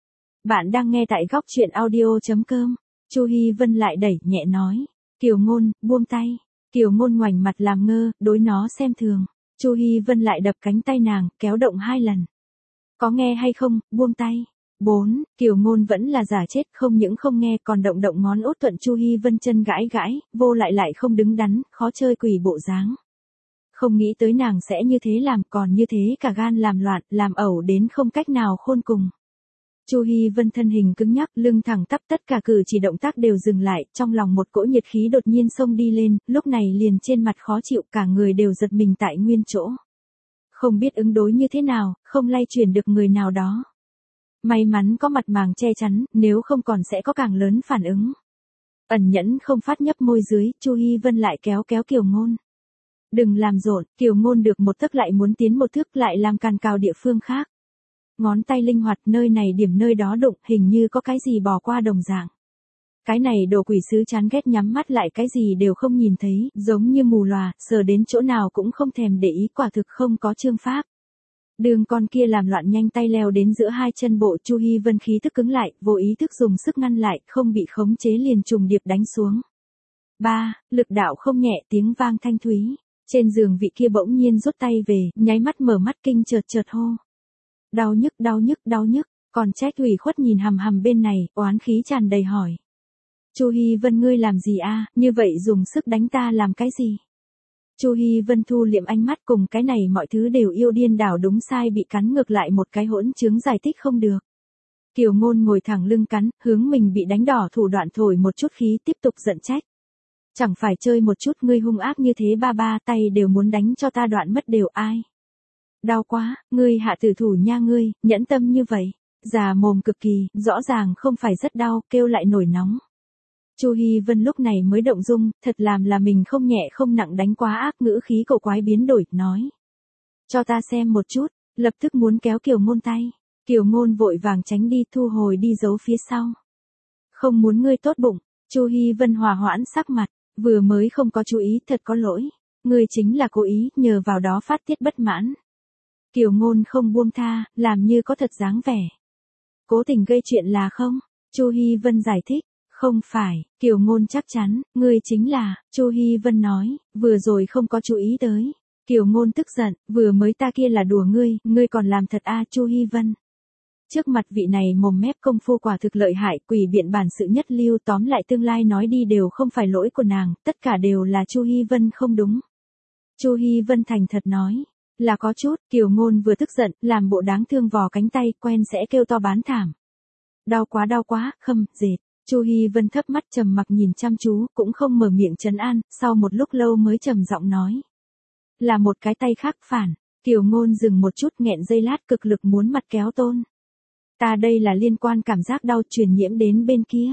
Bạn đang nghe tại góc truyện audio.com. Chu Hi Vân lại đẩy nhẹ nói. Kiều Ngôn, buông tay. Kiều Ngôn ngoảnh mặt làm ngơ, đối nó xem thường. Chu Hi Vân lại đập cánh tay nàng, kéo động hai lần. Có nghe hay không, buông tay. bốn. Kiều Ngôn vẫn là giả chết, không những không nghe còn động động ngón út thuận Chu Hi Vân chân gãi gãi, vô lại lại không đứng đắn, khó chơi quỷ bộ dáng. Không nghĩ tới nàng sẽ như thế làm, còn như thế cả gan làm loạn, làm ẩu đến không cách nào khôn cùng. Chu Hi Vân thân hình cứng nhắc, lưng thẳng tắp, tất cả cử chỉ động tác đều dừng lại, trong lòng một cỗ nhiệt khí đột nhiên xông đi lên, lúc này liền trên mặt khó chịu, cả người đều giật mình tại nguyên chỗ. Không biết ứng đối như thế nào, không lay chuyển được người nào đó. May mắn có mặt màng che chắn, nếu không còn sẽ có càng lớn phản ứng. Ẩn nhẫn không phát nhấp môi dưới, Chu Hi Vân lại kéo kéo Kiều Ngôn. Đừng làm rộn, Kiều Ngôn được một tấc lại muốn tiến một thước, lại làm càn cào địa phương khác. Ngón tay linh hoạt, nơi này điểm nơi đó đụng, hình như có cái gì bỏ qua đồng dạng. Cái này đồ quỷ sứ chán ghét, nhắm mắt lại cái gì đều không nhìn thấy, giống như mù lòa, sờ đến chỗ nào cũng không thèm để ý, quả thực không có chương pháp. Đường con kia làm loạn nhanh tay leo đến giữa hai chân bộ, Chu Hi Vân khí thức cứng lại, vô ý thức dùng sức ngăn lại, không bị khống chế liền trùng điệp đánh xuống. ba. Lực đạo không nhẹ, tiếng vang thanh thúy. Trên giường vị kia bỗng nhiên rút tay về, nháy mắt mở mắt kinh chợt chợt hô. Đau nhức, đau nhức, đau nhức, còn trách ủy khuất nhìn hằm hằm bên này, oán khí tràn đầy hỏi. Chu Hi Vân ngươi làm gì a, như vậy dùng sức đánh ta làm cái gì? Chu Hi Vân thu liệm ánh mắt, cùng cái này mọi thứ đều yêu điên đảo đúng sai bị cắn ngược lại một cái hỗn chứng giải thích không được. Kiều Ngôn ngồi thẳng lưng cắn, hướng mình bị đánh đỏ thủ đoạn thổi một chút khí, tiếp tục giận trách. Chẳng phải chơi một chút, ngươi hung ác như thế, ba ba tay đều muốn đánh cho ta đoạn mất đều ai. Đau quá, ngươi hạ tử thủ nha ngươi, nhẫn tâm như vậy. Già mồm cực kỳ, rõ ràng không phải rất đau, kêu lại nổi nóng. Chu Hi Vân lúc này mới động dung, thật làm là mình không nhẹ không nặng đánh quá ác, ngữ khí cổ quái biến đổi, nói. Cho ta xem một chút, lập tức muốn kéo Kiều Ngôn tay. Kiều Ngôn vội vàng tránh đi, thu hồi đi giấu phía sau. Không muốn ngươi tốt bụng. Chu Hi Vân hòa hoãn sắc mặt, vừa mới không có chú ý, thật có lỗi. Ngươi chính là cố ý, nhờ vào đó phát tiết bất mãn. Kiều Ngôn không buông tha, làm như có thật dáng vẻ. Cố tình gây chuyện là không? Chu Hi Vân giải thích. Không phải, Kiều Ngôn chắc chắn, ngươi chính là, Chu Hi Vân nói, vừa rồi không có chú ý tới. Kiều Ngôn tức giận, vừa mới ta kia là đùa ngươi, ngươi còn làm thật a à, Chu Hi Vân. Trước mặt vị này mồm mép công phu quả thực lợi hại, quỷ biện bản sự nhất lưu, tóm lại tương lai nói đi đều không phải lỗi của nàng, tất cả đều là Chu Hi Vân không đúng. Chu Hi Vân thành thật nói, là có chút. Kiều Ngôn vừa tức giận, làm bộ đáng thương vò cánh tay, quen sẽ kêu to bán thảm. Đau quá đau quá, khâm, dệt. Chu Hi Vân thấp mắt trầm mặc nhìn chăm chú, cũng không mở miệng trấn an, sau một lúc lâu mới trầm giọng nói. Là một cái tay khác phản. Kiều Ngôn dừng một chút, nghẹn giây lát, cực lực muốn mặt kéo tôn. Ta đây là liên quan cảm giác đau truyền nhiễm đến bên kia.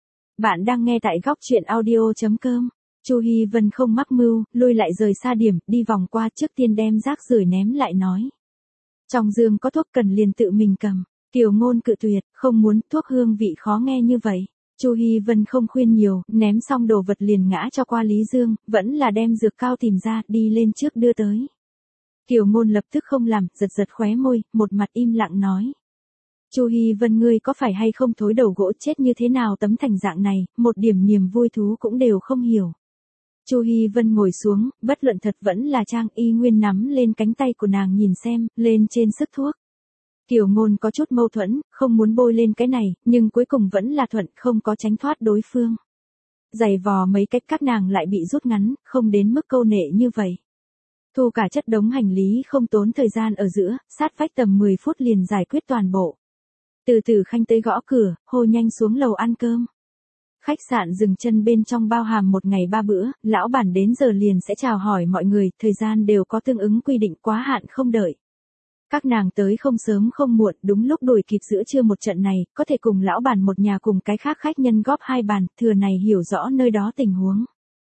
Bạn đang nghe tại góc truyện audio.com. Chu Hi Vân không mắc mưu, lui lại rời xa điểm, đi vòng qua, trước tiên đem rác rưởi ném lại nói. Trong giường có thuốc cần liền tự mình cầm. Kiều Ngôn cự tuyệt, không muốn, thuốc hương vị khó nghe như vậy. Chu Hi Vân không khuyên nhiều, ném xong đồ vật liền ngã cho qua Lý Dương, vẫn là đem dược cao tìm ra, đi lên trước đưa tới. Kiều Ngôn lập tức không làm, giật giật khóe môi, một mặt im lặng nói. Chu Hi Vân ngươi có phải hay không thối đầu gỗ chết như thế nào tấm thành dạng này, một điểm niềm vui thú cũng đều không hiểu. Chu Hi Vân ngồi xuống, bất luận thật vẫn là trang, y nguyên nắm lên cánh tay của nàng nhìn xem, lên trên sức thuốc. Kiều Ngôn có chút mâu thuẫn, không muốn bôi lên cái này, nhưng cuối cùng vẫn là thuận, không có tránh thoát đối phương. Giày vò mấy cách các nàng lại bị rút ngắn, không đến mức câu nệ như vậy. Thu cả chất đống hành lý không tốn thời gian ở giữa, sát vách tầm mười phút liền giải quyết toàn bộ. Từ từ Khanh tới gõ cửa, hô nhanh xuống lầu ăn cơm. Khách sạn dừng chân bên trong bao hàm một ngày ba bữa, lão bản đến giờ liền sẽ chào hỏi mọi người, thời gian đều có tương ứng quy định, quá hạn không đợi. Các nàng tới không sớm không muộn, đúng lúc đuổi kịp giữa trưa một trận này, có thể cùng lão bản một nhà cùng cái khác khách nhân góp hai bàn, thừa này hiểu rõ nơi đó tình huống.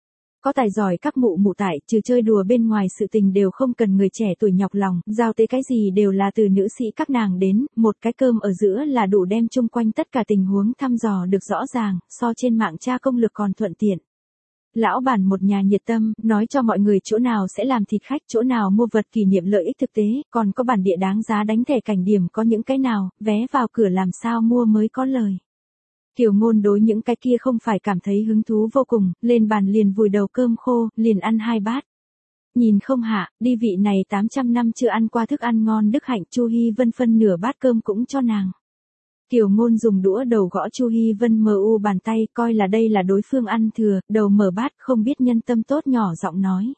Có tài giỏi các mụ mụ tại, trừ chơi đùa bên ngoài sự tình đều không cần người trẻ tuổi nhọc lòng, giao tế cái gì đều là từ nữ sĩ các nàng đến, một cái cơm ở giữa là đủ đem chung quanh tất cả tình huống thăm dò được rõ ràng, so trên mạng tra công lược còn thuận tiện. Lão bản một nhà nhiệt tâm, nói cho mọi người chỗ nào sẽ làm thịt khách, chỗ nào mua vật kỷ niệm lợi ích thực tế, còn có bản địa đáng giá đánh thẻ cảnh điểm có những cái nào, vé vào cửa làm sao mua mới có lời. Kiều Ngôn đối những cái kia không phải cảm thấy hứng thú vô cùng, lên bàn liền vùi đầu cơm khô, liền ăn hai bát. Nhìn không hạ, đi vị này tám trăm năm chưa ăn qua thức ăn ngon đức hạnh, Chu Hi Vân phân nửa bát cơm cũng cho nàng. Kiều Ngôn dùng đũa đầu gõ Chu Hi Vân mờ u bàn tay, coi là đây là đối phương ăn thừa, đầu mở bát không biết nhân tâm tốt nhỏ giọng nói.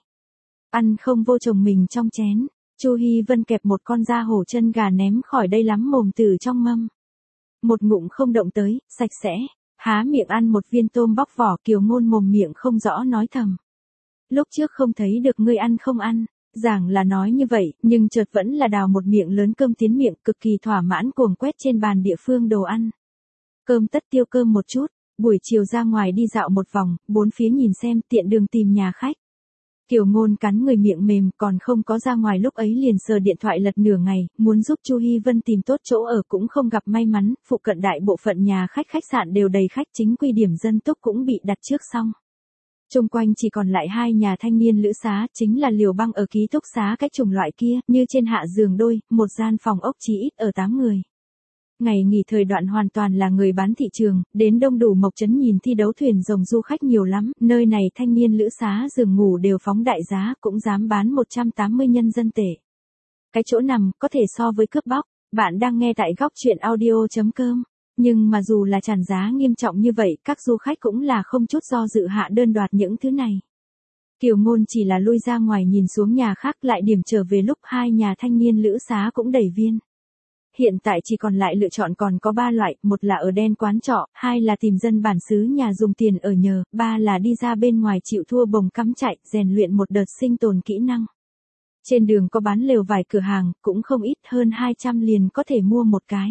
Ăn không vô chồng mình trong chén, Chu Hi Vân kẹp một con da hổ chân gà ném khỏi đây lắm mồm từ trong mâm. Một ngụm không động tới, sạch sẽ, há miệng ăn một viên tôm bóc vỏ. Kiều Ngôn mồm miệng không rõ nói thầm. Lúc trước không thấy được ngươi ăn không ăn, giảng là nói như vậy, nhưng chợt vẫn là đào một miệng lớn cơm tiến miệng, cực kỳ thỏa mãn cuồng quét trên bàn địa phương đồ ăn. Cơm tất tiêu cơm một chút, buổi chiều ra ngoài đi dạo một vòng, bốn phía nhìn xem, tiện đường tìm nhà khách. Kiều Ngôn cắn người miệng mềm, còn không có ra ngoài lúc ấy liền sờ điện thoại lật nửa ngày, muốn giúp Chu Hi Vân tìm tốt chỗ ở cũng không gặp may mắn, phụ cận đại bộ phận nhà khách khách sạn đều đầy khách, chính quy điểm dân túc cũng bị đặt trước xong. Trung quanh chỉ còn lại hai nhà thanh niên lữ xá, chính là liều băng ở ký túc xá cái chủng loại kia, như trên hạ giường đôi, một gian phòng ốc chí ít ở tám người. Ngày nghỉ thời đoạn hoàn toàn là người bán thị trường, đến đông đủ Mộc Trấn nhìn thi đấu thuyền rồng du khách nhiều lắm, nơi này thanh niên lữ xá giường ngủ đều phóng đại giá, cũng dám bán một trăm tám mươi nhân dân tệ. Cái chỗ nằm có thể so với cướp bóc. Bạn đang nghe tại góc truyện audio chấm com. Nhưng mà dù là tràn giá nghiêm trọng như vậy, các du khách cũng là không chút do dự hạ đơn đoạt những thứ này. Kiều Ngôn chỉ là lui ra ngoài nhìn xuống nhà khác, lại điểm trở về lúc hai nhà thanh niên lữ xá cũng đầy viên. Hiện tại chỉ còn lại lựa chọn còn có ba loại, một là ở đen quán trọ, hai là tìm dân bản xứ nhà dùng tiền ở nhờ, ba là đi ra bên ngoài chịu thua bồng cắm chạy, rèn luyện một đợt sinh tồn kỹ năng. Trên đường có bán lều vài cửa hàng, cũng không ít, hơn hai trăm liền có thể mua một cái.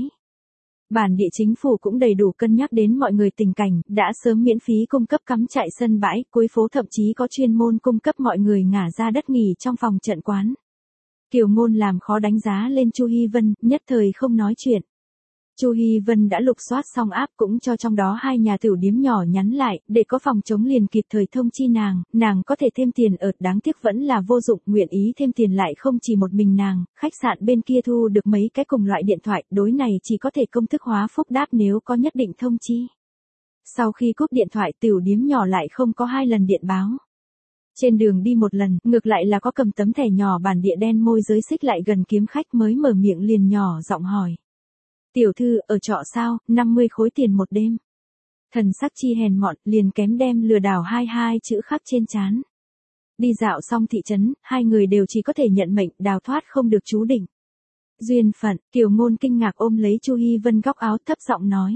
Bản địa chính phủ cũng đầy đủ cân nhắc đến mọi người tình cảnh, đã sớm miễn phí cung cấp cắm chạy sân bãi, cuối phố thậm chí có chuyên môn cung cấp mọi người ngả ra đất nghỉ trong phòng trận quán. Kiều Ngôn làm khó đánh giá lên Chu Hi Vân, nhất thời không nói chuyện. Chu Hi Vân đã lục soát xong app, cũng cho trong đó hai nhà tiểu điếm nhỏ nhắn lại, để có phòng trống liền kịp thời thông chi nàng, nàng có thể thêm tiền ở, đáng tiếc vẫn là vô dụng, nguyện ý thêm tiền lại không chỉ một mình nàng, khách sạn bên kia thu được mấy cái cùng loại điện thoại, đối này chỉ có thể công thức hóa phúc đáp nếu có nhất định thông chi. Sau khi cúp điện thoại, tiểu điếm nhỏ lại không có hai lần điện báo. Trên đường đi một lần, ngược lại là có cầm tấm thẻ nhỏ bản địa đen môi giới xích lại gần kiếm khách, mới mở miệng liền nhỏ giọng hỏi. Tiểu thư, ở trọ sao, năm mươi khối tiền một đêm. Thần sắc chi hèn mọn, liền kém đem lừa đảo hai hai chữ khắc trên trán. Đi dạo xong thị trấn, hai người đều chỉ có thể nhận mệnh, đào thoát không được chú định. Duyên phận, Kiều Ngôn kinh ngạc ôm lấy Chu Hi Vân góc áo, thấp giọng nói.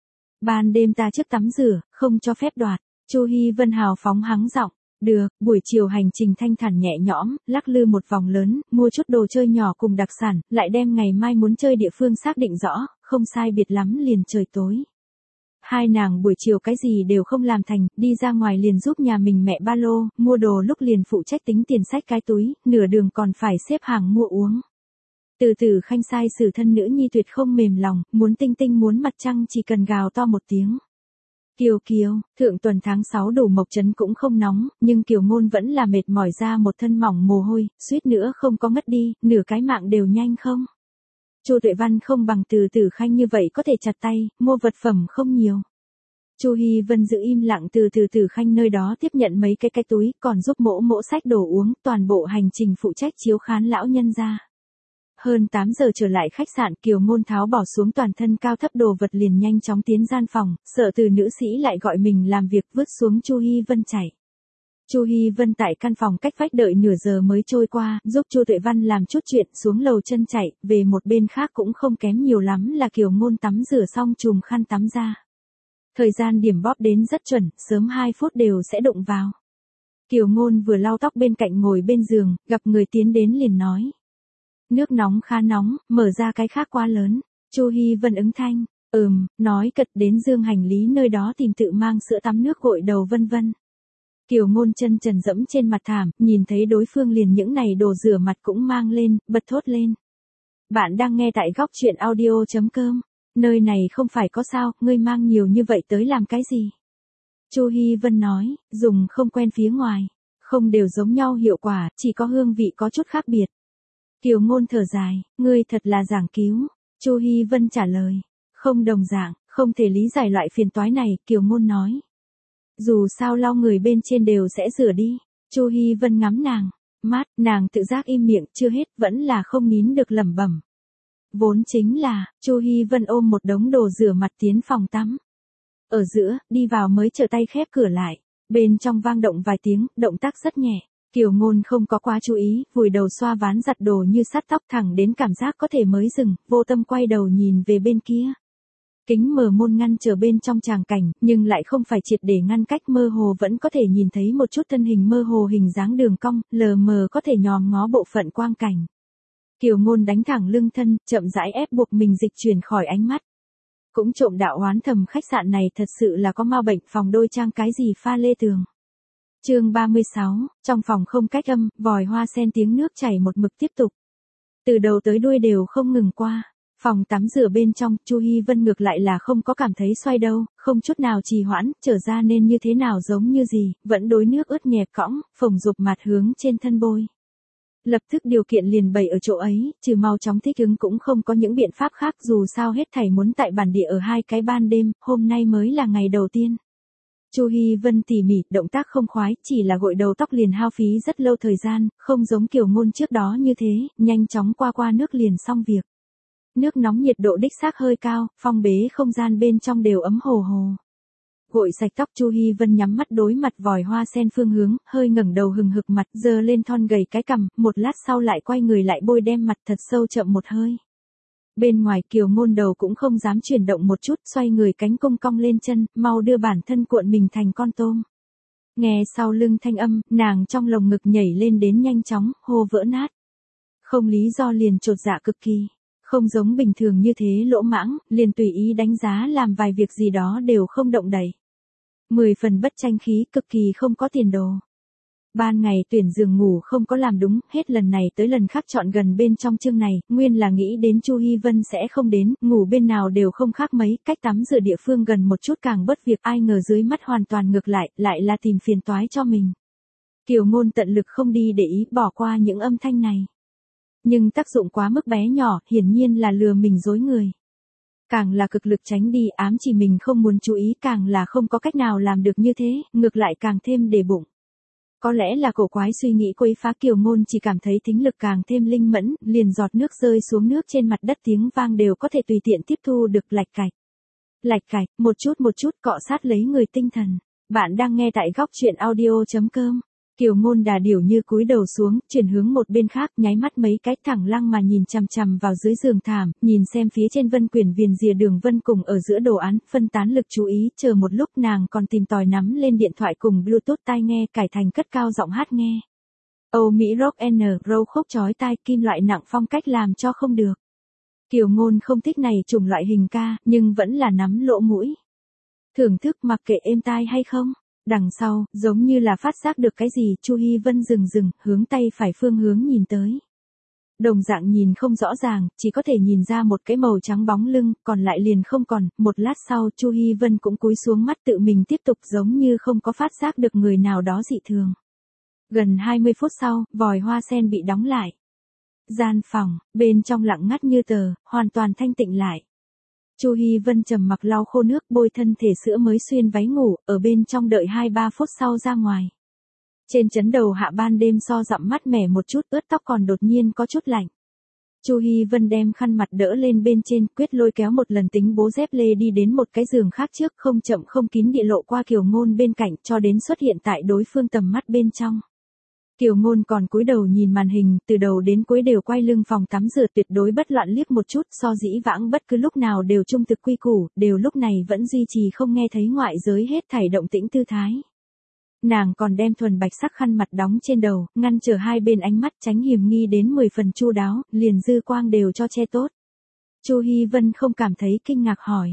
Ban đêm ta trước tắm rửa, không cho phép đoạt. Chu Hi Vân hào phóng hắng giọng. Được, buổi chiều hành trình thanh thản nhẹ nhõm, lắc lư một vòng lớn, mua chút đồ chơi nhỏ cùng đặc sản, lại đem ngày mai muốn chơi địa phương xác định rõ, không sai biệt lắm liền trời tối. Hai nàng buổi chiều cái gì đều không làm thành, đi ra ngoài liền giúp nhà mình mẹ ba lô, mua đồ lúc liền phụ trách tính tiền sách cái túi, nửa đường còn phải xếp hàng mua uống. Từ từ khanh sai xử thân nữ nhi tuyệt không mềm lòng, muốn tinh tinh muốn mặt trăng chỉ cần gào to một tiếng. Kiều Kiều, thượng tuần tháng sáu đủ Mộc Trấn cũng không nóng, nhưng Kiều Ngôn vẫn là mệt mỏi ra một thân mỏng mồ hôi, suýt nữa không có ngất đi, nửa cái mạng đều nhanh không. Chu Tuệ Văn không bằng Từ Tử Khanh như vậy có thể chặt tay, mua vật phẩm không nhiều. Chu Hi Vân giữ im lặng từ Từ Tử Khanh nơi đó tiếp nhận mấy cái cái túi, còn giúp mỗ mỗ sách đồ uống, toàn bộ hành trình phụ trách chiếu khán lão nhân gia. Hơn tám giờ trở lại khách sạn, Kiều Ngôn tháo bỏ xuống toàn thân cao thấp đồ vật liền nhanh chóng tiến gian phòng, sợ từ nữ sĩ lại gọi mình làm việc, vứt xuống Chu Hi Vân chạy. Chu Hi Vân tại căn phòng cách vách đợi nửa giờ mới trôi qua, giúp Chu Tuệ Văn làm chút chuyện, xuống lầu chân chạy, về một bên khác cũng không kém nhiều lắm là Kiều Ngôn tắm rửa xong chùm khăn tắm ra. Thời gian điểm bóp đến rất chuẩn, sớm hai phút đều sẽ đụng vào. Kiều Ngôn vừa lau tóc bên cạnh ngồi bên giường, gặp người tiến đến liền nói. Nước nóng khá nóng, mở ra cái khác quá lớn. Chu Hi Vân ứng thanh, ừm, nói cật đến dương hành lý nơi đó tìm tự mang sữa tắm nước gội đầu vân vân. Kiều Ngôn chân trần dẫm trên mặt thảm, nhìn thấy đối phương liền những này đồ rửa mặt cũng mang lên, bật thốt lên. Bạn đang nghe tại góc chuyện audio chấm com. Nơi này không phải có sao, ngươi mang nhiều như vậy tới làm cái gì? Chu Hi Vân nói, dùng không quen phía ngoài. Không đều giống nhau hiệu quả, chỉ có hương vị có chút khác biệt. Kiều Ngôn thở dài, ngươi thật là giảng cứu. Chu Hi Vân trả lời, không đồng dạng, không thể lý giải loại phiền toái này, Kiều Ngôn nói. Dù sao lau người bên trên đều sẽ rửa đi. Chu Hi Vân ngắm nàng, mát, nàng tự giác im miệng, chưa hết, vẫn là không nín được lẩm bẩm. Vốn chính là, Chu Hi Vân ôm một đống đồ rửa mặt tiến phòng tắm. Ở giữa, đi vào mới trở tay khép cửa lại. Bên trong vang động vài tiếng, động tác rất nhẹ. Kiều Ngôn không có quá chú ý, vùi đầu xoa ván giặt đồ như sát tóc thẳng đến cảm giác có thể mới dừng, vô tâm quay đầu nhìn về bên kia. Kính mờ môn ngăn trở bên trong tràng cảnh, nhưng lại không phải triệt để ngăn cách, mơ hồ vẫn có thể nhìn thấy một chút thân hình mơ hồ, hình dáng đường cong, lờ mờ có thể nhòm ngó bộ phận quang cảnh. Kiều Ngôn đánh thẳng lưng thân, chậm rãi ép buộc mình dịch chuyển khỏi ánh mắt. Cũng trộm đạo oán thầm, khách sạn này thật sự là có ma bệnh, phòng đôi trang cái gì pha lê tường. Chương ba mươi sáu, trong phòng không cách âm, vòi hoa sen tiếng nước chảy một mực tiếp tục. Từ đầu tới đuôi đều không ngừng qua. Phòng tắm rửa bên trong, Chu Hi Vân ngược lại là không có cảm thấy xoay đâu, không chút nào trì hoãn, trở ra nên như thế nào giống như gì, vẫn đối nước ướt nhẹp cõng, phồng rụp mặt hướng trên thân bôi. Lập tức điều kiện liền bày ở chỗ ấy, trừ mau chóng thích ứng cũng không có những biện pháp khác, dù sao hết thảy muốn tại bản địa ở hai cái ban đêm, hôm nay mới là ngày đầu tiên. Chu Hi Vân tỉ mỉ, động tác không khoái, chỉ là gội đầu tóc liền hao phí rất lâu thời gian, không giống Kiều Ngôn trước đó như thế, nhanh chóng qua qua nước liền xong việc. Nước nóng nhiệt độ đích xác hơi cao, phong bế không gian bên trong đều ấm hồ hồ. Gội sạch tóc, Chu Hi Vân nhắm mắt đối mặt vòi hoa sen phương hướng, hơi ngẩng đầu hừng hực mặt, giơ lên thon gầy cái cằm, một lát sau lại quay người lại bôi đem mặt thật sâu chậm một hơi. Bên ngoài Kiều Ngôn đầu cũng không dám chuyển động một chút, xoay người cánh cung cong lên chân, mau đưa bản thân cuộn mình thành con tôm. Nghe sau lưng thanh âm, nàng trong lồng ngực nhảy lên đến nhanh chóng, hô vỡ nát. Không lý do liền chột dạ cực kỳ. Không giống bình thường như thế lỗ mãng, liền tùy ý đánh giá làm vài việc gì đó đều không động đậy. Mười phần bất tranh khí, cực kỳ không có tiền đồ. Ban ngày tuyển giường ngủ không có làm đúng, hết lần này tới lần khác chọn gần bên trong chương này, nguyên là nghĩ đến Chu Hi Vân sẽ không đến, ngủ bên nào đều không khác mấy, cách tắm rửa địa phương gần một chút càng bớt việc, ai ngờ dưới mắt hoàn toàn ngược lại, lại là tìm phiền toái cho mình. Kiều Ngôn tận lực không đi để ý, bỏ qua những âm thanh này. Nhưng tác dụng quá mức bé nhỏ, hiển nhiên là lừa mình dối người. Càng là cực lực tránh đi, ám chỉ mình không muốn chú ý, càng là không có cách nào làm được như thế, ngược lại càng thêm để bụng. Có lẽ là cổ quái suy nghĩ quấy phá, Kiều Ngôn chỉ cảm thấy thính lực càng thêm linh mẫn, liền giọt nước rơi xuống nước trên mặt đất tiếng vang đều có thể tùy tiện tiếp thu được, lạch cạch. Lạch cạch, một chút một chút cọ sát lấy người tinh thần. Bạn đang nghe tại góc chuyện audio chấm com. Kiều Ngôn đà điểu như cúi đầu xuống, chuyển hướng một bên khác, nháy mắt mấy cái, thẳng lăng mà nhìn chằm chằm vào dưới giường thảm, nhìn xem phía trên vân quyển viền rìa đường vân cùng ở giữa đồ án, phân tán lực chú ý, chờ một lúc nàng còn tìm tòi nắm lên điện thoại cùng Bluetooth tai nghe, cải thành cất cao giọng hát nghe. Âu Mỹ rock and roll khúc chói tai, kim loại nặng phong cách làm cho không được. Kiều Ngôn không thích này chủng loại hình ca, nhưng vẫn là nắm lỗ mũi. Thưởng thức mặc kệ êm tai hay không. Đằng sau, giống như là phát giác được cái gì, Chu Hi Vân dừng dừng, hướng tay phải phương hướng nhìn tới. Đồng dạng nhìn không rõ ràng, chỉ có thể nhìn ra một cái màu trắng bóng lưng, còn lại liền không còn, một lát sau Chu Hi Vân cũng cúi xuống mắt tự mình tiếp tục, giống như không có phát giác được người nào đó dị thường. Gần hai mươi phút sau, vòi hoa sen bị đóng lại. Gian phòng, bên trong lặng ngắt như tờ, hoàn toàn thanh tịnh lại. Chu Hi Vân trầm mặc lau khô nước, bôi thân thể sữa mới xuyên váy ngủ, ở bên trong đợi hai ba phút sau ra ngoài. Trên chấn đầu hạ ban đêm so dặm mát mẻ một chút, ướt tóc còn đột nhiên có chút lạnh. Chu Hi Vân đem khăn mặt đỡ lên bên trên, quyết lôi kéo một lần tính bố dép lê đi đến một cái giường khác trước, không chậm không kín địa lộ qua Kiều Ngôn bên cạnh, cho đến xuất hiện tại đối phương tầm mắt bên trong. Kiều Ngôn còn cúi đầu nhìn màn hình, từ đầu đến cuối đều quay lưng phòng tắm rửa, tuyệt đối bất loạn, liếc một chút, so dĩ vãng bất cứ lúc nào đều trung thực quy củ, đều lúc này vẫn duy trì không nghe thấy ngoại giới hết thảy động tĩnh tư thái. Nàng còn đem thuần bạch sắc khăn mặt đóng trên đầu, ngăn trở hai bên ánh mắt, tránh hiểm nghi đến mười phần chu đáo, liền dư quang đều cho che tốt. Chu Hi Vân không cảm thấy kinh ngạc hỏi,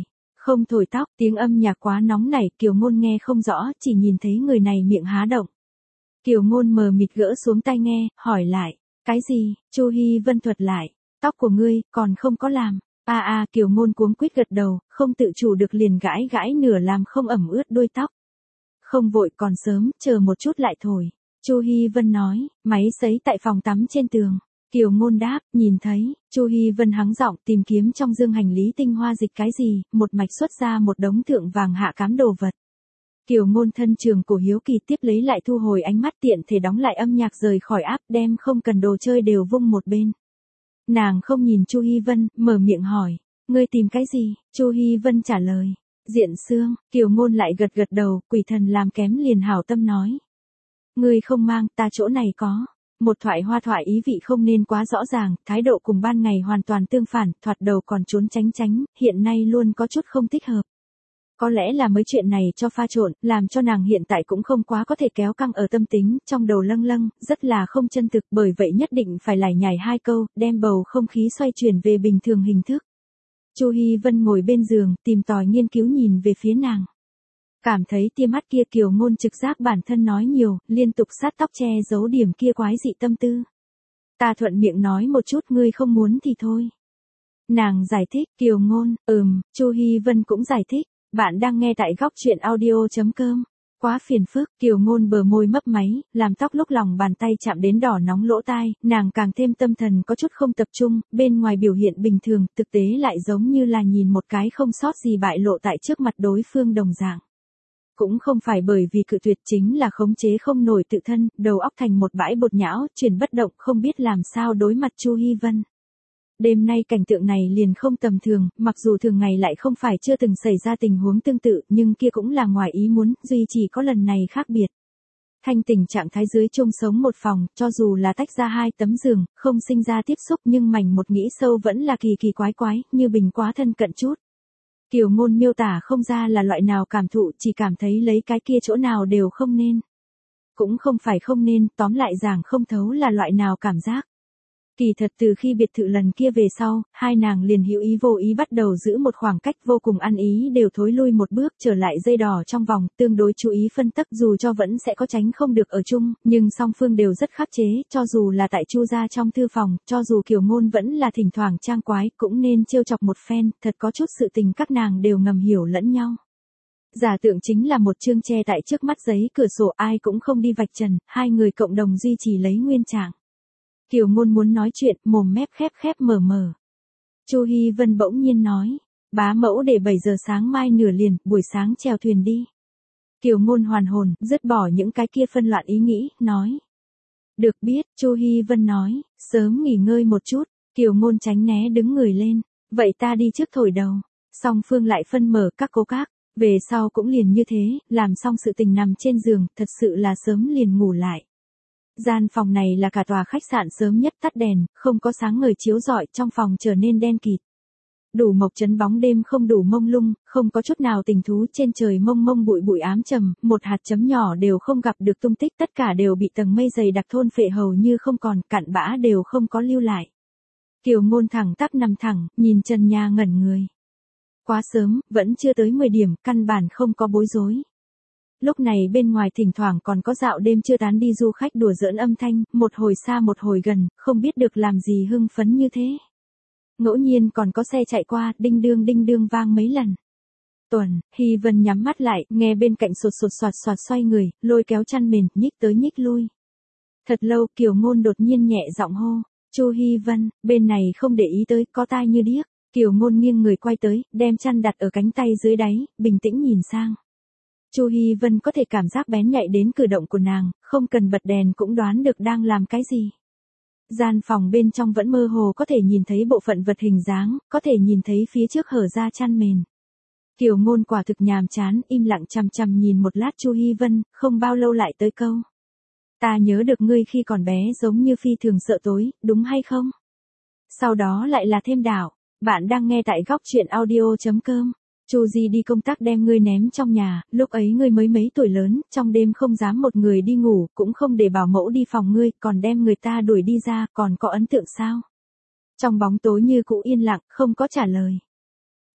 Không thổi tóc, tiếng âm nhạc quá nóng nảy, Kiều Ngôn nghe không rõ, chỉ nhìn thấy người này miệng há động. Kiều Ngôn mờ mịt gỡ xuống tai nghe, hỏi lại, cái gì? Chu Hi Vân thuật lại, tóc của ngươi, còn không có làm. A a, Kiều Ngôn cuống quýt gật đầu, không tự chủ được liền gãi gãi nửa làm không ẩm ướt đuôi tóc. Không vội, còn sớm, chờ một chút lại thổi. Chu Hi Vân nói, máy sấy tại phòng tắm trên tường. Kiều Ngôn đáp, nhìn thấy. Chu Hi Vân hắng giọng tìm kiếm trong dương hành lý tinh hoa dịch cái gì, một mạch xuất ra một đống thượng vàng hạ cám đồ vật. Kiều Ngôn thân trường cổ hiếu kỳ tiếp lấy lại thu hồi ánh mắt, tiện thể đóng lại âm nhạc rời khỏi áp, đem không cần đồ chơi đều vung một bên. Nàng không nhìn Chu Hi Vân, mở miệng hỏi, ngươi tìm cái gì? Chu Hi Vân trả lời, diện xương. Kiều Ngôn lại gật gật đầu, quỷ thần làm kém liền hảo tâm nói. Ngươi không mang, ta chỗ này có. Một thoại hoa thoại ý vị không nên quá rõ ràng, thái độ cùng ban ngày hoàn toàn tương phản, thoạt đầu còn trốn tránh tránh, hiện nay luôn có chút không thích hợp. Có lẽ là mấy chuyện này cho pha trộn, làm cho nàng hiện tại cũng không quá có thể kéo căng ở tâm tính, trong đầu lâng lâng, rất là không chân thực, bởi vậy nhất định phải lải nhải hai câu, đem bầu không khí xoay chuyển về bình thường hình thức. Chu Hi Vân ngồi bên giường, tìm tòi nghiên cứu nhìn về phía nàng. Cảm thấy tia mắt kia Kiều Ngôn trực giác bản thân nói nhiều, liên tục sát tóc che giấu điểm kia quái dị tâm tư. Ta thuận miệng nói một chút, ngươi không muốn thì thôi. Nàng giải thích, Kiều Ngôn, ừm, Chu Hi Vân cũng giải thích. Bạn đang nghe tại góc truyện audio chấm com. Quá phiền phức, Kiều Ngôn bờ môi mấp máy, làm tóc lúc lòng bàn tay chạm đến đỏ nóng lỗ tai, nàng càng thêm tâm thần có chút không tập trung, bên ngoài biểu hiện bình thường, thực tế lại giống như là nhìn một cái không sót gì bại lộ tại trước mặt đối phương đồng dạng. Cũng không phải bởi vì cự tuyệt, chính là khống chế không nổi tự thân, đầu óc thành một bãi bột nhão, chuyển bất động, không biết làm sao đối mặt Chu Hi Vân. Đêm nay cảnh tượng này liền không tầm thường, mặc dù thường ngày lại không phải chưa từng xảy ra tình huống tương tự, nhưng kia cũng là ngoài ý muốn, duy chỉ có lần này khác biệt. Thanh tình trạng thái dưới chung sống một phòng, cho dù là tách ra hai tấm giường, không sinh ra tiếp xúc nhưng mảnh một nghĩ sâu vẫn là kỳ kỳ quái quái, như bình quá thân cận chút. Kiều Ngôn miêu tả không ra là loại nào cảm thụ, chỉ cảm thấy lấy cái kia chỗ nào đều không nên. Cũng không phải không nên, tóm lại giảng không thấu là loại nào cảm giác. Kỳ thật từ khi biệt thự lần kia về sau, hai nàng liền hữu ý vô ý bắt đầu giữ một khoảng cách, vô cùng ăn ý đều thối lui một bước trở lại dây đỏ trong vòng, tương đối chú ý phân tắc, dù cho vẫn sẽ có tránh không được ở chung, nhưng song phương đều rất khắc chế, cho dù là tại Chu gia trong thư phòng, cho dù Kiều Ngôn vẫn là thỉnh thoảng trang quái, cũng nên trêu chọc một phen, thật có chút sự tình các nàng đều ngầm hiểu lẫn nhau. Giả tượng chính là một chương tre tại trước mắt giấy cửa sổ, ai cũng không đi vạch trần, hai người cộng đồng duy trì lấy nguyên trạng. Kiều Ngôn muốn nói chuyện, mồm mép khép khép mở mở. Chu Hi Vân bỗng nhiên nói, bá mẫu để bảy giờ sáng mai nửa liền, buổi sáng chèo thuyền đi. Kiều Ngôn hoàn hồn, dứt bỏ những cái kia phân loạn ý nghĩ, nói. Được biết, Chu Hi Vân nói, sớm nghỉ ngơi một chút. Kiều Ngôn tránh né đứng người lên, vậy ta đi trước thổi đầu. Song phương lại phân mở các cố các, về sau cũng liền như thế, làm xong sự tình nằm trên giường, thật sự là sớm liền ngủ lại. Gian phòng này là cả tòa khách sạn sớm nhất tắt đèn, không có sáng ngời chiếu rọi, trong phòng trở nên đen kịt. Đủ mộc chấn bóng đêm không đủ mông lung, không có chút nào tình thú, trên trời mông mông bụi bụi ám trầm, một hạt chấm nhỏ đều không gặp được tung tích, tất cả đều bị tầng mây dày đặc thôn phệ hầu như không còn, cặn bã đều không có lưu lại. Kiều Ngôn thẳng tắp nằm thẳng, nhìn trần nhà ngẩn người. Quá sớm, vẫn chưa tới mười điểm, căn bản không có bối rối. Lúc này bên ngoài thỉnh thoảng còn có dạo đêm chưa tán đi du khách đùa giỡn âm thanh, một hồi xa một hồi gần, không biết được làm gì hưng phấn như thế. Ngẫu nhiên còn có xe chạy qua, đinh đương đinh đương vang mấy lần. Tuần, Hi Vân nhắm mắt lại, nghe bên cạnh sột sột soạt soạt xoay người, lôi kéo chăn mền, nhích tới nhích lui. Thật lâu, Kiều Ngôn đột nhiên nhẹ giọng hô, Chu Hi Vân, bên này không để ý tới, có tai như điếc. Kiều Ngôn nghiêng người quay tới, đem chăn đặt ở cánh tay dưới đáy, bình tĩnh nhìn sang. Chu Hi Vân có thể cảm giác bén nhạy đến cử động của nàng, không cần bật đèn cũng đoán được đang làm cái gì. Gian phòng bên trong vẫn mơ hồ có thể nhìn thấy bộ phận vật hình dáng, có thể nhìn thấy phía trước hở ra chăn mền. Kiều Ngôn quả thực nhàm chán, im lặng chằm chằm nhìn một lát Chu Hi Vân, không bao lâu lại tới câu. Ta nhớ được ngươi khi còn bé giống như phi thường sợ tối, đúng hay không? Sau đó lại là thêm đảo, bạn đang nghe tại góc truyện audio chấm com. Chu Di đi công tác đem ngươi ném trong nhà, lúc ấy ngươi mới mấy tuổi lớn, trong đêm không dám một người đi ngủ, cũng không để bảo mẫu đi phòng ngươi, còn đem người ta đuổi đi ra, còn có ấn tượng sao? Trong bóng tối như cũ yên lặng, không có trả lời.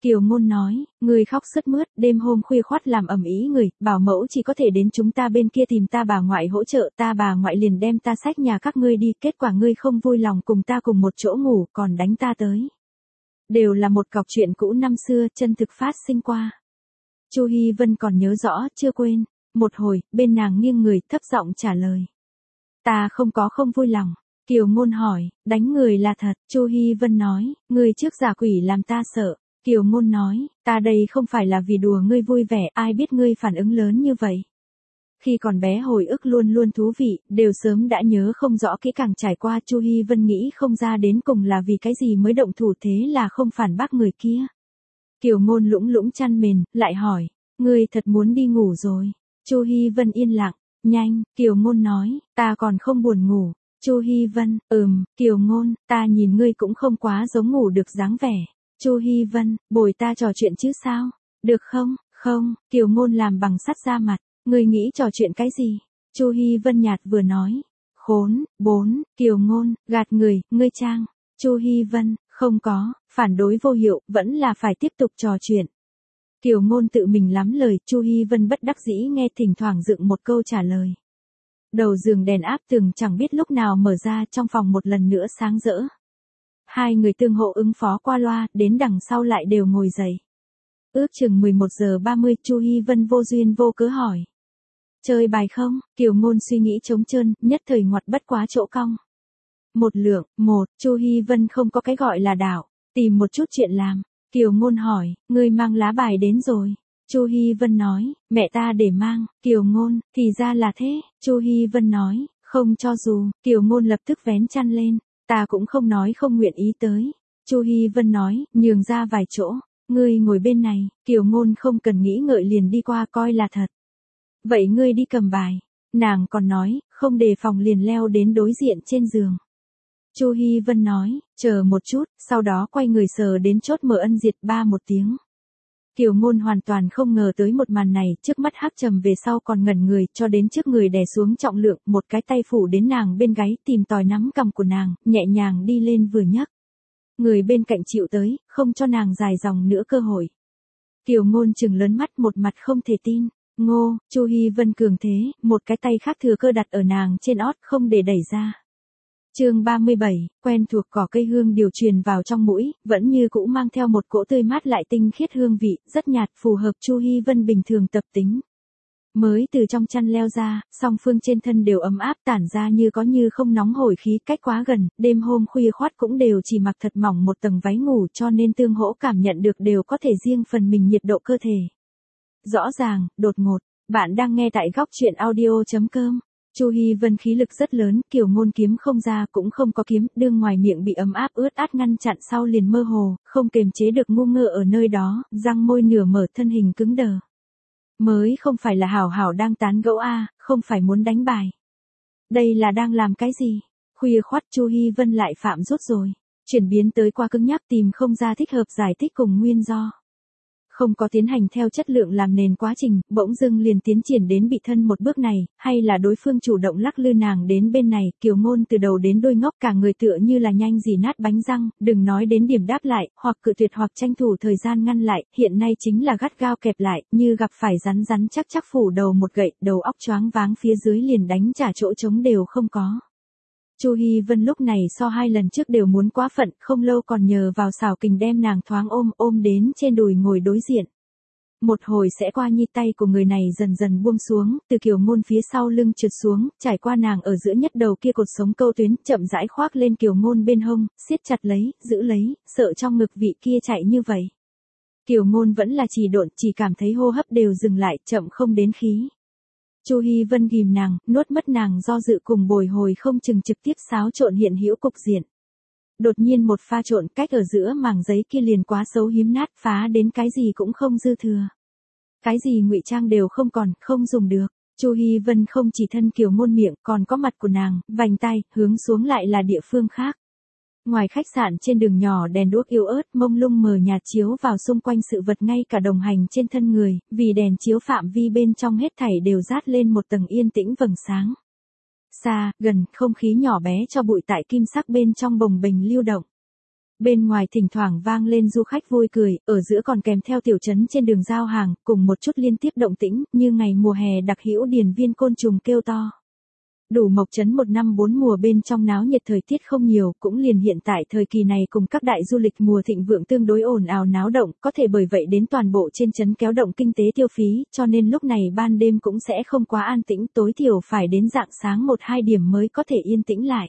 Kiều Ngôn nói, người khóc sướt mướt, đêm hôm khuya khoắt làm ầm ĩ người, bảo mẫu chỉ có thể đến chúng ta bên kia tìm ta bà ngoại hỗ trợ, ta bà ngoại liền đem ta xách nhà các ngươi đi, kết quả ngươi không vui lòng cùng ta cùng một chỗ ngủ, còn đánh ta tới. Đều là một cọc chuyện cũ năm xưa, chân thực phát sinh qua. Chu Hi Vân còn nhớ rõ, chưa quên. Một hồi, bên nàng nghiêng người, thấp giọng trả lời. Ta không có không vui lòng. Kiều Ngôn hỏi, đánh người là thật. Chu Hi Vân nói, người trước giả quỷ làm ta sợ. Kiều Ngôn nói, ta đây không phải là vì đùa ngươi vui vẻ, ai biết ngươi phản ứng lớn như vậy. Khi còn bé hồi ức luôn luôn thú vị, đều sớm đã nhớ không rõ kỹ càng trải qua. Chu Hi Vân nghĩ không ra đến cùng là vì cái gì mới động thủ, thế là không phản bác người kia. Kiều Ngôn lũng lũng chăn mền, lại hỏi, ngươi thật muốn đi ngủ rồi. Chu Hi Vân yên lặng, nhanh, Kiều Ngôn nói, ta còn không buồn ngủ. Chu Hi Vân, ừm, Kiều Ngôn, ta nhìn ngươi cũng không quá giống ngủ được dáng vẻ. Chu Hi Vân, bồi ta trò chuyện chứ sao? Được không? Không, Kiều Ngôn làm bằng sắt ra mặt, ngươi nghĩ trò chuyện cái gì? Chu Hi Vân nhạt vừa nói, khốn, bốn, Kiều Ngôn, gạt người, ngươi trang. Chu Hi Vân, không có, phản đối vô hiệu, vẫn là phải tiếp tục trò chuyện. Kiều Ngôn tự mình lắm lời, Chu Hi Vân bất đắc dĩ nghe, thỉnh thoảng dựng một câu trả lời. Đầu giường đèn áp tường chẳng biết lúc nào mở ra, trong phòng một lần nữa sáng rỡ. Hai người tương hộ ứng phó qua loa, đến đằng sau lại đều ngồi dậy. Ước chừng mười một giờ ba mươi, Chu Hi Vân vô duyên vô cớ hỏi. Chơi bài không? Kiều Ngôn suy nghĩ trống trơn, nhất thời ngoặt bất quá chỗ cong. Một lượng, một, Chu Hi Vân không có cái gọi là đảo, tìm một chút chuyện làm. Kiều Ngôn hỏi, ngươi mang lá bài đến rồi. Chu Hi Vân nói, mẹ ta để mang. Kiều Ngôn, thì ra là thế. Chu Hi Vân nói, không cho dù. Kiều Ngôn lập tức vén chăn lên, ta cũng không nói không nguyện ý tới. Chu Hi Vân nói, nhường ra vài chỗ, ngươi ngồi bên này. Kiều Ngôn không cần nghĩ ngợi liền đi qua, coi là thật. Vậy ngươi đi cầm bài. Nàng còn nói, không đề phòng liền leo đến đối diện trên giường. Chu Hi Vân nói, chờ một chút, sau đó quay người sờ đến chốt mở ân diệt ba một tiếng. Kiều Ngôn hoàn toàn không ngờ tới một màn này, trước mắt hắc trầm về sau còn ngẩn người, cho đến trước người đè xuống trọng lượng, một cái tay phủ đến nàng bên gáy, tìm tòi nắm cằm của nàng, nhẹ nhàng đi lên vừa nhấc. Người bên cạnh chịu tới, không cho nàng dài dòng nữa cơ hội. Kiều Ngôn trừng lớn mắt, một mặt không thể tin. Ngô, Chu Hi Vân cường thế, một cái tay khác thừa cơ đặt ở nàng trên ót, không để đẩy ra. Chương ba mươi bảy, quen thuộc cỏ cây hương điều truyền vào trong mũi, vẫn như cũ mang theo một cỗ tươi mát lại tinh khiết hương vị, rất nhạt, phù hợp Chu Hi Vân bình thường tập tính. Mới từ trong chăn leo ra, song phương trên thân đều ấm áp, tản ra như có như không nóng hổi khí, cách quá gần, đêm hôm khuya khoắt cũng đều chỉ mặc thật mỏng một tầng váy ngủ, cho nên tương hỗ cảm nhận được đều có thể riêng phần mình nhiệt độ cơ thể. Rõ ràng, đột ngột, bạn đang nghe tại góc truyện audio chấm com. Chu Hi Vân khí lực rất lớn, Kiều Ngôn kiếm không ra cũng không có kiếm, đương ngoài miệng bị ấm áp ướt át ngăn chặn sau liền mơ hồ, không kềm chế được ngu ngơ ở nơi đó, răng môi nửa mở, thân hình cứng đờ. Mới không phải là hảo hảo đang tán gẫu a, không phải muốn đánh bài. Đây là đang làm cái gì? Khuya khoắt Chu Hi Vân lại phạm rốt rồi, chuyển biến tới qua cứng nhắc, tìm không ra thích hợp giải thích cùng nguyên do. Không có tiến hành theo chất lượng làm nền quá trình, bỗng dưng liền tiến triển đến bị thân một bước này, hay là đối phương chủ động lắc lư nàng đến bên này. Kiều Ngôn từ đầu đến đuôi ngốc, cả người tựa như là nhanh dỉ nát bánh răng, đừng nói đến điểm đáp lại, hoặc cự tuyệt hoặc tranh thủ thời gian ngăn lại, hiện nay chính là gắt gao kẹp lại, như gặp phải rắn rắn chắc chắc phủ đầu một gậy, đầu óc choáng váng, phía dưới liền đánh trả chỗ trống đều không có. Chu Hi Vân lúc này so hai lần trước đều muốn quá phận, không lâu còn nhờ vào xảo kình đem nàng thoáng ôm ôm đến trên đùi ngồi đối diện. Một hồi sẽ qua nhi, tay của người này dần dần buông xuống, từ Kiều Ngôn phía sau lưng trượt xuống, trải qua nàng ở giữa nhất đầu kia cột sống câu tuyến, chậm rãi khoác lên Kiều Ngôn bên hông, siết chặt lấy, giữ lấy, sợ trong ngực vị kia chạy như vậy. Kiều Ngôn vẫn là trì độn, chỉ cảm thấy hô hấp đều dừng lại, chậm không đến khí. Chu Hi Vân ghìm nàng, nuốt mất nàng do dự cùng bồi hồi không chừng trực tiếp xáo trộn hiện hữu cục diện. Đột nhiên một pha trộn, cách ở giữa màng giấy kia liền quá xấu hiếm nát, phá đến cái gì cũng không dư thừa. Cái gì ngụy trang đều không còn, không dùng được. Chu Hi Vân không chỉ thân Kiều Ngôn miệng, còn có mặt của nàng, vành tay, hướng xuống lại là địa phương khác. Ngoài khách sạn trên đường nhỏ đèn đuốc yếu ớt mông lung mờ nhạt chiếu vào xung quanh sự vật, ngay cả đồng hành trên thân người, vì đèn chiếu phạm vi bên trong hết thảy đều dát lên một tầng yên tĩnh vầng sáng. Xa, gần, không khí nhỏ bé cho bụi tại kim sắc bên trong bồng bềnh lưu động. Bên ngoài thỉnh thoảng vang lên du khách vui cười, ở giữa còn kèm theo tiểu trấn trên đường giao hàng, cùng một chút liên tiếp động tĩnh, như ngày mùa hè đặc hữu điền viên côn trùng kêu to. Đủ Mộc trấn một năm bốn mùa bên trong náo nhiệt thời tiết không nhiều, cũng liền hiện tại thời kỳ này cùng các đại du lịch mùa thịnh vượng tương đối ồn ào náo động, có thể bởi vậy đến toàn bộ trên trấn kéo động kinh tế tiêu phí, cho nên lúc này ban đêm cũng sẽ không quá an tĩnh, tối thiểu phải đến rạng sáng một hai điểm mới có thể yên tĩnh lại.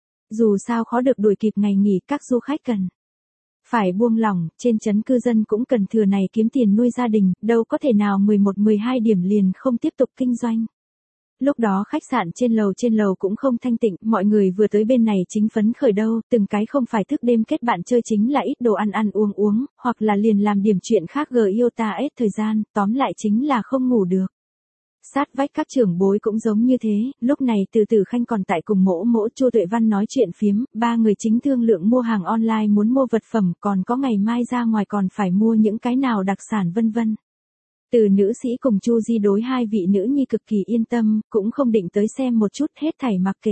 Dù sao khó được đuổi kịp ngày nghỉ, các du khách cần phải buông lỏng, trên trấn cư dân cũng cần thừa này kiếm tiền nuôi gia đình, đâu có thể nào mười một mười hai điểm liền không tiếp tục kinh doanh. Lúc đó khách sạn trên lầu trên lầu cũng không thanh tịnh, mọi người vừa tới bên này chính phấn khởi đâu, từng cái không phải thức đêm kết bạn chơi chính là ít đồ ăn ăn uống uống, hoặc là liền làm điểm chuyện khác gờ yêu ta hết thời gian, tóm lại chính là không ngủ được. Sát vách các trưởng bối cũng giống như thế, lúc này Từ Tử Khanh còn tại cùng mỗ mỗ Chu Tuệ Văn nói chuyện phiếm, ba người chính thương lượng mua hàng online muốn mua vật phẩm, còn có ngày mai ra ngoài còn phải mua những cái nào đặc sản vân vân. Từ nữ sĩ cùng Chu Di đối hai vị nữ nhi cực kỳ yên tâm, cũng không định tới xem một chút, hết thảy mặc kệ.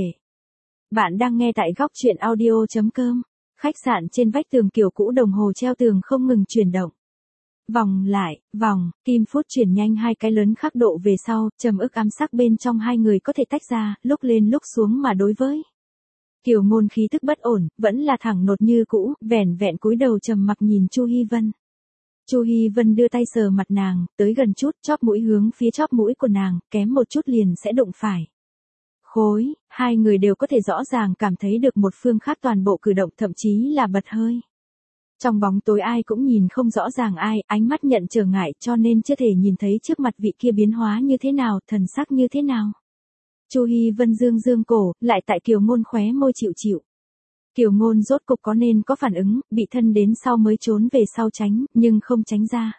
Bạn đang nghe tại góc truyện audio chấm com. Khách sạn trên vách tường kiểu cũ đồng hồ treo tường không ngừng chuyển động. Vòng lại, vòng, kim phút chuyển nhanh hai cái lớn khắc độ về sau, trầm ức ám sắc bên trong hai người có thể tách ra, lúc lên lúc xuống mà đối với. Kiều Ngôn khí tức bất ổn, vẫn là thẳng nột như cũ, vẻn vẹn cúi đầu trầm mặc nhìn Chu Hi Vân. Chu Hi Vân đưa tay sờ mặt nàng, tới gần chút, chóp mũi hướng phía chóp mũi của nàng, kém một chút liền sẽ đụng phải. Khối, hai người đều có thể rõ ràng cảm thấy được một phương khác toàn bộ cử động, thậm chí là bật hơi. Trong bóng tối ai cũng nhìn không rõ ràng ai, ánh mắt nhận trở ngại cho nên chưa thể nhìn thấy trước mặt vị kia biến hóa như thế nào, thần sắc như thế nào. Chu Hi Vân dương dương cổ, lại tại Kiều Ngôn khóe môi chịu chịu. Kiều Ngôn rốt cục có nên có phản ứng, bị thân đến sau mới trốn về sau tránh, nhưng không tránh ra.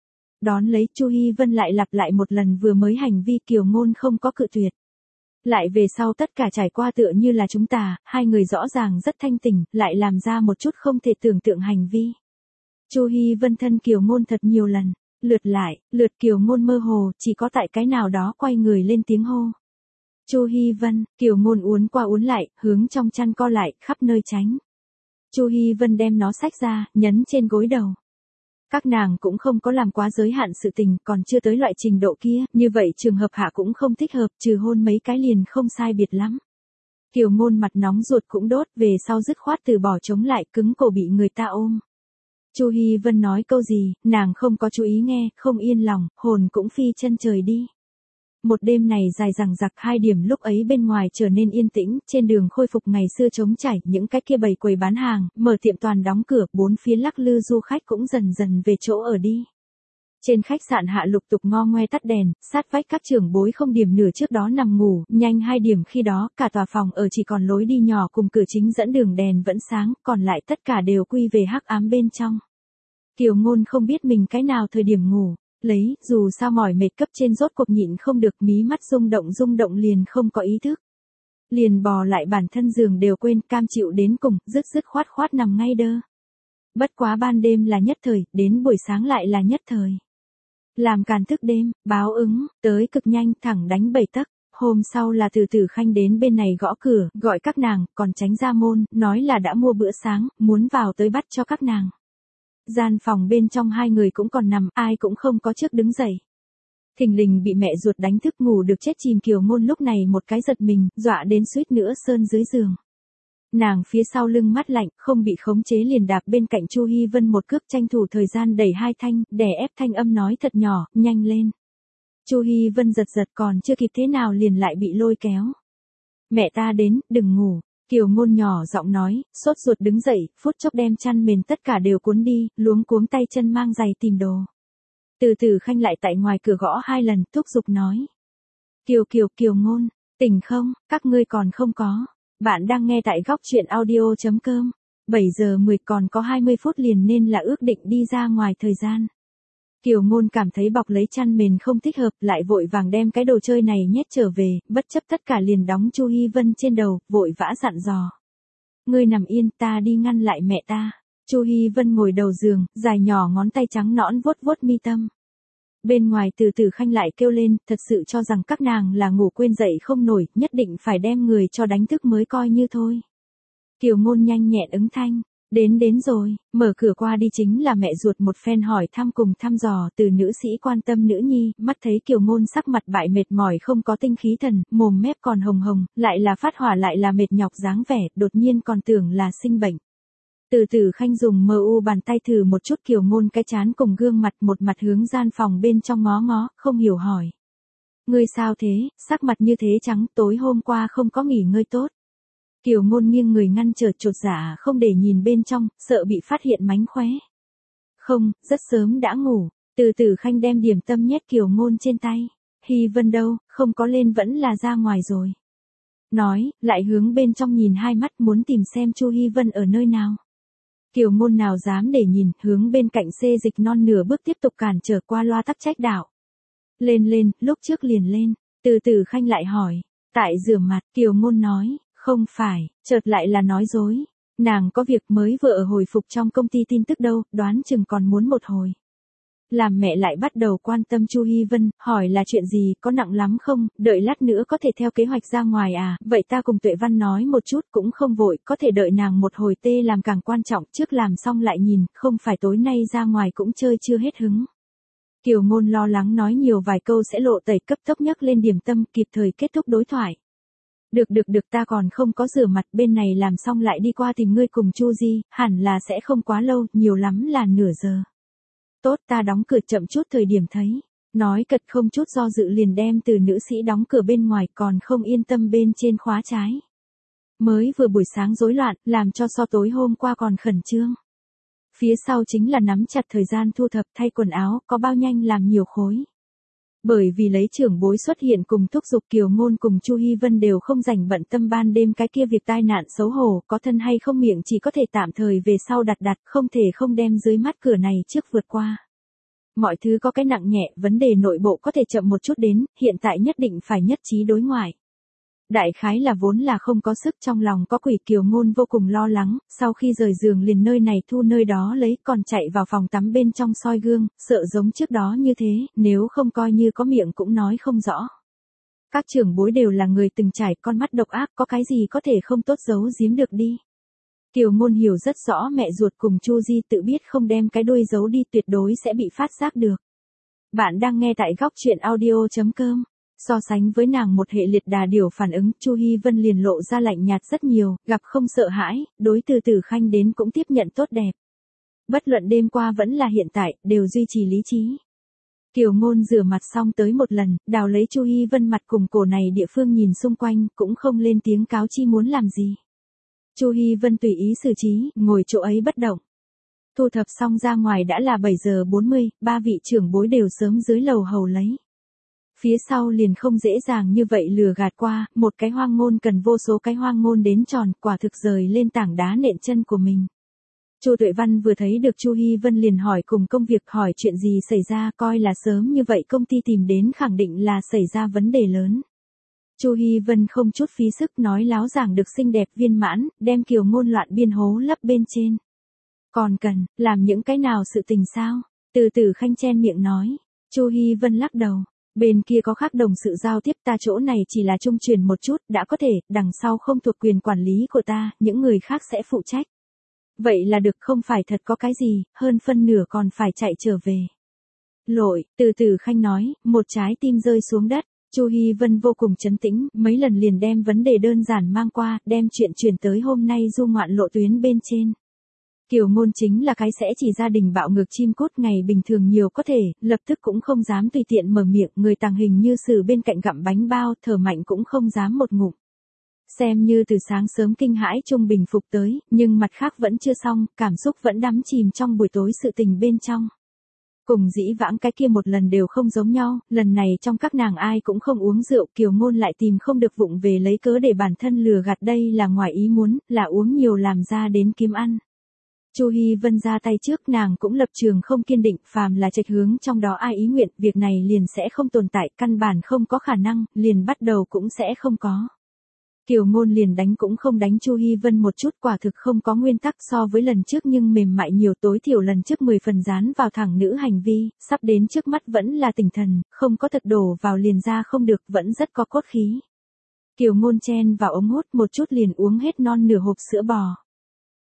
Đón lấy Chu Hi Vân lại lặp lại một lần vừa mới hành vi, Kiều Ngôn không có cự tuyệt. Lại về sau tất cả trải qua tựa như là chúng ta, hai người rõ ràng rất thanh tỉnh, lại làm ra một chút không thể tưởng tượng hành vi. Chu Hi Vân thân Kiều Ngôn thật nhiều lần, lượt lại, lượt Kiều Ngôn mơ hồ, chỉ có tại cái nào đó quay người lên tiếng hô. Chu Hi Vân, Kiều Ngôn uốn qua uốn lại, hướng trong chăn co lại, khắp nơi tránh. Chu Hi Vân đem nó xách ra, nhấn trên gối đầu. Các nàng cũng không có làm quá giới hạn sự tình, còn chưa tới loại trình độ kia, như vậy trường hợp hạ cũng không thích hợp, trừ hôn mấy cái liền không sai biệt lắm. Kiều Ngôn mặt nóng ruột cũng đốt, về sau dứt khoát từ bỏ chống lại, cứng cổ bị người ta ôm. Chu Hi Vân nói câu gì, nàng không có chú ý nghe, không yên lòng, hồn cũng phi chân trời đi. Một đêm này dài dằng dặc, hai điểm lúc ấy bên ngoài trở nên yên tĩnh, trên đường khôi phục ngày xưa trống trải, những cái kia bày quầy bán hàng, mở tiệm toàn đóng cửa, bốn phía lắc lư du khách cũng dần dần về chỗ ở đi. Trên khách sạn hạ lục tục ngo ngoe tắt đèn, sát vách các trưởng bối không điểm nửa trước đó nằm ngủ, nhanh hai điểm khi đó, cả tòa phòng ở chỉ còn lối đi nhỏ cùng cửa chính dẫn đường đèn vẫn sáng, còn lại tất cả đều quy về hắc ám bên trong. Kiều Ngôn không biết mình cái nào thời điểm ngủ. Lấy, dù sao mỏi mệt cấp trên rốt cuộc nhịn không được, mí mắt rung động rung động liền không có ý thức. Liền bò lại bản thân giường đều quên, cam chịu đến cùng, dứt dứt khoát khoát nằm ngay đơ. Bất quá ban đêm là nhất thời, đến buổi sáng lại là nhất thời. Làm càn thức đêm, báo ứng, tới cực nhanh, thẳng đánh bảy tấc. Hôm sau là Từ Tử Khanh đến bên này gõ cửa, gọi các nàng, còn tránh ra môn, nói là đã mua bữa sáng, muốn vào tới bắt cho các nàng. Gian phòng bên trong hai người cũng còn nằm, ai cũng không có trước đứng dậy. Thình lình bị mẹ ruột đánh thức ngủ được chết chìm Kiều Ngôn lúc này một cái giật mình, dọa đến suýt nữa sơn dưới giường. Nàng phía sau lưng mắt lạnh, không bị khống chế liền đạp bên cạnh Chu Hi Vân một cước, tranh thủ thời gian đẩy hai thanh, đè ép thanh âm nói thật nhỏ, nhanh lên. Chu Hi Vân giật giật còn chưa kịp thế nào liền lại bị lôi kéo. Mẹ ta đến, đừng ngủ. Kiều Ngôn nhỏ giọng nói, sốt ruột đứng dậy, phút chốc đem chăn mền tất cả đều cuốn đi, luống cuống tay chân mang giày tìm đồ. Từ Từ Khanh lại tại ngoài cửa gõ hai lần, thúc giục nói. Kiều Kiều Kiều Ngôn, tỉnh không, các ngươi còn không có. Bạn đang nghe tại góc truyện audio chấm com. bảy giờ mười còn có hai mươi phút liền nên là ước định đi ra ngoài thời gian. Kiều Ngôn cảm thấy bọc lấy chăn mền không thích hợp, lại vội vàng đem cái đồ chơi này nhét trở về, bất chấp tất cả liền đóng Chu Hi Vân trên đầu, vội vã dặn dò. Ngươi nằm yên, ta đi ngăn lại mẹ ta. Chu Hi Vân ngồi đầu giường, dài nhỏ ngón tay trắng nõn vuốt vuốt mi tâm. Bên ngoài Từ Tử Khanh lại kêu lên, thật sự cho rằng các nàng là ngủ quên dậy không nổi, nhất định phải đem người cho đánh thức mới coi như thôi. Kiều Ngôn nhanh nhẹn ứng thanh, Đến đến rồi, mở cửa qua đi chính là mẹ ruột một phen hỏi thăm cùng thăm dò từ nữ sĩ quan tâm nữ nhi, mắt thấy Kiều Ngôn sắc mặt bại mệt mỏi không có tinh khí thần, mồm mép còn hồng hồng, lại là phát hỏa lại là mệt nhọc dáng vẻ, đột nhiên còn tưởng là sinh bệnh. Từ từ Khanh dùng mờ u bàn tay thử một chút Kiều Ngôn cái chán cùng gương mặt, một mặt hướng gian phòng bên trong ngó ngó, không hiểu hỏi. Ngươi sao thế, sắc mặt như thế trắng, tối hôm qua không có nghỉ ngơi tốt. Kiều Ngôn nghiêng người ngăn trở chột dạ không để nhìn bên trong, sợ bị phát hiện mánh khóe. Không, rất sớm đã ngủ, từ từ Khanh đem điểm tâm nhét Kiều Ngôn trên tay. Hy Vân đâu, không có lên vẫn là ra ngoài rồi. Nói, lại hướng bên trong nhìn hai mắt muốn tìm xem Chu Hy Vân ở nơi nào. Kiều Ngôn nào dám để nhìn, hướng bên cạnh xê dịch non nửa bước tiếp tục cản trở qua loa tắc trách đạo. Lên lên, lúc trước liền lên, từ từ Khanh lại hỏi, tại rửa mặt, Kiều Ngôn nói. Không phải, chợt lại là nói dối. Nàng có việc mới vừa ở hồi phục trong công ty tin tức đâu, đoán chừng còn muốn một hồi. Làm mẹ lại bắt đầu quan tâm Chu Hy Vân, hỏi là chuyện gì, có nặng lắm không, đợi lát nữa có thể theo kế hoạch ra ngoài à, vậy ta cùng Tuệ Văn nói một chút cũng không vội, có thể đợi nàng một hồi tê làm càng quan trọng, trước làm xong lại nhìn, không phải tối nay ra ngoài cũng chơi chưa hết hứng. Kiều Ngôn lo lắng nói nhiều vài câu sẽ lộ tẩy, cấp tốc nhấc lên điểm tâm, kịp thời kết thúc đối thoại. Được được được, ta còn không có rửa mặt, bên này làm xong lại đi qua tìm ngươi cùng Chu Di, hẳn là sẽ không quá lâu, nhiều lắm là nửa giờ. Tốt, ta đóng cửa chậm chút thời điểm thấy. Nói cật không chút do dự liền đem từ nữ sĩ đóng cửa bên ngoài, còn không yên tâm bên trên khóa trái. Mới vừa buổi sáng rối loạn, làm cho so tối hôm qua còn khẩn trương. Phía sau chính là nắm chặt thời gian thu thập thay quần áo, có bao nhanh làm nhiều khối. Bởi vì lấy trưởng bối xuất hiện cùng thúc giục Kiều Ngôn cùng Chu Hy Vân đều không rảnh bận tâm ban đêm cái kia việc tai nạn xấu hổ, có thân hay không miệng chỉ có thể tạm thời về sau đặt đặt, không thể không đem dưới mắt cửa này trước vượt qua. Mọi thứ có cái nặng nhẹ, vấn đề nội bộ có thể chậm một chút đến, hiện tại nhất định phải nhất trí đối ngoại. Đại khái là vốn là không có sức, trong lòng có quỷ, Kiều Ngôn vô cùng lo lắng, sau khi rời giường liền nơi này thu nơi đó lấy, còn chạy vào phòng tắm bên trong soi gương, sợ giống trước đó như thế, nếu không coi như có miệng cũng nói không rõ. Các trưởng bối đều là người từng trải, con mắt độc ác, có cái gì có thể không tốt giấu giếm được đi. Kiều Ngôn hiểu rất rõ mẹ ruột cùng Chu Di tự biết không đem cái đuôi giấu đi tuyệt đối sẽ bị phát giác được. Bạn đang nghe tại góc truyện audio chấm com. So sánh với nàng một hệ liệt đà điểu phản ứng, Chu Hy Vân liền lộ ra lạnh nhạt rất nhiều, gặp không sợ hãi, đối từ từ Khanh đến cũng tiếp nhận tốt đẹp. Bất luận đêm qua vẫn là hiện tại, đều duy trì lý trí. Kiều Ngôn rửa mặt xong tới một lần, đào lấy Chu Hy Vân mặt cùng cổ này địa phương nhìn xung quanh, cũng không lên tiếng cáo chi muốn làm gì. Chu Hy Vân tùy ý xử trí, ngồi chỗ ấy bất động. Thu thập xong ra ngoài đã là bảy giờ bốn mươi, ba vị trưởng bối đều sớm dưới lầu hầu lấy. Phía sau liền không dễ dàng như vậy lừa gạt qua, một cái hoang ngôn cần vô số cái hoang ngôn đến tròn, quả thực rời lên tảng đá nện chân của mình. Chu Tuệ Văn vừa thấy được Chu Hy Vân liền hỏi cùng công việc, hỏi chuyện gì xảy ra, coi là sớm như vậy công ty tìm đến khẳng định là xảy ra vấn đề lớn. Chu Hy Vân không chút phí sức nói láo giảng được xinh đẹp viên mãn, đem Kiều Ngôn loạn biên hố lấp bên trên. Còn cần, làm những cái nào sự tình sao? Từ từ Khanh chen miệng nói. Chu Hy Vân lắc đầu. Bên kia có khác đồng sự giao tiếp, ta chỗ này chỉ là trung truyền một chút, đã có thể, đằng sau không thuộc quyền quản lý của ta, những người khác sẽ phụ trách. Vậy là được, không phải thật có cái gì, hơn phân nửa còn phải chạy trở về. Lội, từ từ Khanh nói, một trái tim rơi xuống đất. Chu Hy Vân vô cùng trấn tĩnh, mấy lần liền đem vấn đề đơn giản mang qua, đem chuyện chuyển tới hôm nay du ngoạn lộ tuyến bên trên. Kiều Ngôn chính là cái sẽ chỉ gia đình bạo ngược chim cút, ngày bình thường nhiều có thể, lập tức cũng không dám tùy tiện mở miệng, người tàng hình như sử bên cạnh gặm bánh bao, thở mạnh cũng không dám một ngụm. Xem như từ sáng sớm kinh hãi trung bình phục tới, nhưng mặt khác vẫn chưa xong, cảm xúc vẫn đắm chìm trong buổi tối sự tình bên trong. Cùng dĩ vãng cái kia một lần đều không giống nhau, lần này trong các nàng ai cũng không uống rượu, Kiều Ngôn lại tìm không được vụng về lấy cớ để bản thân lừa gạt, đây là ngoài ý muốn, là uống nhiều làm ra đến kiếm ăn. Chu Hy Vân ra tay trước, nàng cũng lập trường không kiên định, phàm là trạch hướng trong đó ai ý nguyện, việc này liền sẽ không tồn tại, căn bản không có khả năng, liền bắt đầu cũng sẽ không có. Kiều Ngôn liền đánh cũng không đánh Chu Hy Vân một chút, quả thực không có nguyên tắc, so với lần trước nhưng mềm mại nhiều, tối thiểu lần trước mười phần dán vào thẳng nữ hành vi, sắp đến trước mắt vẫn là tỉnh thần, không có thực đổ vào liền ra không được, vẫn rất có cốt khí. Kiều Ngôn chen vào ống hút một chút liền uống hết non nửa hộp sữa bò.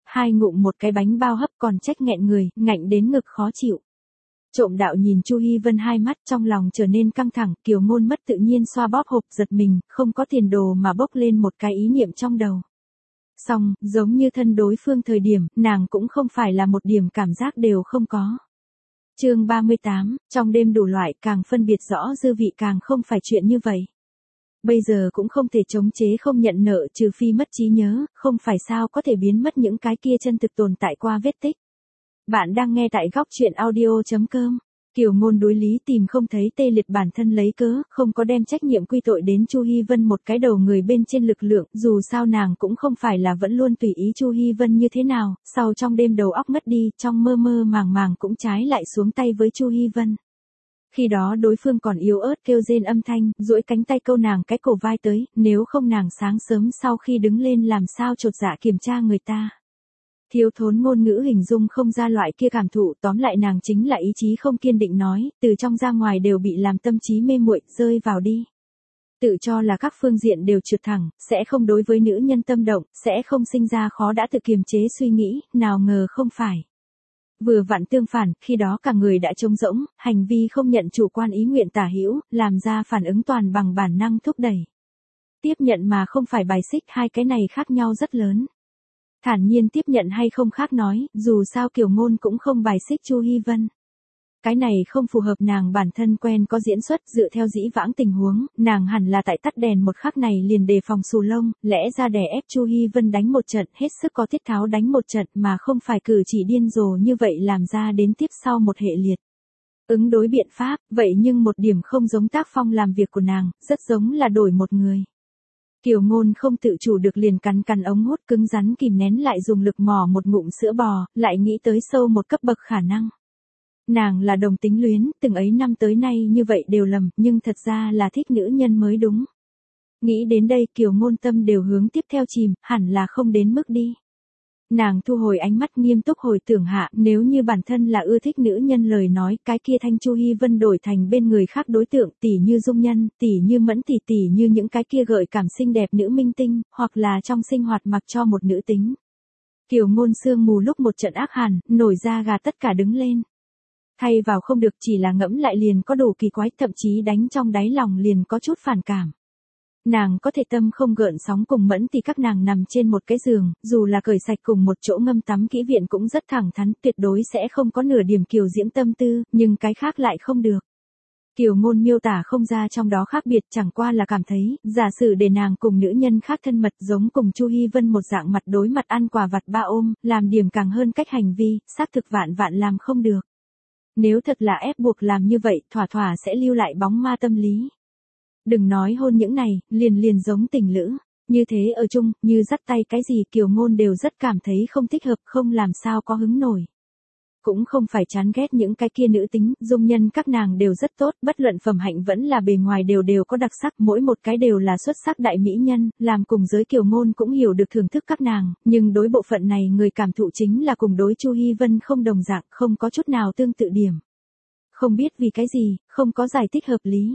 hai ngụm một cái bánh bao hấp còn trách nghẹn người, ngạnh đến ngực khó chịu. Trộm đạo nhìn Chu Hi Vân hai mắt trong lòng trở nên căng thẳng, Kiều Ngôn mất tự nhiên xoa bóp hộp giật mình, không có tiền đồ mà bốc lên một cái ý niệm trong đầu. Xong, giống như thân đối phương thời điểm, nàng cũng không phải là một điểm cảm giác đều không có. Chương ba mươi tám, trong đêm đủ loại càng phân biệt rõ dư vị càng không phải chuyện như vậy. Bây giờ cũng không thể chống chế không nhận nợ trừ phi mất trí nhớ, không phải sao có thể biến mất những cái kia chân thực tồn tại qua vết tích. Bạn đang nghe tại góc truyện audio chấm com. Kiều Ngôn đối lý tìm không thấy tê liệt bản thân lấy cớ, không có đem trách nhiệm quy tội đến Chu Hi Vân một cái đầu người bên trên lực lượng, dù sao nàng cũng không phải là vẫn luôn tùy ý Chu Hi Vân như thế nào, sau trong đêm đầu óc ngất đi, trong mơ mơ màng màng cũng trái lại xuống tay với Chu Hi Vân. Khi đó đối phương còn yếu ớt kêu rên âm thanh, duỗi cánh tay câu nàng cái cổ vai tới, nếu không nàng sáng sớm sau khi đứng lên làm sao chột dạ kiểm tra người ta. Thiếu thốn ngôn ngữ hình dung không ra loại kia cảm thụ, tóm lại nàng chính là ý chí không kiên định nói, từ trong ra ngoài đều bị làm tâm trí mê muội, rơi vào đi. Tự cho là các phương diện đều trượt thẳng, sẽ không đối với nữ nhân tâm động, sẽ không sinh ra khó đã tự kiềm chế suy nghĩ, nào ngờ không phải. Vừa vặn tương phản, khi đó cả người đã trống rỗng, hành vi không nhận chủ quan ý nguyện tả hữu, làm ra phản ứng toàn bằng bản năng thúc đẩy. Tiếp nhận mà không phải bài xích, hai cái này khác nhau rất lớn. Thản nhiên tiếp nhận hay không khác nói, dù sao Kiều Ngôn cũng không bài xích Chu Hi Vân. Cái này không phù hợp nàng bản thân quen có diễn xuất, dựa theo dĩ vãng tình huống, nàng hẳn là tại tắt đèn một khắc này liền đề phòng xù lông, lẽ ra đè ép Chu Hi Vân đánh một trận, hết sức có tiết tháo đánh một trận mà không phải cử chỉ điên rồ như vậy làm ra đến tiếp sau một hệ liệt. Ứng đối biện pháp, vậy nhưng một điểm không giống tác phong làm việc của nàng, rất giống là đổi một người. Kiều Ngôn không tự chủ được liền cắn cắn ống hút cứng rắn kìm nén lại dùng lực mò một ngụm sữa bò, lại nghĩ tới sâu một cấp bậc khả năng. Nàng là đồng tính luyến, từng ấy năm tới nay như vậy đều lầm, nhưng thật ra là thích nữ nhân mới đúng. Nghĩ đến đây Kiều Ngôn tâm đều hướng tiếp theo chìm, hẳn là không đến mức đi. Nàng thu hồi ánh mắt nghiêm túc hồi tưởng hạ, nếu như bản thân là ưa thích nữ nhân lời nói, cái kia thanh Chu Hi Vân đổi thành bên người khác đối tượng, tỷ như Dung Nhân, tỷ như Mẫn tỷ tỷ như những cái kia gợi cảm xinh đẹp nữ minh tinh, hoặc là trong sinh hoạt mặc cho một nữ tính. Kiều Ngôn sương mù lúc một trận ác hàn, nổi da gà tất cả đứng lên. Thay vào không được chỉ là ngẫm lại liền có đủ kỳ quái, thậm chí đánh trong đáy lòng liền có chút phản cảm. Nàng có thể tâm không gợn sóng cùng Mẫn thì các nàng nằm trên một cái giường, dù là cởi sạch cùng một chỗ ngâm tắm kỹ viện cũng rất thẳng thắn, tuyệt đối sẽ không có nửa điểm kiều diễm tâm tư, nhưng cái khác lại không được. Kiều Ngôn miêu tả không ra trong đó khác biệt, chẳng qua là cảm thấy, giả sử để nàng cùng nữ nhân khác thân mật giống cùng Chu Hi Vân một dạng mặt đối mặt ăn quà vặt ba ôm, làm điểm càng hơn cách hành vi, xác thực vạn vạn làm không được. Nếu thật là ép buộc làm như vậy, thỏa thỏa sẽ lưu lại bóng ma tâm lý. Đừng nói hôn những này, liền liền giống tình lữ, như thế ở chung, như dắt tay cái gì Kiều Ngôn đều rất cảm thấy không thích hợp, không làm sao có hứng nổi. Cũng không phải chán ghét những cái kia nữ tính, Dung Nhân các nàng đều rất tốt, bất luận phẩm hạnh vẫn là bề ngoài đều đều có đặc sắc, mỗi một cái đều là xuất sắc đại mỹ nhân, làm cùng giới Kiều Ngôn cũng hiểu được thưởng thức các nàng, nhưng đối bộ phận này người cảm thụ chính là cùng đối Chu Hi Vân không đồng dạng, không có chút nào tương tự điểm. Không biết vì cái gì, không có giải thích hợp lý.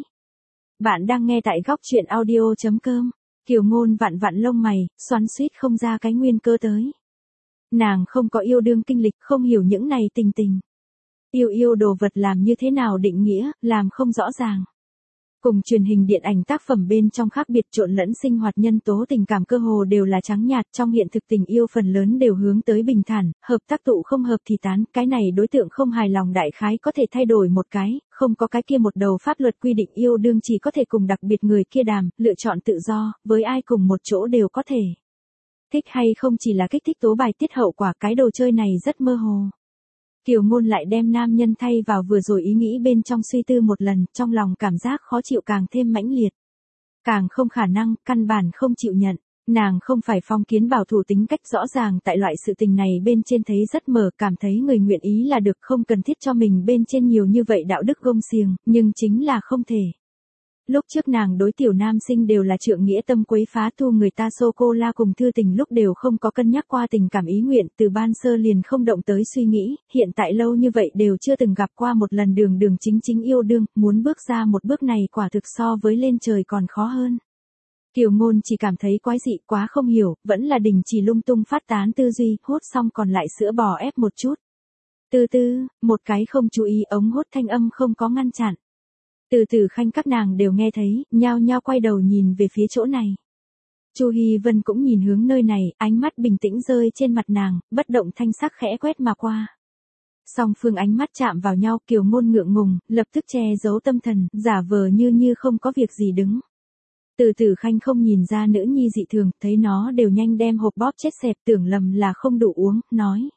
Bạn đang nghe tại góc truyện audio chấm com. Kiều Ngôn vặn vặn lông mày, xoắn xuýt không ra cái nguyên cơ tới. Nàng không có yêu đương kinh lịch, không hiểu những này tình tình. Yêu yêu đồ vật làm như thế nào định nghĩa, làm không rõ ràng. Cùng truyền hình điện ảnh tác phẩm bên trong khác biệt trộn lẫn sinh hoạt nhân tố tình cảm cơ hồ đều là trắng nhạt, trong hiện thực tình yêu phần lớn đều hướng tới bình thản, hợp tác tụ không hợp thì tán, cái này đối tượng không hài lòng đại khái có thể thay đổi một cái, không có cái kia một đầu pháp luật quy định yêu đương chỉ có thể cùng đặc biệt người kia đàm, lựa chọn tự do, với ai cùng một chỗ đều có thể. Thích hay không chỉ là kích thích tố bài tiết hậu quả, cái đồ chơi này rất mơ hồ. Kiều Ngôn lại đem nam nhân thay vào vừa rồi ý nghĩ bên trong suy tư một lần, trong lòng cảm giác khó chịu càng thêm mãnh liệt. Càng không khả năng, căn bản không chịu nhận. Nàng không phải phong kiến bảo thủ tính cách rõ ràng tại loại sự tình này bên trên thấy rất mờ, cảm thấy người nguyện ý là được, không cần thiết cho mình bên trên nhiều như vậy đạo đức gông xiềng, nhưng chính là không thể. Lúc trước nàng đối tiểu nam sinh đều là trượng nghĩa tâm quấy phá thu người ta sô-cô-la cùng thư tình lúc đều không có cân nhắc qua tình cảm ý nguyện, từ ban sơ liền không động tới suy nghĩ, hiện tại lâu như vậy đều chưa từng gặp qua một lần đường đường chính chính yêu đương, muốn bước ra một bước này quả thực so với lên trời còn khó hơn. Kiều Ngôn chỉ cảm thấy quái dị quá không hiểu, vẫn là đình chỉ lung tung phát tán tư duy, hút xong còn lại sữa bò ép một chút. Từ từ, một cái không chú ý ống hút thanh âm không có ngăn chặn. Từ từ Khanh các nàng đều nghe thấy, nhao nhao quay đầu nhìn về phía chỗ này. Chu Hi Vân cũng nhìn hướng nơi này, ánh mắt bình tĩnh rơi trên mặt nàng, bất động thanh sắc khẽ quét mà qua. Song phương ánh mắt chạm vào nhau, Kiều Ngôn ngượng ngùng, lập tức che giấu tâm thần, giả vờ như như không có việc gì đứng. Từ từ Khanh không nhìn ra nữ nhi dị thường, thấy nó đều nhanh đem hộp bóp chết xẹp, tưởng lầm là không đủ uống, nói.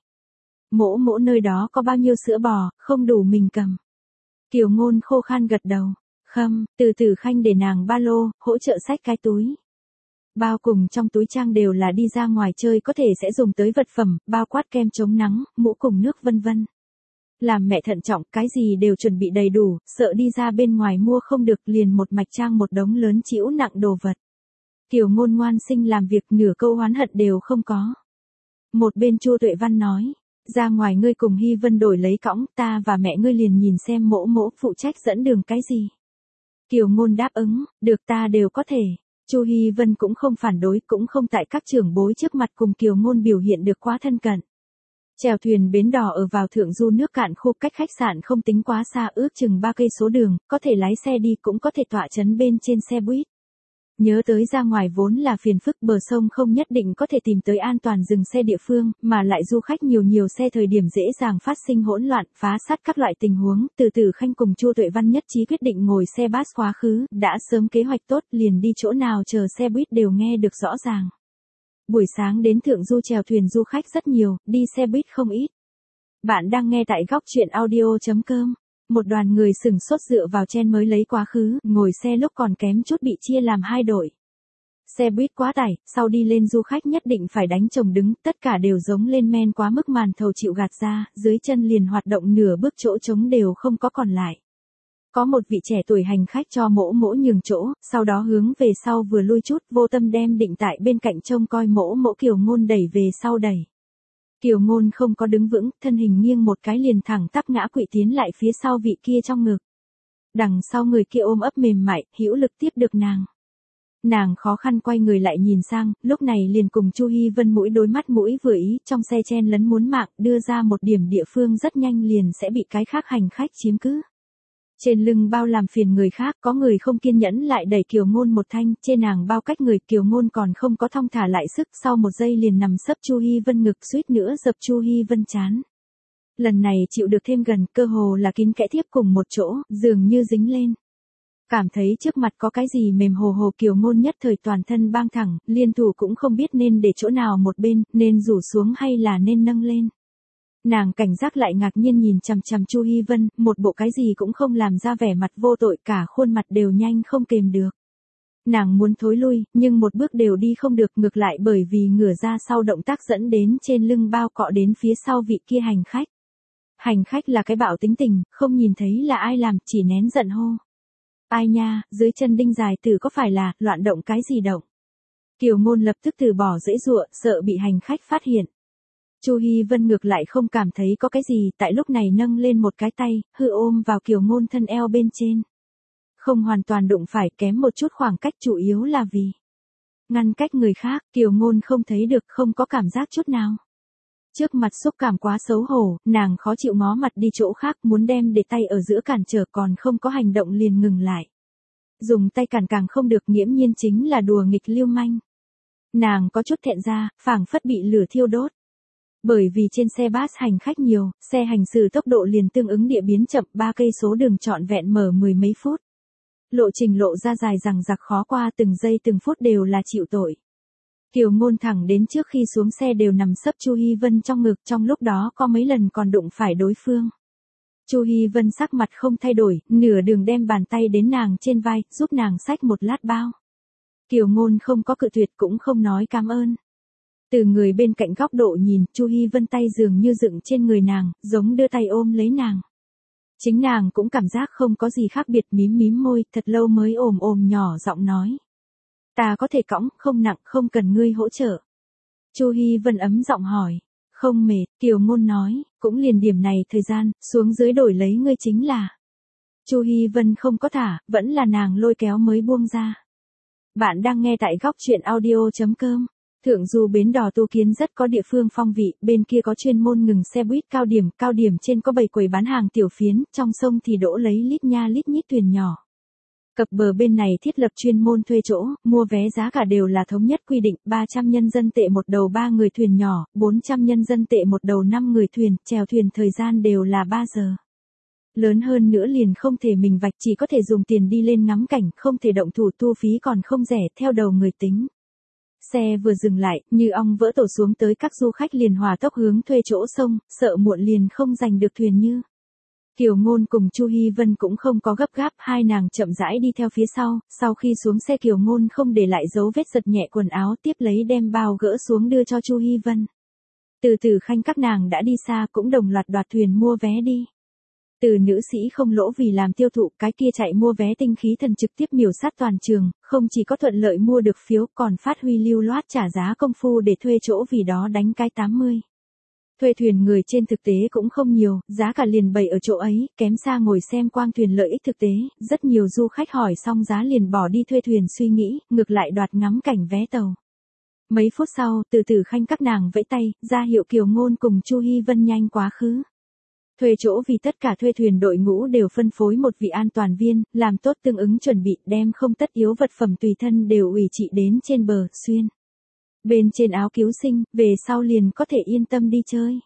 Mỗ mỗ nơi đó có bao nhiêu sữa bò, không đủ mình cầm. Kiều Ngôn khô khan gật đầu. Khâm, từ từ Khanh để nàng ba lô, hỗ trợ xách cái túi. Bao cùng trong túi trang đều là đi ra ngoài chơi có thể sẽ dùng tới vật phẩm, bao quát kem chống nắng, mũ cùng nước vân vân. Làm mẹ thận trọng, cái gì đều chuẩn bị đầy đủ, sợ đi ra bên ngoài mua không được liền một mạch trang một đống lớn chĩu nặng đồ vật. Kiều Ngôn ngoan sinh làm việc nửa câu oán hận đều không có. Một bên Chu Tuệ Văn nói, ra ngoài ngươi cùng Hy Vân đổi lấy cõng, ta và mẹ ngươi liền nhìn xem mỗ mỗ phụ trách dẫn đường cái gì. Kiều Ngôn đáp ứng, được ta đều có thể. Chu Hy Vân cũng không phản đối, cũng không tại các trưởng bối trước mặt cùng Kiều Ngôn biểu hiện được quá thân cận. Chèo thuyền bến đò ở vào thượng du nước cạn khu cách khách sạn không tính quá xa, ước chừng ba cây số đường, có thể lái xe đi cũng có thể tọa chấn bên trên xe buýt. Nhớ tới ra ngoài vốn là phiền phức, bờ sông không nhất định có thể tìm tới an toàn dừng xe địa phương, mà lại du khách nhiều nhiều xe thời điểm dễ dàng phát sinh hỗn loạn, phá sát các loại tình huống. Từ từ Khanh cùng Chu Tuệ Văn nhất trí quyết định ngồi xe bus quá khứ, đã sớm kế hoạch tốt, liền đi chỗ nào chờ xe buýt đều nghe được rõ ràng. Buổi sáng đến thượng du chèo thuyền du khách rất nhiều, đi xe buýt không ít. Bạn đang nghe tại góc truyện audio chấm com. Một đoàn người sừng sốt dựa vào chen mới lấy quá khứ, ngồi xe lúc còn kém chút bị chia làm hai đội. Xe buýt quá tải, sau đi lên du khách nhất định phải đánh chồng đứng, tất cả đều giống lên men quá mức màn thầu chịu gạt ra, dưới chân liền hoạt động nửa bước chỗ trống đều không có còn lại. Có một vị trẻ tuổi hành khách cho mỗ mỗ nhường chỗ, sau đó hướng về sau vừa lui chút, vô tâm đem định tại bên cạnh trông coi mỗ mỗ Kiều Ngôn đẩy về sau đẩy. Kiều Ngôn không có đứng vững, thân hình nghiêng một cái liền thẳng tắp ngã quỵ tiến lại phía sau vị kia trong ngực. Đằng sau người kia ôm ấp mềm mại, hữu lực tiếp được nàng. Nàng khó khăn quay người lại nhìn sang, lúc này liền cùng Chu Hi Vân mũi đối mắt mũi vừa ý, trong xe chen lấn muốn mạng, đưa ra một điểm địa phương rất nhanh liền sẽ bị cái khác hành khách chiếm cứ. Trên lưng bao làm phiền người khác, có người không kiên nhẫn lại đẩy Kiều Ngôn một thanh, trên nàng bao cách người, Kiều Ngôn còn không có thong thả lại sức, sau một giây liền nằm sấp Chu Hi Vân ngực, suýt nữa dập Chu Hi Vân chán. Lần này chịu được thêm gần, cơ hồ là kín kẽ tiếp cùng một chỗ, dường như dính lên. Cảm thấy trước mặt có cái gì mềm hồ hồ, Kiều Ngôn nhất thời toàn thân bang thẳng, liên thủ cũng không biết nên để chỗ nào một bên, nên rủ xuống hay là nên nâng lên. Nàng cảnh giác lại ngạc nhiên nhìn chằm chằm Chu Hi Vân, một bộ cái gì cũng không làm ra vẻ mặt vô tội, cả khuôn mặt đều nhanh không kềm được. Nàng muốn thối lui, nhưng một bước đều đi không được, ngược lại bởi vì ngửa ra sau động tác dẫn đến trên lưng bao cọ đến phía sau vị kia hành khách. Hành khách là cái bạo tính tình, không nhìn thấy là ai làm, chỉ nén giận hô. Ai nha, dưới chân đinh dài tử có phải là, loạn động cái gì động. Kiều Ngôn lập tức từ bỏ dễ dụa, sợ bị hành khách phát hiện. Chu Hi Vân ngược lại không cảm thấy có cái gì, tại lúc này nâng lên một cái tay, hư ôm vào Kiều Ngôn thân eo bên trên. Không hoàn toàn đụng phải, kém một chút khoảng cách, chủ yếu là vì ngăn cách người khác, Kiều Ngôn không thấy được, không có cảm giác chút nào. Trước mặt xúc cảm quá xấu hổ, nàng khó chịu ngó mặt đi chỗ khác, muốn đem để tay ở giữa cản trở, còn không có hành động liền ngừng lại. Dùng tay cản càng không được, nghiễm nhiên chính là đùa nghịch lưu manh. Nàng có chút thẹn ra, phảng phất bị lửa thiêu đốt. Bởi vì trên xe bus hành khách nhiều, xe hành xử tốc độ liền tương ứng địa biến chậm, ba cây số đường trọn vẹn mở mười mấy phút. Lộ trình lộ ra dài rằng giặc khó qua, từng giây từng phút đều là chịu tội. Kiều Ngôn thẳng đến trước khi xuống xe đều nằm sấp Chu Hi Vân trong ngực, trong lúc đó có mấy lần còn đụng phải đối phương. Chu Hi Vân sắc mặt không thay đổi, nửa đường đem bàn tay đến nàng trên vai, giúp nàng xách một lát bao. Kiều Ngôn không có cự tuyệt, cũng không nói cảm ơn. Từ người bên cạnh góc độ nhìn, Chu Hi Vân tay dường như dựng trên người nàng, giống đưa tay ôm lấy nàng. Chính nàng cũng cảm giác không có gì khác biệt, mím mím môi, thật lâu mới ồm ồm nhỏ giọng nói. Ta có thể cõng, không nặng, không cần ngươi hỗ trợ. Chu Hi Vân ấm giọng hỏi. Không mệt, Kiều Ngôn nói, cũng liền điểm này thời gian, xuống dưới đổi lấy ngươi chính là. Chu Hi Vân không có thả, vẫn là nàng lôi kéo mới buông ra. Bạn đang nghe tại góc chuyện audio chấm com. Thượng du bến đò Tu Kiến rất có địa phương phong vị, bên kia có chuyên môn ngừng xe buýt cao điểm, cao điểm trên có bầy quầy bán hàng tiểu phiến, trong sông thì đỗ lấy lít nha lít nhít thuyền nhỏ. Cập bờ bên này thiết lập chuyên môn thuê chỗ, mua vé giá cả đều là thống nhất quy định, ba trăm nhân dân tệ một đầu ba người thuyền nhỏ, bốn trăm nhân dân tệ một đầu năm người thuyền, chèo thuyền thời gian đều là ba giờ. Lớn hơn nữa liền không thể mình vạch, chỉ có thể dùng tiền đi lên ngắm cảnh, không thể động thủ, thu phí còn không rẻ, theo đầu người tính. Xe vừa dừng lại, như ong vỡ tổ xuống tới, các du khách liền hòa tốc hướng thuê chỗ sông, sợ muộn liền không giành được thuyền như. Kiều Ngôn cùng Chu Hi Vân cũng không có gấp gáp, hai nàng chậm rãi đi theo phía sau, sau khi xuống xe Kiều Ngôn không để lại dấu vết, giật nhẹ quần áo, tiếp lấy đem bao gỡ xuống đưa cho Chu Hi Vân. Từ Từ Khanh các nàng đã đi xa, cũng đồng loạt đoạt thuyền mua vé đi. Từ nữ sĩ không lỗ vì làm tiêu thụ, cái kia chạy mua vé tinh khí thần trực tiếp miểu sát toàn trường, không chỉ có thuận lợi mua được phiếu, còn phát huy lưu loát trả giá công phu để thuê chỗ, vì đó đánh cái tám mươi. Thuê thuyền người trên thực tế cũng không nhiều, giá cả liền bày ở chỗ ấy, kém xa ngồi xem quang thuyền lợi ích thực tế, rất nhiều du khách hỏi xong giá liền bỏ đi thuê thuyền suy nghĩ, ngược lại đoạt ngắm cảnh vé tàu. Mấy phút sau, Từ Từ Khanh các nàng vẫy tay, ra hiệu Kiều Ngôn cùng Chu Hi Vân nhanh quá khứ. Thuê chỗ vì tất cả thuê thuyền đội ngũ đều phân phối một vị an toàn viên, làm tốt tương ứng chuẩn bị, đem không tất yếu vật phẩm tùy thân đều ủy trị đến trên bờ, xuyên bên trên áo cứu sinh, về sau liền có thể yên tâm đi chơi.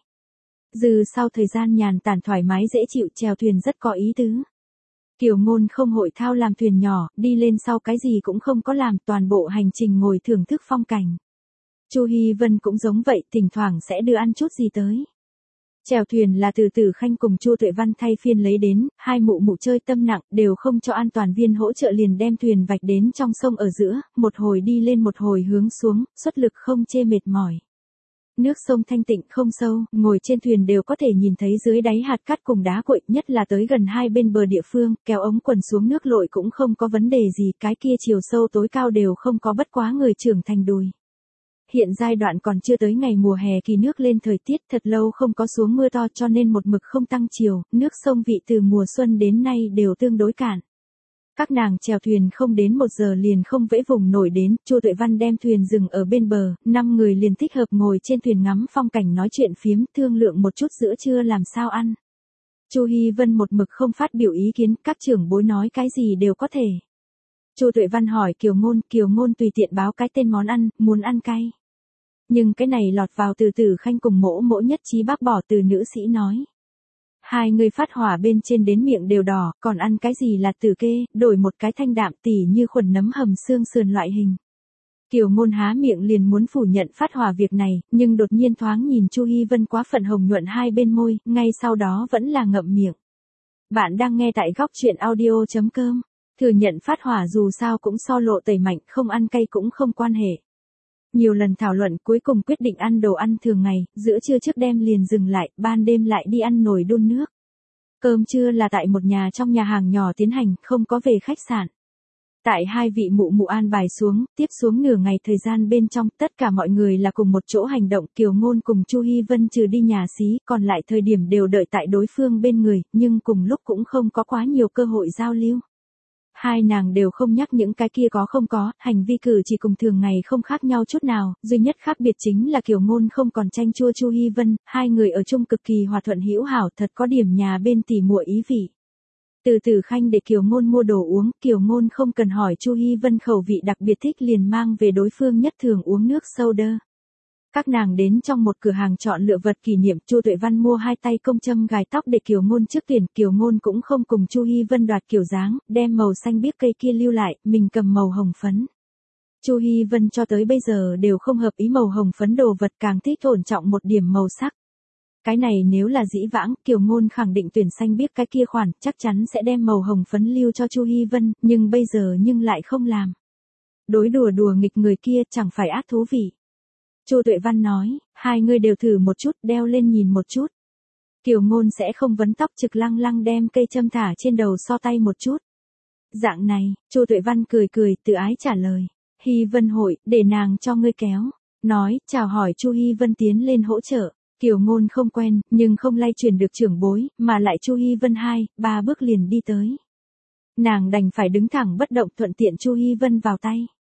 Dừ sau thời gian nhàn tản thoải mái dễ chịu, chèo thuyền rất có ý tứ. Kiều Ngôn không hội thao làm thuyền nhỏ, đi lên sau cái gì cũng không có làm, toàn bộ hành trình ngồi thưởng thức phong cảnh. Chu Hi Vân cũng giống vậy, thỉnh thoảng sẽ đưa ăn chút gì tới. Chèo thuyền là Từ Từ Khanh cùng Chu Tuệ Văn thay phiên lấy đến, hai mụ mụ chơi tâm nặng, đều không cho an toàn viên hỗ trợ, liền đem thuyền vạch đến trong sông ở giữa, một hồi đi lên một hồi hướng xuống, xuất lực không chê mệt mỏi. Nước sông thanh tịnh không sâu, ngồi trên thuyền đều có thể nhìn thấy dưới đáy hạt cát cùng đá cuội, nhất là tới gần hai bên bờ địa phương, kéo ống quần xuống nước lội cũng không có vấn đề gì, cái kia chiều sâu tối cao đều không có bất quá người trưởng thành đùi. Hiện giai đoạn còn chưa tới ngày mùa hè kỳ nước lên, thời tiết thật lâu không có xuống mưa to cho nên một mực không tăng chiều, nước sông vị từ mùa xuân đến nay đều tương đối cạn. Các nàng chèo thuyền không đến một giờ liền không vẫy vùng nổi đến, Chu Tuệ Văn đem thuyền dừng ở bên bờ, năm người liền thích hợp ngồi trên thuyền ngắm phong cảnh nói chuyện phiếm, thương lượng một chút giữa trưa làm sao ăn. Chu Hi Vân một mực không phát biểu ý kiến, các trưởng bối nói cái gì đều có thể. Chu Tuệ Văn hỏi Kiều Ngôn, Kiều Ngôn tùy tiện báo cái tên món ăn, muốn ăn cay. Nhưng cái này lọt vào Từ Từ Khanh cùng Mỗ Mỗ nhất trí bác bỏ. Từ nữ sĩ nói. Hai người phát hỏa bên trên đến miệng đều đỏ, còn ăn cái gì là Từ kê, đổi một cái thanh đạm tỉ như khuẩn nấm hầm xương sườn loại hình. Kiều Ngôn há miệng liền muốn phủ nhận phát hỏa việc này, nhưng đột nhiên thoáng nhìn Chu Hi Vân quá phận hồng nhuận hai bên môi, ngay sau đó vẫn là ngậm miệng. Bạn đang nghe tại góc chuyện audio chấm com. Thừa nhận phát hỏa dù sao cũng so lộ tẩy mạnh, không ăn cay cũng không quan hệ. Nhiều lần thảo luận cuối cùng quyết định ăn đồ ăn thường ngày, giữa trưa trước đêm liền dừng lại, ban đêm lại đi ăn nồi đun nước. Cơm trưa là tại một nhà trong nhà hàng nhỏ tiến hành, không có về khách sạn. Tại hai vị mụ mụ an bài xuống, tiếp xuống nửa ngày thời gian bên trong, tất cả mọi người là cùng một chỗ hành động, Kiều Ngôn cùng Chu Hi Vân trừ đi nhà xí, còn lại thời điểm đều đợi tại đối phương bên người, nhưng cùng lúc cũng không có quá nhiều cơ hội giao lưu. Hai nàng đều không nhắc những cái kia có không có, hành vi cử chỉ cùng thường ngày không khác nhau chút nào, duy nhất khác biệt chính là Kiều Ngôn không còn tranh chua Chu Hi Vân, hai người ở chung cực kỳ hòa thuận hữu hảo, thật có điểm nhà bên tỉ muội ý vị. Từ Từ Khanh để Kiều Ngôn mua đồ uống, Kiều Ngôn không cần hỏi Chu Hi Vân khẩu vị đặc biệt thích liền mang về đối phương nhất thường uống nước soda. Các nàng đến trong một cửa hàng chọn lựa vật kỷ niệm, Chu Tuệ Văn mua hai tay công châm gài tóc để Kiều Ngôn trước tiền, Kiều Ngôn cũng không cùng Chu Hi Vân đoạt kiểu dáng, đem màu xanh biếc cây kia lưu lại, mình cầm màu hồng phấn. Chu Hi Vân cho tới bây giờ đều không hợp ý màu hồng phấn đồ vật, càng thích ổn trọng một điểm màu sắc. Cái này nếu là dĩ vãng, Kiều Ngôn khẳng định tuyển xanh biếc cái kia khoản, chắc chắn sẽ đem màu hồng phấn lưu cho Chu Hi Vân, nhưng bây giờ nhưng lại không làm. Đối đùa đùa nghịch người kia chẳng phải ác thú vị. Chu Tuệ Văn nói, hai người đều thử một chút, đeo lên nhìn một chút. Kiều Ngôn sẽ không vấn tóc, trực lăng lăng đem cây châm thả trên đầu so tay một chút. Dạng này, Chu Tuệ Văn cười cười, tự ái trả lời. Hi Vân hội, để nàng cho ngươi kéo. Nói, chào hỏi Chu Hi Vân tiến lên hỗ trợ. Kiều Ngôn không quen, nhưng không lay chuyển được trưởng bối, mà lại Chu Hi Vân hai, ba bước liền đi tới. Nàng đành phải đứng thẳng bất động, thuận tiện Chu Hi Vân vào tay.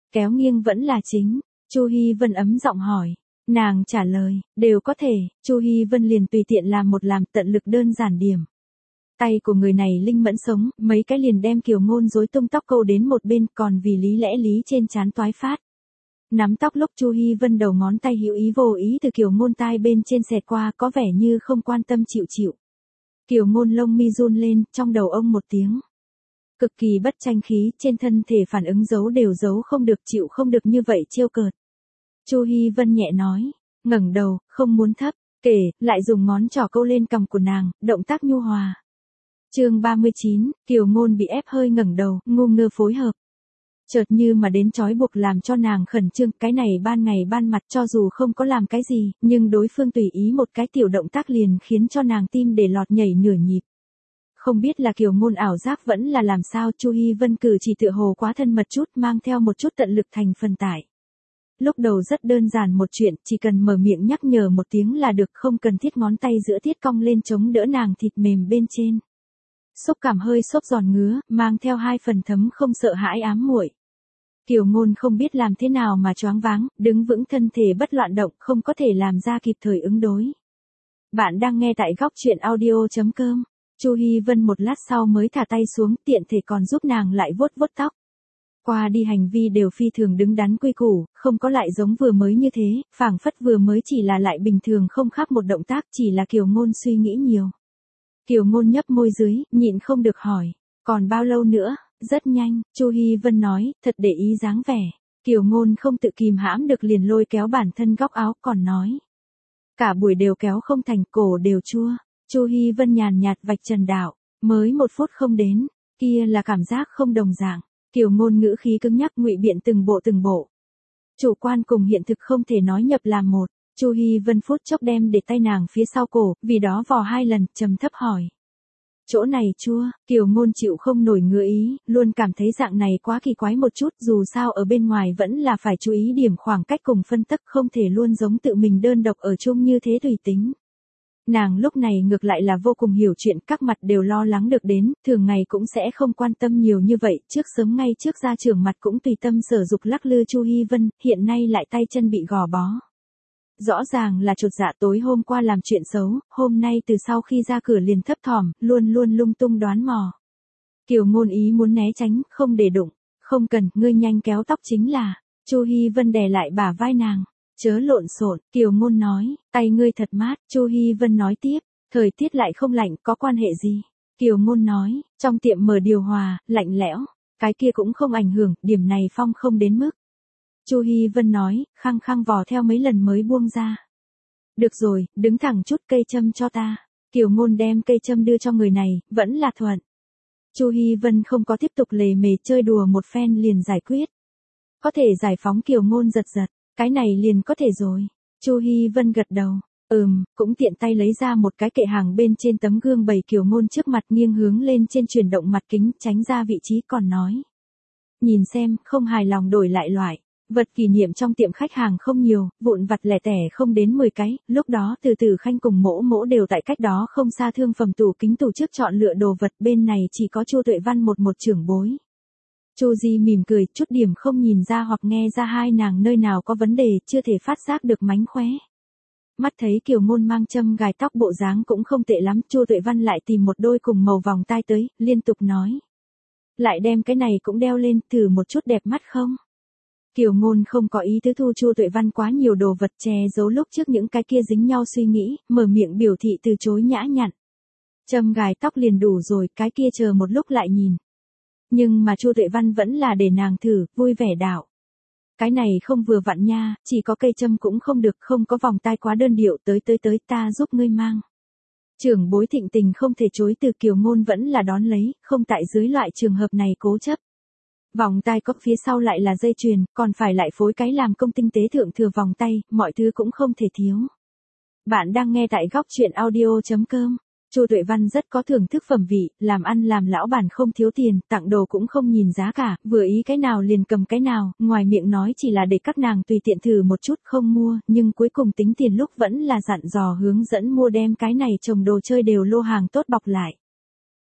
Kéo nghiêng vẫn là chính. Chu Hi Vân ấm giọng hỏi. Nàng trả lời, đều có thể. Chu Hi Vân liền tùy tiện làm một làm, tận lực đơn giản điểm. Tay của người này linh mẫn sống, mấy cái liền đem Kiều Ngôn rối tung tóc câu đến một bên, còn vì lý lẽ lý trên trán toái phát. Nắm tóc lúc Chu Hi Vân đầu ngón tay hữu ý vô ý từ Kiều Ngôn tai bên trên xẹt qua, có vẻ như không quan tâm chịu chịu. Kiều Ngôn lông mi run lên, trong đầu ông một tiếng. Cực kỳ bất tranh khí, trên thân thể phản ứng giấu đều giấu không được, chịu không được như vậy trêu cợt. Chu Hi Vân nhẹ nói, ngẩng đầu, không muốn thấp, kể, lại dùng ngón trỏ câu lên cằm của nàng, động tác nhu hòa. Chương ba mươi chín, Kiều Ngôn bị ép hơi ngẩng đầu, ngu ngơ phối hợp. Chợt như mà đến trói buộc làm cho nàng khẩn trương, cái này ban ngày ban mặt cho dù không có làm cái gì, nhưng đối phương tùy ý một cái tiểu động tác liền khiến cho nàng tim để lọt nhảy nửa nhịp. Không biết là Kiều Ngôn ảo giác vẫn là làm sao, Chu Hi Vân cử chỉ tựa hồ quá thân mật chút, mang theo một chút tận lực thành phần tải. Lúc đầu rất đơn giản một chuyện, chỉ cần mở miệng nhắc nhở một tiếng là được, không cần thiết ngón tay giữa thiết cong lên chống đỡ nàng thịt mềm bên trên. Xúc cảm hơi xốp giòn ngứa, mang theo hai phần thấm không sợ hãi ám muội. Kiều Ngôn không biết làm thế nào mà choáng váng, đứng vững thân thể bất loạn động, không có thể làm ra kịp thời ứng đối. Bạn đang nghe tại góc truyện audio chấm com. Chu Hi Vân một lát sau mới thả tay xuống, tiện thể còn giúp nàng lại vuốt vuốt tóc. Qua đi hành vi đều phi thường đứng đắn quy củ, không có lại giống vừa mới như thế, phảng phất vừa mới chỉ là lại bình thường không khác một động tác, chỉ là Kiều Ngôn suy nghĩ nhiều. Kiều Ngôn nhấp môi dưới, nhịn không được hỏi, còn bao lâu nữa? Rất nhanh, Chu Hi Vân nói, thật để ý dáng vẻ. Kiều Ngôn không tự kìm hãm được liền lôi kéo bản thân góc áo, còn nói. Cả buổi đều kéo không thành, cổ đều chua. Chu Hi Vân nhàn nhạt vạch trần đạo, mới một phút không đến, kia là cảm giác không đồng dạng. Kiều Ngôn ngữ khí cứng nhắc ngụy biện từng bộ từng bộ. Chủ quan cùng hiện thực không thể nói nhập làm một. Chu Hi Vân phút chốc đem để tay nàng phía sau cổ, vì đó vò hai lần, trầm thấp hỏi. Chỗ này chua, Kiều Ngôn chịu không nổi ngứa ý, luôn cảm thấy dạng này quá kỳ quái một chút, dù sao ở bên ngoài vẫn là phải chú ý điểm khoảng cách cùng phân tắc, không thể luôn giống tự mình đơn độc ở chung như thế tùy tính. Nàng lúc này ngược lại là vô cùng hiểu chuyện, các mặt đều lo lắng được đến, thường ngày cũng sẽ không quan tâm nhiều như vậy, trước sớm ngay trước ra trưởng mặt cũng tùy tâm sở dục lắc lư Chu Hi Vân, hiện nay lại tay chân bị gò bó. Rõ ràng là chột dạ tối hôm qua làm chuyện xấu, hôm nay từ sau khi ra cửa liền thấp thỏm, luôn luôn lung tung đoán mò. Kiều Ngôn ý muốn né tránh, không để đụng, không cần, ngươi nhanh kéo tóc chính là. Chu Hi Vân đè lại bả vai nàng, chớ lộn xộn, Kiều Ngôn nói, tay ngươi thật mát, Chu Hi Vân nói tiếp, thời tiết lại không lạnh, có quan hệ gì? Kiều Ngôn nói, trong tiệm mở điều hòa, lạnh lẽo, cái kia cũng không ảnh hưởng, điểm này phong không đến mức. Chu Hi Vân nói, khăng khăng vò theo mấy lần mới buông ra. Được rồi, đứng thẳng chút, cây châm cho ta. Kiều Ngôn đem cây châm đưa cho người này, vẫn là thuận. Chu Hi Vân không có tiếp tục lề mề chơi đùa một phen liền giải quyết. Có thể giải phóng Kiều Ngôn giật giật, cái này liền có thể rồi. Chu Hi Vân gật đầu, ừm, cũng tiện tay lấy ra một cái kệ hàng bên trên tấm gương bày Kiều Ngôn trước mặt, nghiêng hướng lên trên chuyển động mặt kính, tránh ra vị trí, còn nói. Nhìn xem, không hài lòng đổi lại loại. Vật kỷ niệm trong tiệm khách hàng không nhiều, vụn vặt lẻ tẻ không đến mười cái, lúc đó từ từ Khanh cùng Mỗ Mỗ đều tại cách đó không xa thương phẩm tủ kính tủ trước chọn lựa đồ vật, bên này chỉ có Chu Tuệ Văn một một trưởng bối. Chu Di mỉm cười, chút điểm không nhìn ra hoặc nghe ra hai nàng nơi nào có vấn đề, chưa thể phát giác được mánh khóe. Mắt thấy Kiều Ngôn mang châm gài tóc bộ dáng cũng không tệ lắm, Chu Tuệ Văn lại tìm một đôi cùng màu vòng tai tới, liên tục nói. Lại đem cái này cũng đeo lên, thử một chút đẹp mắt không? Kiều Ngôn không có ý tứ thu Chu Tuệ Văn quá nhiều đồ vật, che giấu lúc trước những cái kia dính nhau suy nghĩ, mở miệng biểu thị từ chối nhã nhặn. Châm gài tóc liền đủ rồi, cái kia chờ một lúc lại nhìn. Nhưng mà Chu Tuệ Văn vẫn là để nàng thử, vui vẻ đạo. Cái này không vừa vặn nha, chỉ có cây châm cũng không được, không có vòng tai quá đơn điệu, tới tới tới ta giúp ngươi mang. Trưởng bối thịnh tình không thể chối từ, Kiều Ngôn vẫn là đón lấy, không tại dưới loại trường hợp này cố chấp. Vòng tai có phía sau lại là dây chuyền, còn phải lại phối cái làm công tinh tế thượng thừa vòng tay, mọi thứ cũng không thể thiếu. Bạn đang nghe tại góc truyện audio chấm com. Chu Tuệ Văn rất có thưởng thức phẩm vị, làm ăn làm lão bản không thiếu tiền, tặng đồ cũng không nhìn giá cả, vừa ý cái nào liền cầm cái nào, ngoài miệng nói chỉ là để các nàng tùy tiện thử một chút không mua, nhưng cuối cùng tính tiền lúc vẫn là dặn dò hướng dẫn mua, đem cái này trồng đồ chơi đều lô hàng tốt bọc lại.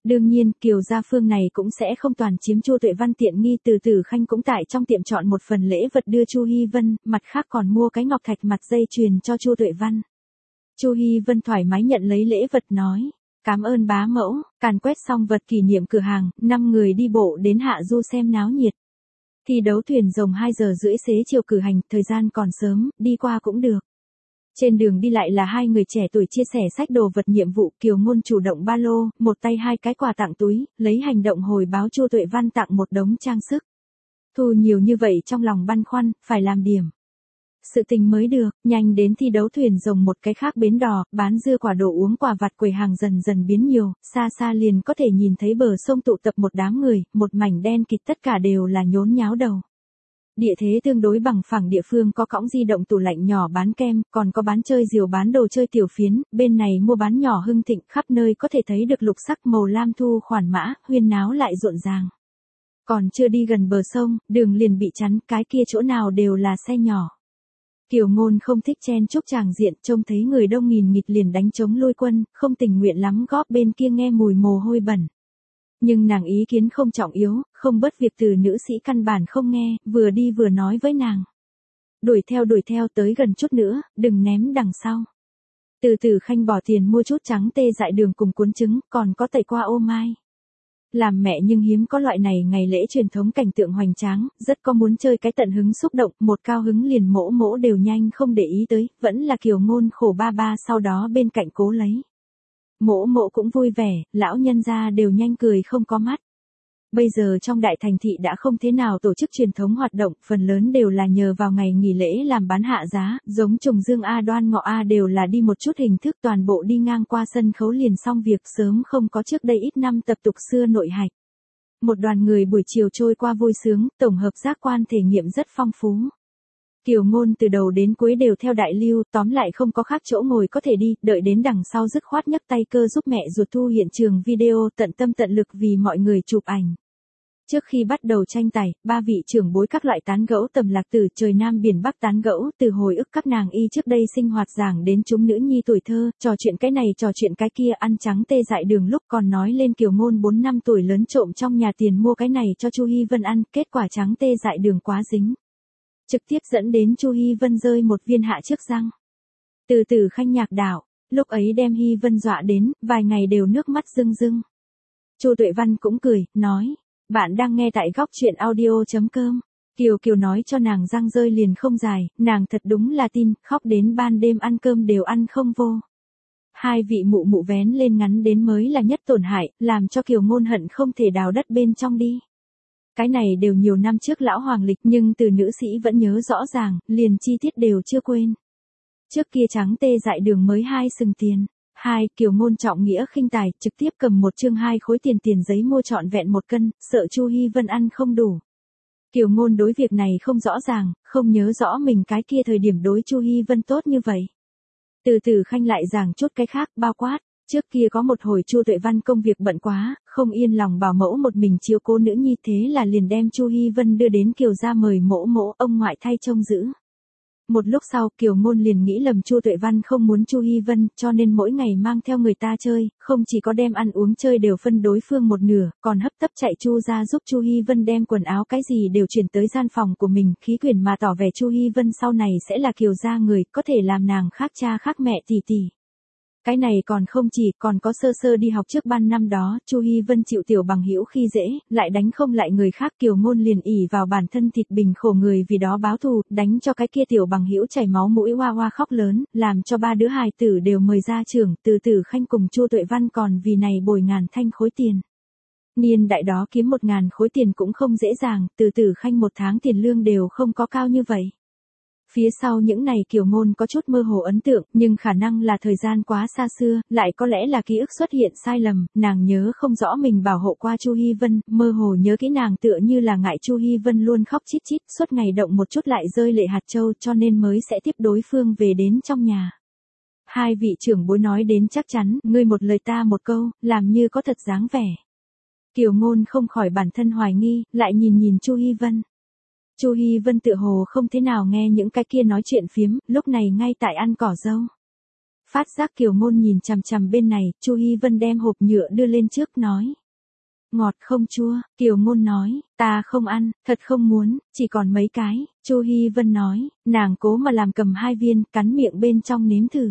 Đương nhiên, Kiều gia phương này cũng sẽ không toàn chiếm Chu Tuệ Văn tiện nghi, Từ Từ Khanh cũng tại trong tiệm chọn một phần lễ vật đưa Chu Hi Vân, mặt khác còn mua cái ngọc thạch mặt dây chuyền cho Chu Tuệ Văn. Chu Hi Vân thoải mái nhận lấy lễ vật nói, cảm ơn bá mẫu, càn quét xong vật kỷ niệm cửa hàng, năm người đi bộ đến Hạ Du xem náo nhiệt. Thi đấu thuyền rồng hai giờ rưỡi xế chiều cử hành, thời gian còn sớm, đi qua cũng được. Trên đường đi lại là hai người trẻ tuổi chia sẻ sách đồ vật nhiệm vụ, Kiều Ngôn chủ động ba lô, một tay hai cái quà tặng túi, lấy hành động hồi báo Chu Tuệ Văn tặng một đống trang sức. Thu nhiều như vậy trong lòng băn khoăn, phải làm điểm. Sự tình mới được, nhanh đến thi đấu thuyền rồng một cái khác bến đò, bán dưa quả đồ uống quà vặt quầy hàng dần dần biến nhiều, xa xa liền có thể nhìn thấy bờ sông tụ tập một đám người, một mảnh đen kịt tất cả đều là nhốn nháo đầu. Địa thế tương đối bằng phẳng, địa phương có cõng di động tủ lạnh nhỏ bán kem, còn có bán chơi diều bán đồ chơi tiểu phiến, bên này mua bán nhỏ hưng thịnh, khắp nơi có thể thấy được lục sắc màu lam thu khoản mã, huyên náo lại rộn ràng. Còn chưa đi gần bờ sông, đường liền bị chắn, cái kia chỗ nào đều là xe nhỏ. Kiều Ngôn không thích chen chúc tràng diện, trông thấy người đông nghìn nghịt liền đánh trống lôi quân, không tình nguyện lắm góp bên kia nghe mùi mồ hôi bẩn. Nhưng nàng ý kiến không trọng yếu, không bớt việc từ nữ sĩ căn bản không nghe, vừa đi vừa nói với nàng. Đuổi theo đuổi theo tới gần chút nữa, đừng ném đằng sau. Từ Từ Khanh bỏ tiền mua chút trắng tê dại đường cùng cuốn trứng, còn có tẩy qua ô mai. Làm mẹ nhưng hiếm có loại này ngày lễ truyền thống cảnh tượng hoành tráng, rất có muốn chơi cái tận hứng xúc động, một cao hứng liền mỗ mỗ đều nhanh không để ý tới, vẫn là Kiều Ngôn khổ ba ba sau đó bên cạnh cố lấy. Mỗ mỗ cũng vui vẻ, lão nhân gia đều nhanh cười không có mắt. Bây giờ trong đại thành thị đã không thế nào tổ chức truyền thống hoạt động, phần lớn đều là nhờ vào ngày nghỉ lễ làm bán hạ giá, giống trùng dương A đoan ngọ A đều là đi một chút hình thức, toàn bộ đi ngang qua sân khấu liền xong việc, sớm không có trước đây ít năm tập tục xưa nội hạch. Một đoàn người buổi chiều trôi qua vui sướng, tổng hợp giác quan thể nghiệm rất phong phú. Kiều Ngôn từ đầu đến cuối đều theo đại lưu, tóm lại không có khác chỗ ngồi có thể đi, đợi đến đằng sau dứt khoát nhấc tay cơ giúp mẹ ruột thu hiện trường video, tận tâm tận lực vì mọi người chụp ảnh. Trước khi bắt đầu tranh tài, ba vị trưởng bối các loại tán gẫu tầm lạc từ trời Nam biển Bắc tán gẫu, từ hồi ức các nàng y trước đây sinh hoạt giảng đến chúng nữ nhi tuổi thơ, trò chuyện cái này trò chuyện cái kia, ăn trắng tê dại đường lúc còn nói lên Kiều Ngôn bốn năm tuổi lớn trộm trong nhà tiền mua cái này cho Chu Hi Vân ăn, kết quả trắng tê dại đường quá dính. Trực tiếp dẫn đến Chu Hi Vân rơi một viên hạ trước răng. Từ Từ Khanh nhạc đảo, lúc ấy đem Hi Vân dọa đến, vài ngày đều nước mắt rưng rưng. Chu Tuệ Văn cũng cười, nói, bạn đang nghe tại góc truyện audio chấm com. Kiều Kiều nói cho nàng răng rơi liền không dài, nàng thật đúng là tin, khóc đến ban đêm ăn cơm đều ăn không vô. Hai vị mụ mụ vén lên ngắn đến mới là nhất tổn hại, làm cho Kiều Ngôn hận không thể đào đất bên trong đi. Cái này đều nhiều năm trước lão hoàng lịch, nhưng từ nữ sĩ vẫn nhớ rõ ràng, liền chi tiết đều chưa quên. Trước kia trắng tê dại đường mới hai sừng tiền. Hai, Kiều Ngôn trọng nghĩa khinh tài, trực tiếp cầm một chương hai khối tiền tiền giấy mua trọn vẹn một cân, sợ Chu Hi Vân ăn không đủ. Kiều Ngôn đối việc này không rõ ràng, không nhớ rõ mình cái kia thời điểm đối Chu Hi Vân tốt như vậy. Từ Từ Khanh lại giảng chút cái khác, bao quát. Trước kia có một hồi Chu Tuệ Văn công việc bận quá, không yên lòng bảo mẫu một mình chiếu cố nữ nhi, thế là liền đem Chu Hi Vân đưa đến Kiều gia mời mỗ mỗ ông ngoại thay trông giữ. Một lúc sau Kiều Ngôn liền nghĩ lầm Chu Tuệ Văn không muốn Chu Hi Vân, cho nên mỗi ngày mang theo người ta chơi, không chỉ có đem ăn uống chơi đều phân đối phương một nửa, còn hấp tấp chạy Chu ra giúp Chu Hi Vân đem quần áo cái gì đều chuyển tới gian phòng của mình, khí quyển mà tỏ vẻ Chu Hi Vân sau này sẽ là Kiều gia người, có thể làm nàng khác cha khác mẹ tỷ tỷ. Cái này còn không chỉ, còn có sơ sơ đi học trước ban năm đó, Chu Hi Vân chịu tiểu bằng hữu khi dễ, lại đánh không lại người khác, Kiều Ngôn liền ỷ vào bản thân thịt bình khổ người vì đó báo thù, đánh cho cái kia tiểu bằng hữu chảy máu mũi hoa hoa khóc lớn, làm cho ba đứa hài tử đều mời ra trường, Từ Từ Khanh cùng Chu Tuệ Văn còn vì này bồi ngàn thanh khối tiền. Niên đại đó kiếm một ngàn khối tiền cũng không dễ dàng, Từ Từ Khanh một tháng tiền lương đều không có cao như vậy. Phía sau những này Kiều Ngôn có chút mơ hồ ấn tượng, nhưng khả năng là thời gian quá xa xưa, lại có lẽ là ký ức xuất hiện sai lầm, nàng nhớ không rõ mình bảo hộ qua Chu Hi Vân, mơ hồ nhớ kỹ nàng tựa như là ngại Chu Hi Vân luôn khóc chít chít, suốt ngày động một chút lại rơi lệ hạt châu, cho nên mới sẽ tiếp đối phương về đến trong nhà. Hai vị trưởng bối nói đến chắc chắn, ngươi một lời ta một câu, làm như có thật dáng vẻ. Kiều Ngôn không khỏi bản thân hoài nghi, lại nhìn nhìn Chu Hi Vân. Chu Hi Vân tựa hồ không thế nào nghe những cái kia nói chuyện phiếm, lúc này ngay tại ăn cỏ dâu. Phát giác Kiều Ngôn nhìn chằm chằm bên này, Chu Hi Vân đem hộp nhựa đưa lên trước nói. Ngọt không chua, Kiều Ngôn nói, ta không ăn, thật không muốn, chỉ còn mấy cái, Chu Hi Vân nói, nàng cố mà làm cầm hai viên, cắn miệng bên trong nếm thử.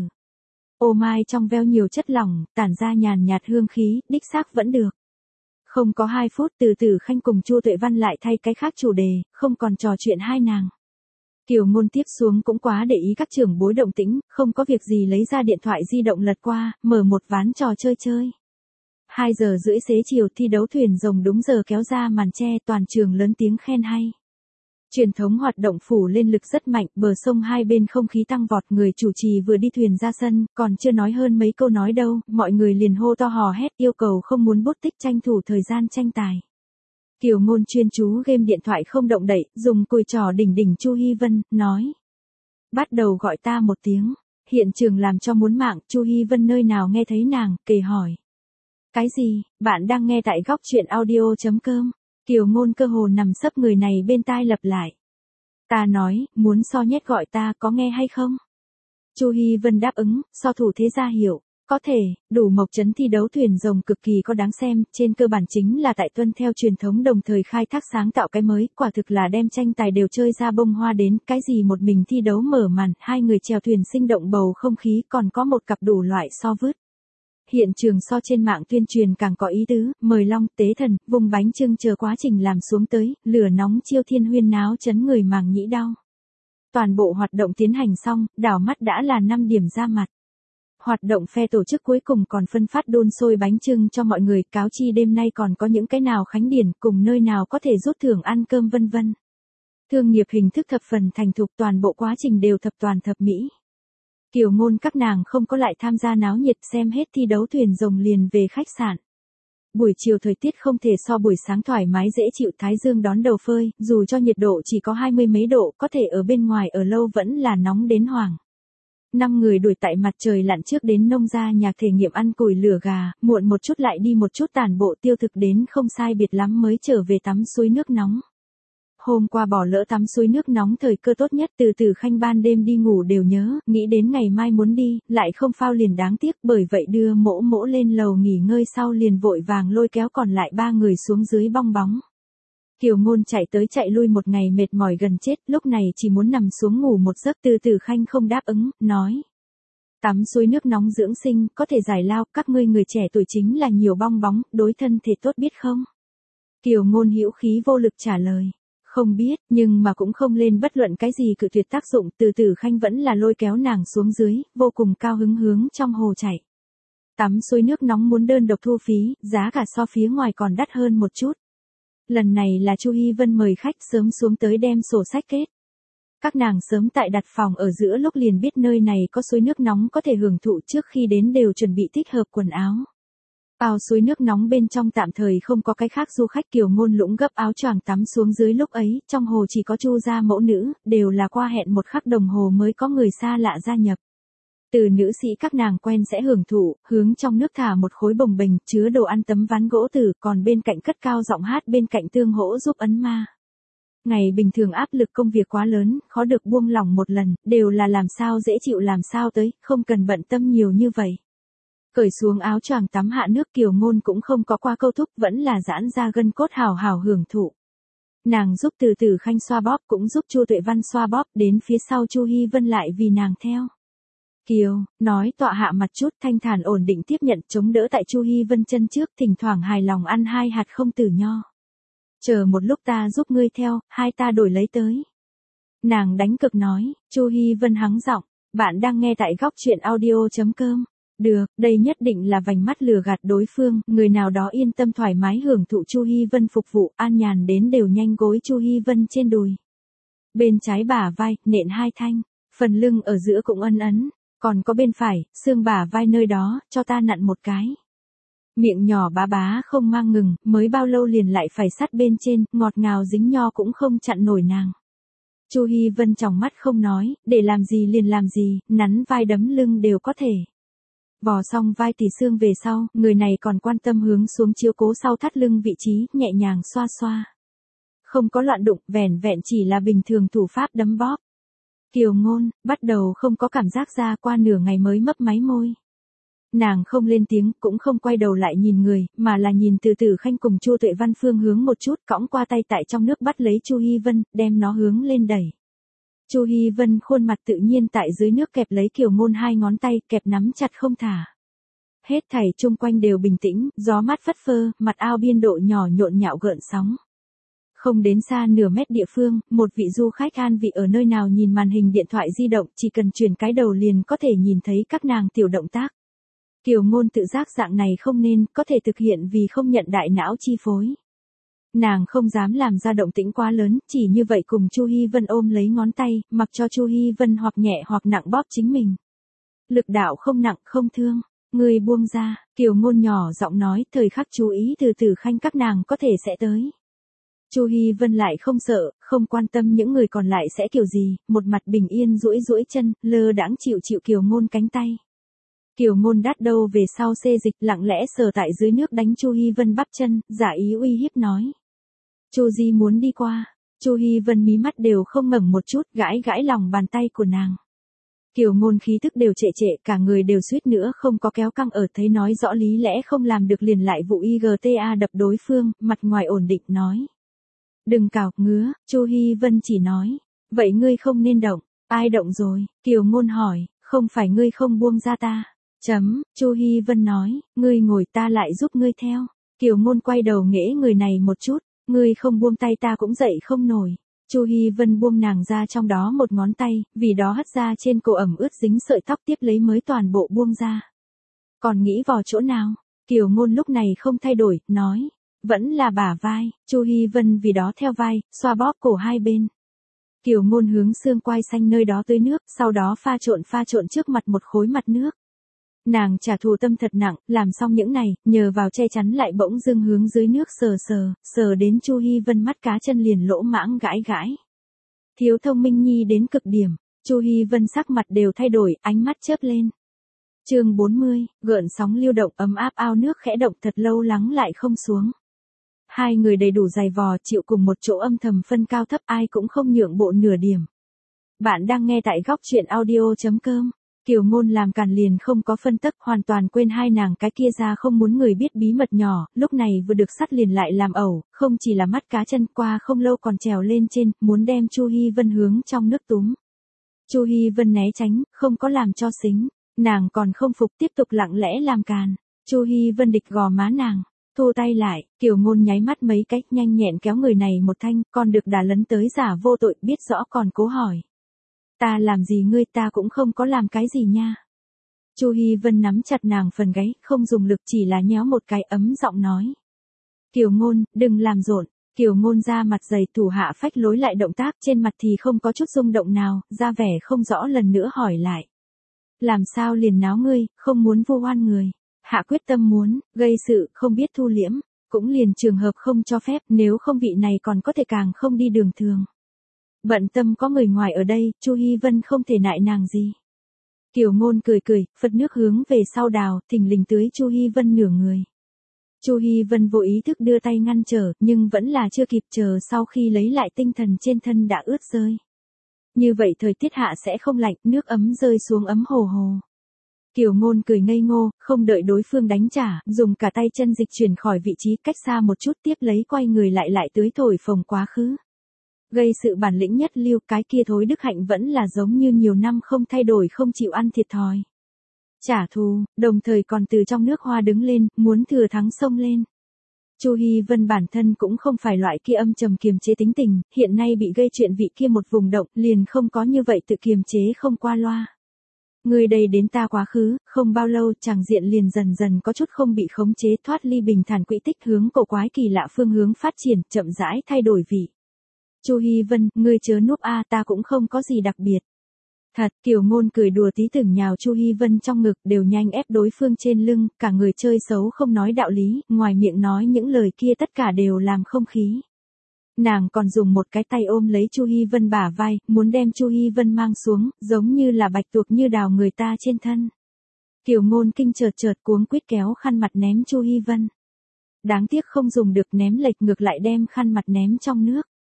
Ô mai trong veo nhiều chất lỏng, tản ra nhàn nhạt hương khí, đích xác vẫn được. Không có hai phút từ từ Khanh cùng Chu Tuệ Văn lại thay cái khác chủ đề, không còn trò chuyện hai nàng. Kiều Ngôn tiếp xuống cũng quá để ý các trưởng bối động tĩnh, không có việc gì lấy ra điện thoại di động lật qua, mở một ván trò chơi chơi. Hai giờ rưỡi xế chiều thi đấu thuyền rồng đúng giờ kéo ra màn che, toàn trường lớn tiếng khen hay. Truyền thống hoạt động phủ lên lực rất mạnh, bờ sông hai bên không khí tăng vọt, người chủ trì vừa đi thuyền ra sân, còn chưa nói hơn mấy câu nói đâu, mọi người liền hô to hò hét yêu cầu không muốn bút tích tranh thủ thời gian tranh tài. Kiều Ngôn chuyên chú game điện thoại không động đậy, dùng cùi trỏ đỉnh đỉnh Chu Hi Vân, nói. Bắt đầu gọi ta một tiếng, hiện trường làm cho muốn mạng, Chu Hi Vân nơi nào nghe thấy nàng, kề hỏi. Cái gì, bạn đang nghe tại góc chuyện audio.com. Kiều Ngôn cơ hồ nằm sấp người này bên tai lặp lại. Ta nói, muốn so nhét gọi ta có nghe hay không? Chu Hi Vân đáp ứng, so thủ thế ra hiểu. Có thể, đủ mộc trấn thi đấu thuyền rồng cực kỳ có đáng xem, trên cơ bản chính là tại tuân theo truyền thống đồng thời khai thác sáng tạo cái mới, quả thực là đem tranh tài đều chơi ra bông hoa đến, cái gì một mình thi đấu mở màn, hai người chèo thuyền sinh động bầu không khí, còn có một cặp đủ loại so vứt. Hiện trường so trên mạng tuyên truyền càng có ý tứ, mời long, tế thần, vùng bánh trưng chờ quá trình làm xuống tới, lửa nóng chiêu thiên huyên náo chấn người màng nhĩ đau. Toàn bộ hoạt động tiến hành xong, đảo mắt đã là năm điểm ra mặt. Hoạt động phe tổ chức cuối cùng còn phân phát đun sôi bánh trưng cho mọi người, cáo chi đêm nay còn có những cái nào khánh điển cùng nơi nào có thể rút thưởng ăn cơm vân vân. Thương nghiệp hình thức thập phần thành thục, toàn bộ quá trình đều thập toàn thập mỹ. Kiều Ngôn các nàng không có lại tham gia náo nhiệt, xem hết thi đấu thuyền rồng liền về khách sạn. Buổi chiều thời tiết không thể so buổi sáng thoải mái dễ chịu, thái dương đón đầu phơi, dù cho nhiệt độ chỉ có hai mươi mấy độ, có thể ở bên ngoài ở lâu vẫn là nóng đến hoảng. Năm người đuổi tại mặt trời lặn trước đến nông gia nhạc thể nghiệm ăn củi lửa gà, muộn một chút lại đi một chút tản bộ tiêu thực đến không sai biệt lắm mới trở về tắm suối nước nóng. Hôm qua bỏ lỡ tắm suối nước nóng thời cơ tốt nhất, từ từ Khanh ban đêm đi ngủ đều nhớ, nghĩ đến ngày mai muốn đi, lại không phao liền đáng tiếc, bởi vậy đưa mỗ mỗ lên lầu nghỉ ngơi sau liền vội vàng lôi kéo còn lại ba người xuống dưới bong bóng. Kiều Ngôn chạy tới chạy lui một ngày mệt mỏi gần chết, lúc này chỉ muốn nằm xuống ngủ một giấc, từ từ Khanh không đáp ứng, nói. Tắm suối nước nóng dưỡng sinh, có thể giải lao, các ngươi người trẻ tuổi chính là nhiều bong bóng, đối thân thể tốt biết không? Kiều Ngôn hữu khí vô lực trả lời. Không biết, nhưng mà cũng không lên bất luận cái gì cự tuyệt tác dụng, từ từ Khanh vẫn là lôi kéo nàng xuống dưới, vô cùng cao hứng hướng trong hồ chảy. Tắm suối nước nóng muốn đơn độc thu phí, giá cả so phía ngoài còn đắt hơn một chút. Lần này là Chu Hi Vân mời khách sớm xuống tới đem sổ sách kết. Các nàng sớm tại đặt phòng ở giữa lúc liền biết nơi này có suối nước nóng có thể hưởng thụ, trước khi đến đều chuẩn bị thích hợp quần áo. Ao suối nước nóng bên trong tạm thời không có cái khác du khách, Kiều Ngôn lũng gấp áo choàng tắm xuống dưới, lúc ấy, trong hồ chỉ có Chu gia mẫu nữ, đều là qua hẹn một khắc đồng hồ mới có người xa lạ gia nhập. Từ nữ sĩ các nàng quen sẽ hưởng thụ, hướng trong nước thả một khối bồng bềnh, chứa đồ ăn tấm ván gỗ tử, còn bên cạnh cất cao giọng hát bên cạnh tương hỗ giúp ấn ma. Ngày bình thường áp lực công việc quá lớn, khó được buông lỏng một lần, đều là làm sao dễ chịu làm sao tới, không cần bận tâm nhiều như vậy. Cởi xuống áo choàng tắm hạ nước, Kiều Ngôn cũng không có qua câu thúc, vẫn là giãn ra gân cốt hào hào hưởng thụ. Nàng giúp từ từ Khanh xoa bóp, cũng giúp Chu Tuệ Văn xoa bóp, đến phía sau Chu Hi Vân lại vì nàng theo. Kiều, nói tọa hạ mặt chút, thanh thản ổn định tiếp nhận, chống đỡ tại Chu Hi Vân chân trước, thỉnh thoảng hài lòng ăn hai hạt không tử nho. Chờ một lúc ta giúp ngươi theo, hai ta đổi lấy tới. Nàng đánh cực nói, Chu Hi Vân hắng giọng, bạn đang nghe tại góc chuyện audio.com. Được, đây nhất định là vành mắt lừa gạt đối phương, người nào đó yên tâm thoải mái hưởng thụ Chu Hi Vân phục vụ, an nhàn đến đều nhanh gối Chu Hi Vân trên đùi. Bên trái bả vai, nện hai thanh, phần lưng ở giữa cũng ân ấn, còn có bên phải, xương bả vai nơi đó, cho ta nặn một cái. Miệng nhỏ bá bá không mang ngừng, mới bao lâu liền lại phải sát bên trên, ngọt ngào dính nho cũng không chặn nổi nàng. Chu Hi Vân tròng mắt không nói, để làm gì liền làm gì, nắn vai đấm lưng đều có thể. Vò xong vai tỉ xương về sau, người này còn quan tâm hướng xuống chiếu cố sau thắt lưng vị trí, nhẹ nhàng xoa xoa. Không có loạn đụng, vẻn vẹn chỉ là bình thường thủ pháp đấm bóp. Kiều Ngôn, bắt đầu không có cảm giác ra qua nửa ngày mới mấp máy môi. Nàng không lên tiếng, cũng không quay đầu lại nhìn người, mà là nhìn từ từ Khanh cùng Chu Tuệ Văn phương hướng một chút, cõng qua tay tại trong nước bắt lấy Chu Hi Vân, đem nó hướng lên đẩy. Chu Hi Vân khuôn mặt tự nhiên tại dưới nước kẹp lấy Kiều Ngôn hai ngón tay, kẹp nắm chặt không thả. Hết thảy chung quanh đều bình tĩnh, gió mát phất phơ, mặt ao biên độ nhỏ nhộn nhạo gợn sóng. Không đến xa nửa mét địa phương, một vị du khách an vị ở nơi nào nhìn màn hình điện thoại di động, chỉ cần chuyển cái đầu liền có thể nhìn thấy các nàng tiểu động tác. Kiều Ngôn tự giác dạng này không nên, có thể thực hiện vì không nhận đại não chi phối. Nàng không dám làm ra động tĩnh quá lớn, chỉ như vậy cùng Chu Hi Vân ôm lấy ngón tay, mặc cho Chu Hi Vân hoặc nhẹ hoặc nặng bóp chính mình. Lực đạo không nặng không thương, người buông ra, Kiều Ngôn nhỏ giọng nói, thời khắc chú ý từ từ Khanh các nàng có thể sẽ tới. Chu Hi Vân lại không sợ, không quan tâm những người còn lại sẽ kiểu gì, một mặt bình yên duỗi duỗi chân, lơ đãng chịu chịu Kiều Ngôn cánh tay. Kiều Ngôn đắt đâu về sau xê dịch lặng lẽ sờ tại dưới nước đánh Chu Hi Vân bắp chân, giả ý uy hiếp nói. Chu Di muốn đi qua, Chu Hi Vân mí mắt đều không ngẩng một chút, gãi gãi lòng bàn tay của nàng. Kiều Ngôn khí tức đều trệ trệ, cả người đều suýt nữa không có kéo căng ở, thấy nói rõ lý lẽ không làm được liền lại vụ i giê tê a đập đối phương, mặt ngoài ổn định nói. Đừng cào, ngứa, Chu Hi Vân chỉ nói. Vậy ngươi không nên động, ai động rồi, Kiều Ngôn hỏi, không phải ngươi không buông ra ta. Chấm, Chu Hi Vân nói, ngươi ngồi ta lại giúp ngươi theo. Kiều Ngôn quay đầu nghễ người này một chút, ngươi không buông tay ta cũng dậy không nổi. Chu Hi Vân buông nàng ra trong đó một ngón tay, vì đó hất ra trên cổ ẩm ướt dính sợi tóc tiếp lấy mới toàn bộ buông ra. Còn nghĩ vào chỗ nào? Kiều Ngôn lúc này không thay đổi, nói, vẫn là bả vai, Chu Hi Vân vì đó theo vai, xoa bóp cổ hai bên. Kiều Ngôn hướng xương quai xanh nơi đó tưới nước, sau đó pha trộn pha trộn trước mặt một khối mặt nước. Nàng trả thù tâm thật nặng, làm xong những này, nhờ vào che chắn lại bỗng dưng hướng dưới nước sờ sờ, sờ đến Chu Hi Vân mắt cá chân liền lỗ mãng gãi gãi. Thiếu thông minh nhi đến cực điểm, Chu Hi Vân sắc mặt đều thay đổi, ánh mắt chớp lên. Chương bốn mươi, gợn sóng lưu động ấm áp ao nước khẽ động thật lâu lắng lại không xuống. Hai người đầy đủ dày vò chịu cùng một chỗ âm thầm phân cao thấp ai cũng không nhượng bộ nửa điểm. Bạn đang nghe tại góc truyện audio.com. Kiều Ngôn làm càn liền không có phân tích, hoàn toàn quên hai nàng cái kia ra không muốn người biết bí mật nhỏ, lúc này vừa được sắt liền lại làm ẩu, không chỉ là mắt cá chân qua không lâu còn trèo lên trên, muốn đem Chu Hi Vân hướng trong nước túm. Chu Hi Vân né tránh, không có làm cho xính, nàng còn không phục tiếp tục lặng lẽ làm càn. Chu Hi Vân địch gò má nàng, thu tay lại, Kiều Ngôn nháy mắt mấy cách nhanh nhẹn kéo người này một thanh, còn được đà lấn tới giả vô tội biết rõ còn cố hỏi. Ta làm gì ngươi ta cũng không có làm cái gì nha. Chu Hi Vân nắm chặt nàng phần gáy, không dùng lực chỉ là nhéo một cái ấm giọng nói. Kiều Ngôn, đừng làm rộn. Kiều Ngôn ra mặt dày thủ hạ phách lối lại động tác trên mặt thì không có chút rung động nào, ra vẻ không rõ lần nữa hỏi lại. Làm sao liền náo ngươi, không muốn vu oan người. Hạ quyết tâm muốn, gây sự, không biết thu liễm, cũng liền trường hợp không cho phép, nếu không vị này còn có thể càng không đi đường thường. Bận tâm có người ngoài ở đây, Chu Hi Vân không thể nại nàng gì. Kiều Ngôn cười cười, phật nước hướng về sau đào, thình lình tưới Chu Hi Vân nửa người. Chu Hi Vân vô ý thức đưa tay ngăn trở, nhưng vẫn là chưa kịp chờ sau khi lấy lại tinh thần trên thân đã ướt rơi. Như vậy thời tiết hạ sẽ không lạnh, nước ấm rơi xuống ấm hồ hồ. Kiều Ngôn cười ngây ngô, không đợi đối phương đánh trả, dùng cả tay chân dịch chuyển khỏi vị trí cách xa một chút tiếp lấy quay người lại lại tưới thổi phồng quá khứ. Gây sự bản lĩnh nhất lưu cái kia thối đức hạnh vẫn là giống như nhiều năm không thay đổi không chịu ăn thiệt thòi. Trả thù, đồng thời còn từ trong nước hoa đứng lên, muốn thừa thắng xông lên. Chu Hi Vân bản thân cũng không phải loại kia âm trầm kiềm chế tính tình, hiện nay bị gây chuyện vị kia một vùng động, liền không có như vậy tự kiềm chế không qua loa. Người đây đến ta quá khứ, không bao lâu chàng diện liền dần dần có chút không bị khống chế thoát ly bình thản quỹ tích hướng cổ quái kỳ lạ phương hướng phát triển, chậm rãi thay đổi vị. Chu Hi Vân, ngươi chớ núp a, ta cũng không có gì đặc biệt. Thật, Kiều Ngôn cười đùa tí tưởng nhào Chu Hi Vân trong ngực đều nhanh ép đối phương trên lưng, cả người chơi xấu không nói đạo lý, ngoài miệng nói những lời kia tất cả đều làm không khí. Nàng còn dùng một cái tay ôm lấy Chu Hi Vân bả vai, muốn đem Chu Hi Vân mang xuống, giống như là bạch tuộc như đào người ta trên thân. Kiều Ngôn kinh chợt chợt cuống quýt kéo khăn mặt ném Chu Hi Vân. Đáng tiếc không dùng được, ném lệch ngược lại đem khăn mặt ném trong nước.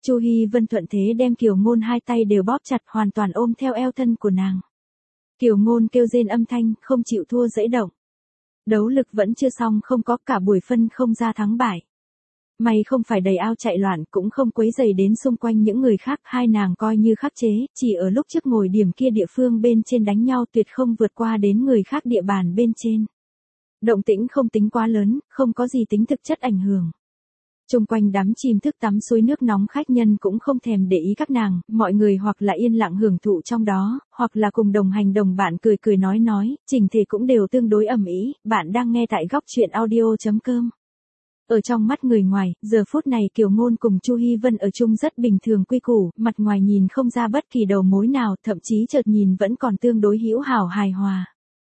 Chu Hi Vân thuận thế đem Kiều Ngôn hai tay đều bóp chặt hoàn toàn ôm theo eo thân của nàng. Kiều Ngôn kêu rên âm thanh, không chịu thua dãy động. Đấu lực vẫn chưa xong, không có, cả buổi phân không ra thắng bại. May không phải đầy ao chạy loạn, cũng không quấy rầy đến xung quanh những người khác, hai nàng coi như khắc chế, chỉ ở lúc trước ngồi điểm kia địa phương bên trên đánh nhau, tuyệt không vượt qua đến người khác địa bàn bên trên. Động tĩnh không tính quá lớn, không có gì tính thực chất ảnh hưởng. Trung quanh đám chim thức tắm suối nước nóng khách nhân cũng không thèm để ý các nàng, mọi người hoặc là yên lặng hưởng thụ trong đó, hoặc là cùng đồng hành đồng bạn cười cười nói nói, chỉnh thể cũng đều tương đối ầm ĩ. Bạn đang nghe tại góc truyện audio chấm com. Ở trong mắt người ngoài, giờ phút này Kiều Ngôn cùng Chu Hi Vân ở chung rất bình thường quy củ, mặt ngoài nhìn không ra bất kỳ đầu mối nào, thậm chí chợt nhìn vẫn còn tương đối hữu hảo hài hòa.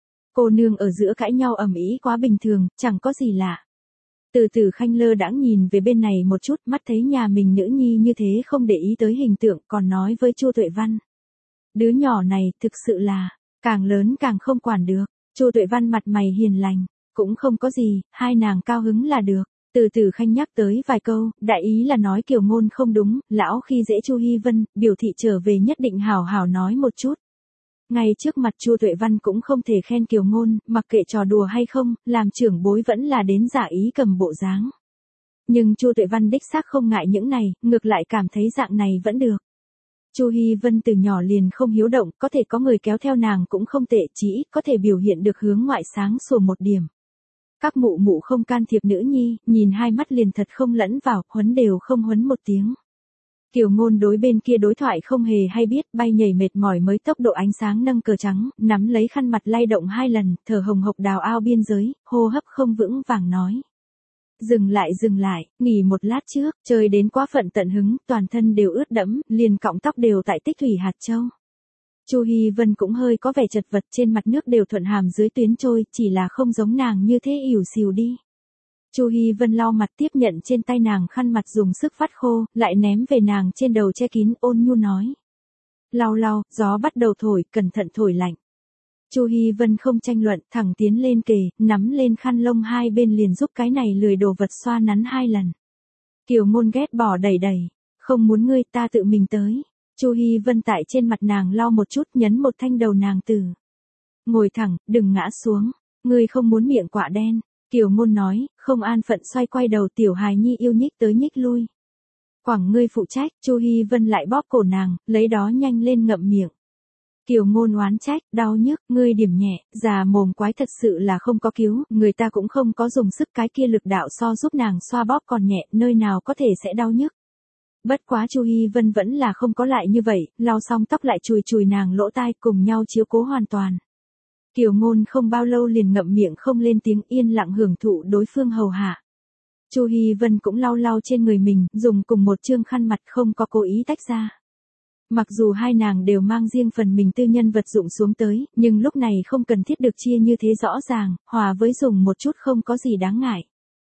Cô nương ở giữa cãi nhau ầm ĩ quá bình thường, chẳng có gì lạ. Từ từ Khanh lơ đãng nhìn về bên này một chút, mắt thấy nhà mình nữ nhi như thế không để ý tới hình tượng, còn nói với Chu Tuệ Văn. Đứa nhỏ này, thực sự là, càng lớn càng không quản được. Chu Tuệ Văn mặt mày hiền lành, cũng không có gì, hai nàng cao hứng là được. Từ từ Khanh nhắc tới vài câu, đại ý là nói Kiều Ngôn không đúng, lão khi dễ Chu Hi Vân, biểu thị trở về nhất định hảo hảo nói một chút. Ngay trước mặt Chu Tuệ Văn cũng không thể khen Kiều Ngôn, mặc kệ trò đùa hay không, làm trưởng bối vẫn là đến giả ý cầm bộ dáng. Nhưng Chu Tuệ Văn đích xác không ngại những này, ngược lại cảm thấy dạng này vẫn được. Chu Hi Vân từ nhỏ liền không hiếu động, có thể có người kéo theo nàng cũng không tệ, chỉ có thể biểu hiện được hướng ngoại sáng sủa một điểm. Các mụ mụ không can thiệp nữ nhi, nhìn hai mắt liền thật không lẫn vào, huấn đều không huấn một tiếng. Kiều Ngôn đối bên kia đối thoại không hề hay biết, bay nhảy mệt mỏi mới tốc độ ánh sáng nâng cờ trắng, nắm lấy khăn mặt lay động hai lần, thở hồng hộc đào ao biên giới, hô hấp không vững vàng nói. Dừng lại dừng lại, nghỉ một lát trước, chơi đến quá phận tận hứng, toàn thân đều ướt đẫm, liền cọng tóc đều tại tích thủy hạt châu. Chu Hi Vân cũng hơi có vẻ chật vật, trên mặt nước đều thuận hàm dưới tuyến trôi, chỉ là không giống nàng như thế ỉu xìu đi. Chu Hi Vân lau mặt tiếp nhận trên tay nàng khăn mặt dùng sức vắt khô, lại ném về nàng trên đầu che kín, ôn nhu nói. Lau lau, gió bắt đầu thổi, cẩn thận thổi lạnh. Chu Hi Vân không tranh luận, thẳng tiến lên kề, nắm lên khăn lông hai bên liền giúp cái này lười đồ vật xoa nắn hai lần. Kiều Ngôn ghét bỏ đẩy đẩy, không muốn ngươi, ta tự mình tới. Chu Hi Vân tại trên mặt nàng lau một chút, nhấn một thanh đầu nàng từ. Ngồi thẳng, đừng ngã xuống, ngươi không muốn miệng quạ đen. Kiều Ngôn nói, không an phận xoay quay đầu, tiểu hài nhi yêu nhích tới nhích lui. Quảng ngươi phụ trách, Chu Hi Vân lại bóp cổ nàng, lấy đó nhanh lên ngậm miệng. Kiều Ngôn oán trách, đau nhức, ngươi điểm nhẹ, già mồm quái thật sự là không có cứu, người ta cũng không có dùng sức, cái kia lực đạo so giúp nàng xoa bóp còn nhẹ, nơi nào có thể sẽ đau nhức. Bất quá Chu Hi Vân vẫn là không có lại như vậy, lau xong tóc lại chùi chùi nàng lỗ tai, cùng nhau chiếu cố hoàn toàn. Kiều Ngôn không bao lâu liền ngậm miệng không lên tiếng, yên lặng hưởng thụ đối phương hầu hạ. Chu Hi Vân cũng lau lau trên người mình, dùng cùng một trương khăn mặt, không có cố ý tách ra. Mặc dù hai nàng đều mang riêng phần mình tư nhân vật dụng xuống tới, nhưng lúc này không cần thiết được chia như thế rõ ràng, hòa với dùng một chút không có gì đáng ngại.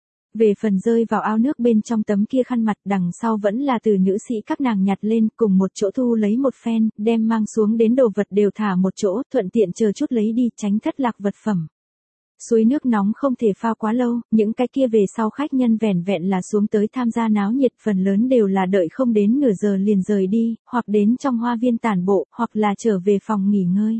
Về phần rơi vào ao nước bên trong tấm kia khăn mặt, đằng sau vẫn là từ nữ sĩ các nàng nhặt lên, cùng một chỗ thu lấy một phen, đem mang xuống đến đồ vật đều thả một chỗ, thuận tiện chờ chút lấy đi, tránh thất lạc vật phẩm. Suối nước nóng không thể phao quá lâu, những cái kia về sau khách nhân vẻn vẹn là xuống tới tham gia náo nhiệt, phần lớn đều là đợi không đến nửa giờ liền rời đi, hoặc đến trong hoa viên tản bộ, hoặc là trở về phòng nghỉ ngơi.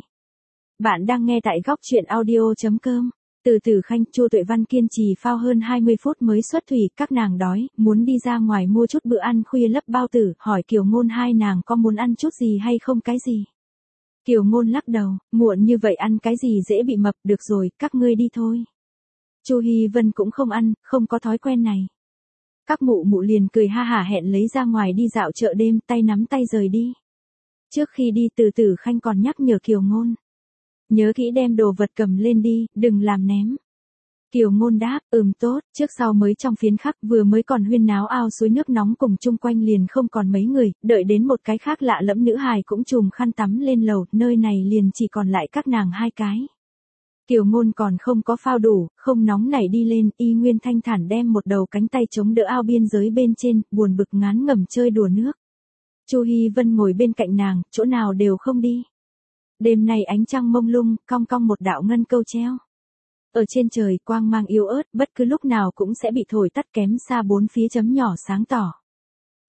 Bạn đang nghe tại góc truyện audio chấm com. Từ từ Khanh, Chu Tuệ Văn kiên trì phao hơn hai mươi phút mới xuất thủy, các nàng đói, muốn đi ra ngoài mua chút bữa ăn khuya lấp bao tử, hỏi Kiều Ngôn hai nàng có muốn ăn chút gì hay không, cái gì. Kiều Ngôn lắc đầu, muộn như vậy ăn cái gì dễ bị mập, được rồi, các ngươi đi thôi. Chu Hi Vân cũng không ăn, không có thói quen này. Các mụ mụ liền cười ha hả hẹn lấy ra ngoài đi dạo chợ đêm, tay nắm tay rời đi. Trước khi đi Từ từ Khanh còn nhắc nhở Kiều Ngôn. Nhớ kỹ đem đồ vật cầm lên đi, đừng làm ném. Kiều Ngôn đáp, ừm tốt, trước sau mới trong phiến khắc, vừa mới còn huyên náo ao suối nước nóng cùng chung quanh liền không còn mấy người, đợi đến một cái khác lạ lẫm nữ hài cũng chùm khăn tắm lên lầu, nơi này liền chỉ còn lại các nàng hai cái. Kiều Ngôn còn không có phao đủ, không nóng nảy đi lên, y nguyên thanh thản đem một đầu cánh tay chống đỡ ao biên giới bên trên, buồn bực ngán ngẩm chơi đùa nước. Chu Hi Vân ngồi bên cạnh nàng, chỗ nào đều không đi. Đêm nay ánh trăng mông lung, cong cong một đạo ngân câu treo. Ở trên trời quang mang yếu ớt, bất cứ lúc nào cũng sẽ bị thổi tắt, kém xa bốn phía chấm nhỏ sáng tỏ.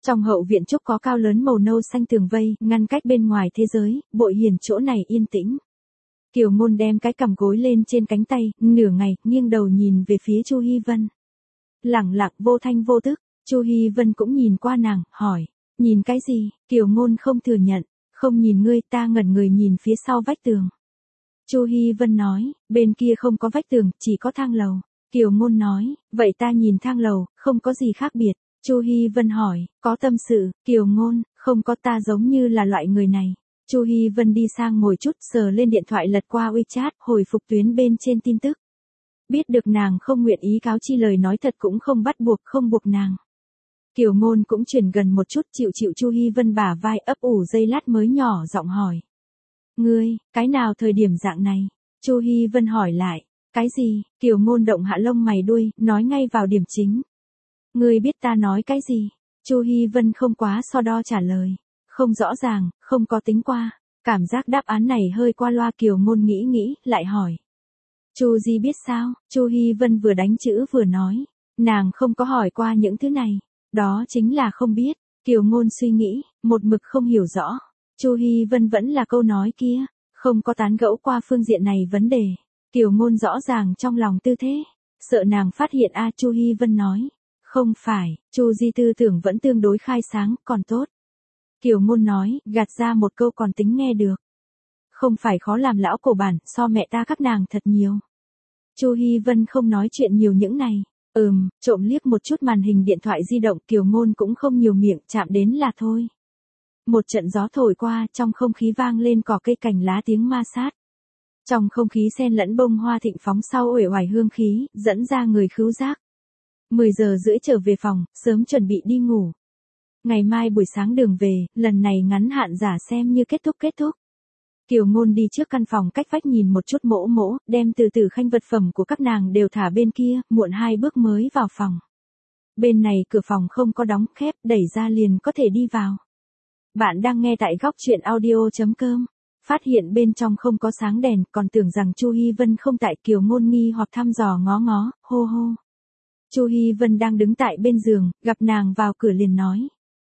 Trong hậu viện trúc có cao lớn màu nâu xanh tường vây, ngăn cách bên ngoài thế giới, bội hiền chỗ này yên tĩnh. Kiều Ngôn đem cái cằm gối lên trên cánh tay, nửa ngày, nghiêng đầu nhìn về phía Chu Hi Vân. Lẳng lặng vô thanh vô tức, Chu Hi Vân cũng nhìn qua nàng, hỏi, nhìn cái gì? Kiều Ngôn không thừa nhận, không nhìn ngươi, ta ngẩn người nhìn phía sau vách tường. Chu Hi Vân nói, bên kia không có vách tường, chỉ có thang lầu. Kiều Ngôn nói, vậy ta nhìn thang lầu, không có gì khác biệt. Chu Hi Vân hỏi, có tâm sự? Kiều Ngôn, không có, ta giống như là loại người này. Chu Hi Vân đi sang ngồi chút, sờ lên điện thoại lật qua WeChat, hồi phục tuyến bên trên tin tức. Biết được nàng không nguyện ý cáo chi lời nói thật cũng không bắt buộc, không buộc nàng. Kiều Ngôn cũng chuyển gần một chút, chịu chịu Chu Hi Vân bả vai, ấp ủ giây lát mới nhỏ giọng hỏi. Ngươi, cái nào thời điểm dạng này? Chu Hi Vân hỏi lại, cái gì? Kiều Ngôn động hạ lông mày đuôi, nói ngay vào điểm chính. Ngươi biết ta nói cái gì? Chu Hi Vân không quá so đo trả lời. Không rõ ràng, không có tính qua. Cảm giác đáp án này hơi qua loa. Kiều Ngôn nghĩ nghĩ, lại hỏi. Chu Di biết sao? Chu Hi Vân vừa đánh chữ vừa nói. Nàng không có hỏi qua những thứ này. Đó chính là không biết. Kiều Ngôn suy nghĩ, một mực không hiểu rõ. Chu Hi Vân vẫn là câu nói kia. Không có tán gẫu qua phương diện này vấn đề. Kiều Ngôn rõ ràng trong lòng tư thế. Sợ nàng phát hiện a. Chu Hi Vân nói. Không phải, Chu Di tư tưởng vẫn tương đối khai sáng, còn tốt. Kiều Ngôn nói, gạt ra một câu còn tính nghe được. Không phải khó làm lão cổ bản, so mẹ ta các nàng thật nhiều. Chu Hi Vân không nói chuyện nhiều những này. Ừm, trộm liếc một chút màn hình điện thoại di động, Kiều Ngôn cũng không nhiều miệng, chạm đến là thôi. Một trận gió thổi qua, trong không khí vang lên cỏ cây cành lá tiếng ma sát. Trong không khí xen lẫn bông hoa thịnh phóng sau uể oải hương khí, dẫn ra người khứu giác. mười giờ rưỡi trở về phòng, sớm chuẩn bị đi ngủ. Ngày mai buổi sáng đường về, lần này ngắn hạn giả xem như kết thúc kết thúc. Kiều Ngôn đi trước căn phòng cách vách nhìn một chút mỗ mỗ, đem từ từ khanh vật phẩm của các nàng đều thả bên kia, muộn hai bước mới vào phòng. Bên này cửa phòng không có đóng khép, đẩy ra liền có thể đi vào. Bạn đang nghe tại góc truyện audio chấm com. Phát hiện bên trong không có sáng đèn, còn tưởng rằng Chu Hi Vân không tại. Kiều Ngôn nghi hoặc thăm dò ngó ngó, hô hô. Chu Hi Vân đang đứng tại bên giường, gặp nàng vào cửa liền nói.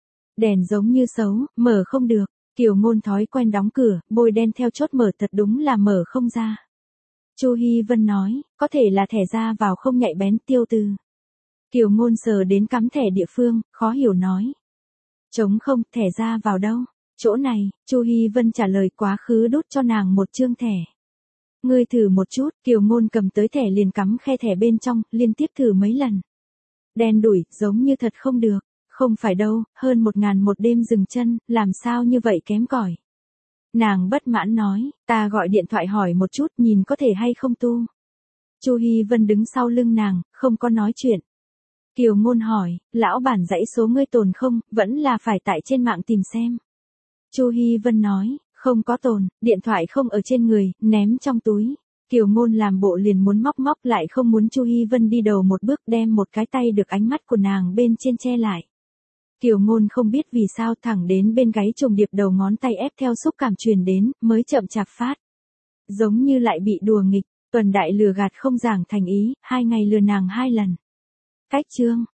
Đèn giống như xấu, mở không được. Kiều Ngôn thói quen đóng cửa, bôi đen theo chốt mở, thật đúng là mở không ra. Chu Hi Vân nói, có thể là thẻ ra vào không nhạy bén. Tiêu Từ. Kiều Ngôn sờ đến cắm thẻ địa phương, khó hiểu nói. Trống không, thẻ ra vào đâu? Chỗ này. Chu Hi Vân trả lời, quá khứ đút cho nàng một chương thẻ. Ngươi thử một chút. Kiều Ngôn cầm tới thẻ liền cắm khe thẻ bên trong, liên tiếp thử mấy lần. Đen đủi, giống như thật không được. Không phải đâu, hơn một ngàn một đêm dừng chân, làm sao như vậy kém cỏi. Nàng bất mãn nói, ta gọi điện thoại hỏi một chút, nhìn có thể hay không tu. Chu Hi Vân đứng sau lưng nàng, không có nói chuyện. Kiều Ngôn hỏi, lão bản dãy số ngươi tồn không, vẫn là phải tại trên mạng tìm xem. Chu Hi Vân nói, không có tồn, điện thoại không ở trên người, ném trong túi. Kiều Ngôn làm bộ liền muốn móc móc lại không muốn Chu Hi Vân đi đầu một bước, đem một cái tay được ánh mắt của nàng bên trên che lại. Kiều Ngôn không biết vì sao thẳng đến bên gáy trùng điệp đầu ngón tay ép theo xúc cảm truyền đến, mới chậm chạp phát. Giống như lại bị đùa nghịch, tuần đại lừa gạt không giảng thành ý, hai ngày lừa nàng hai lần. Cách chương,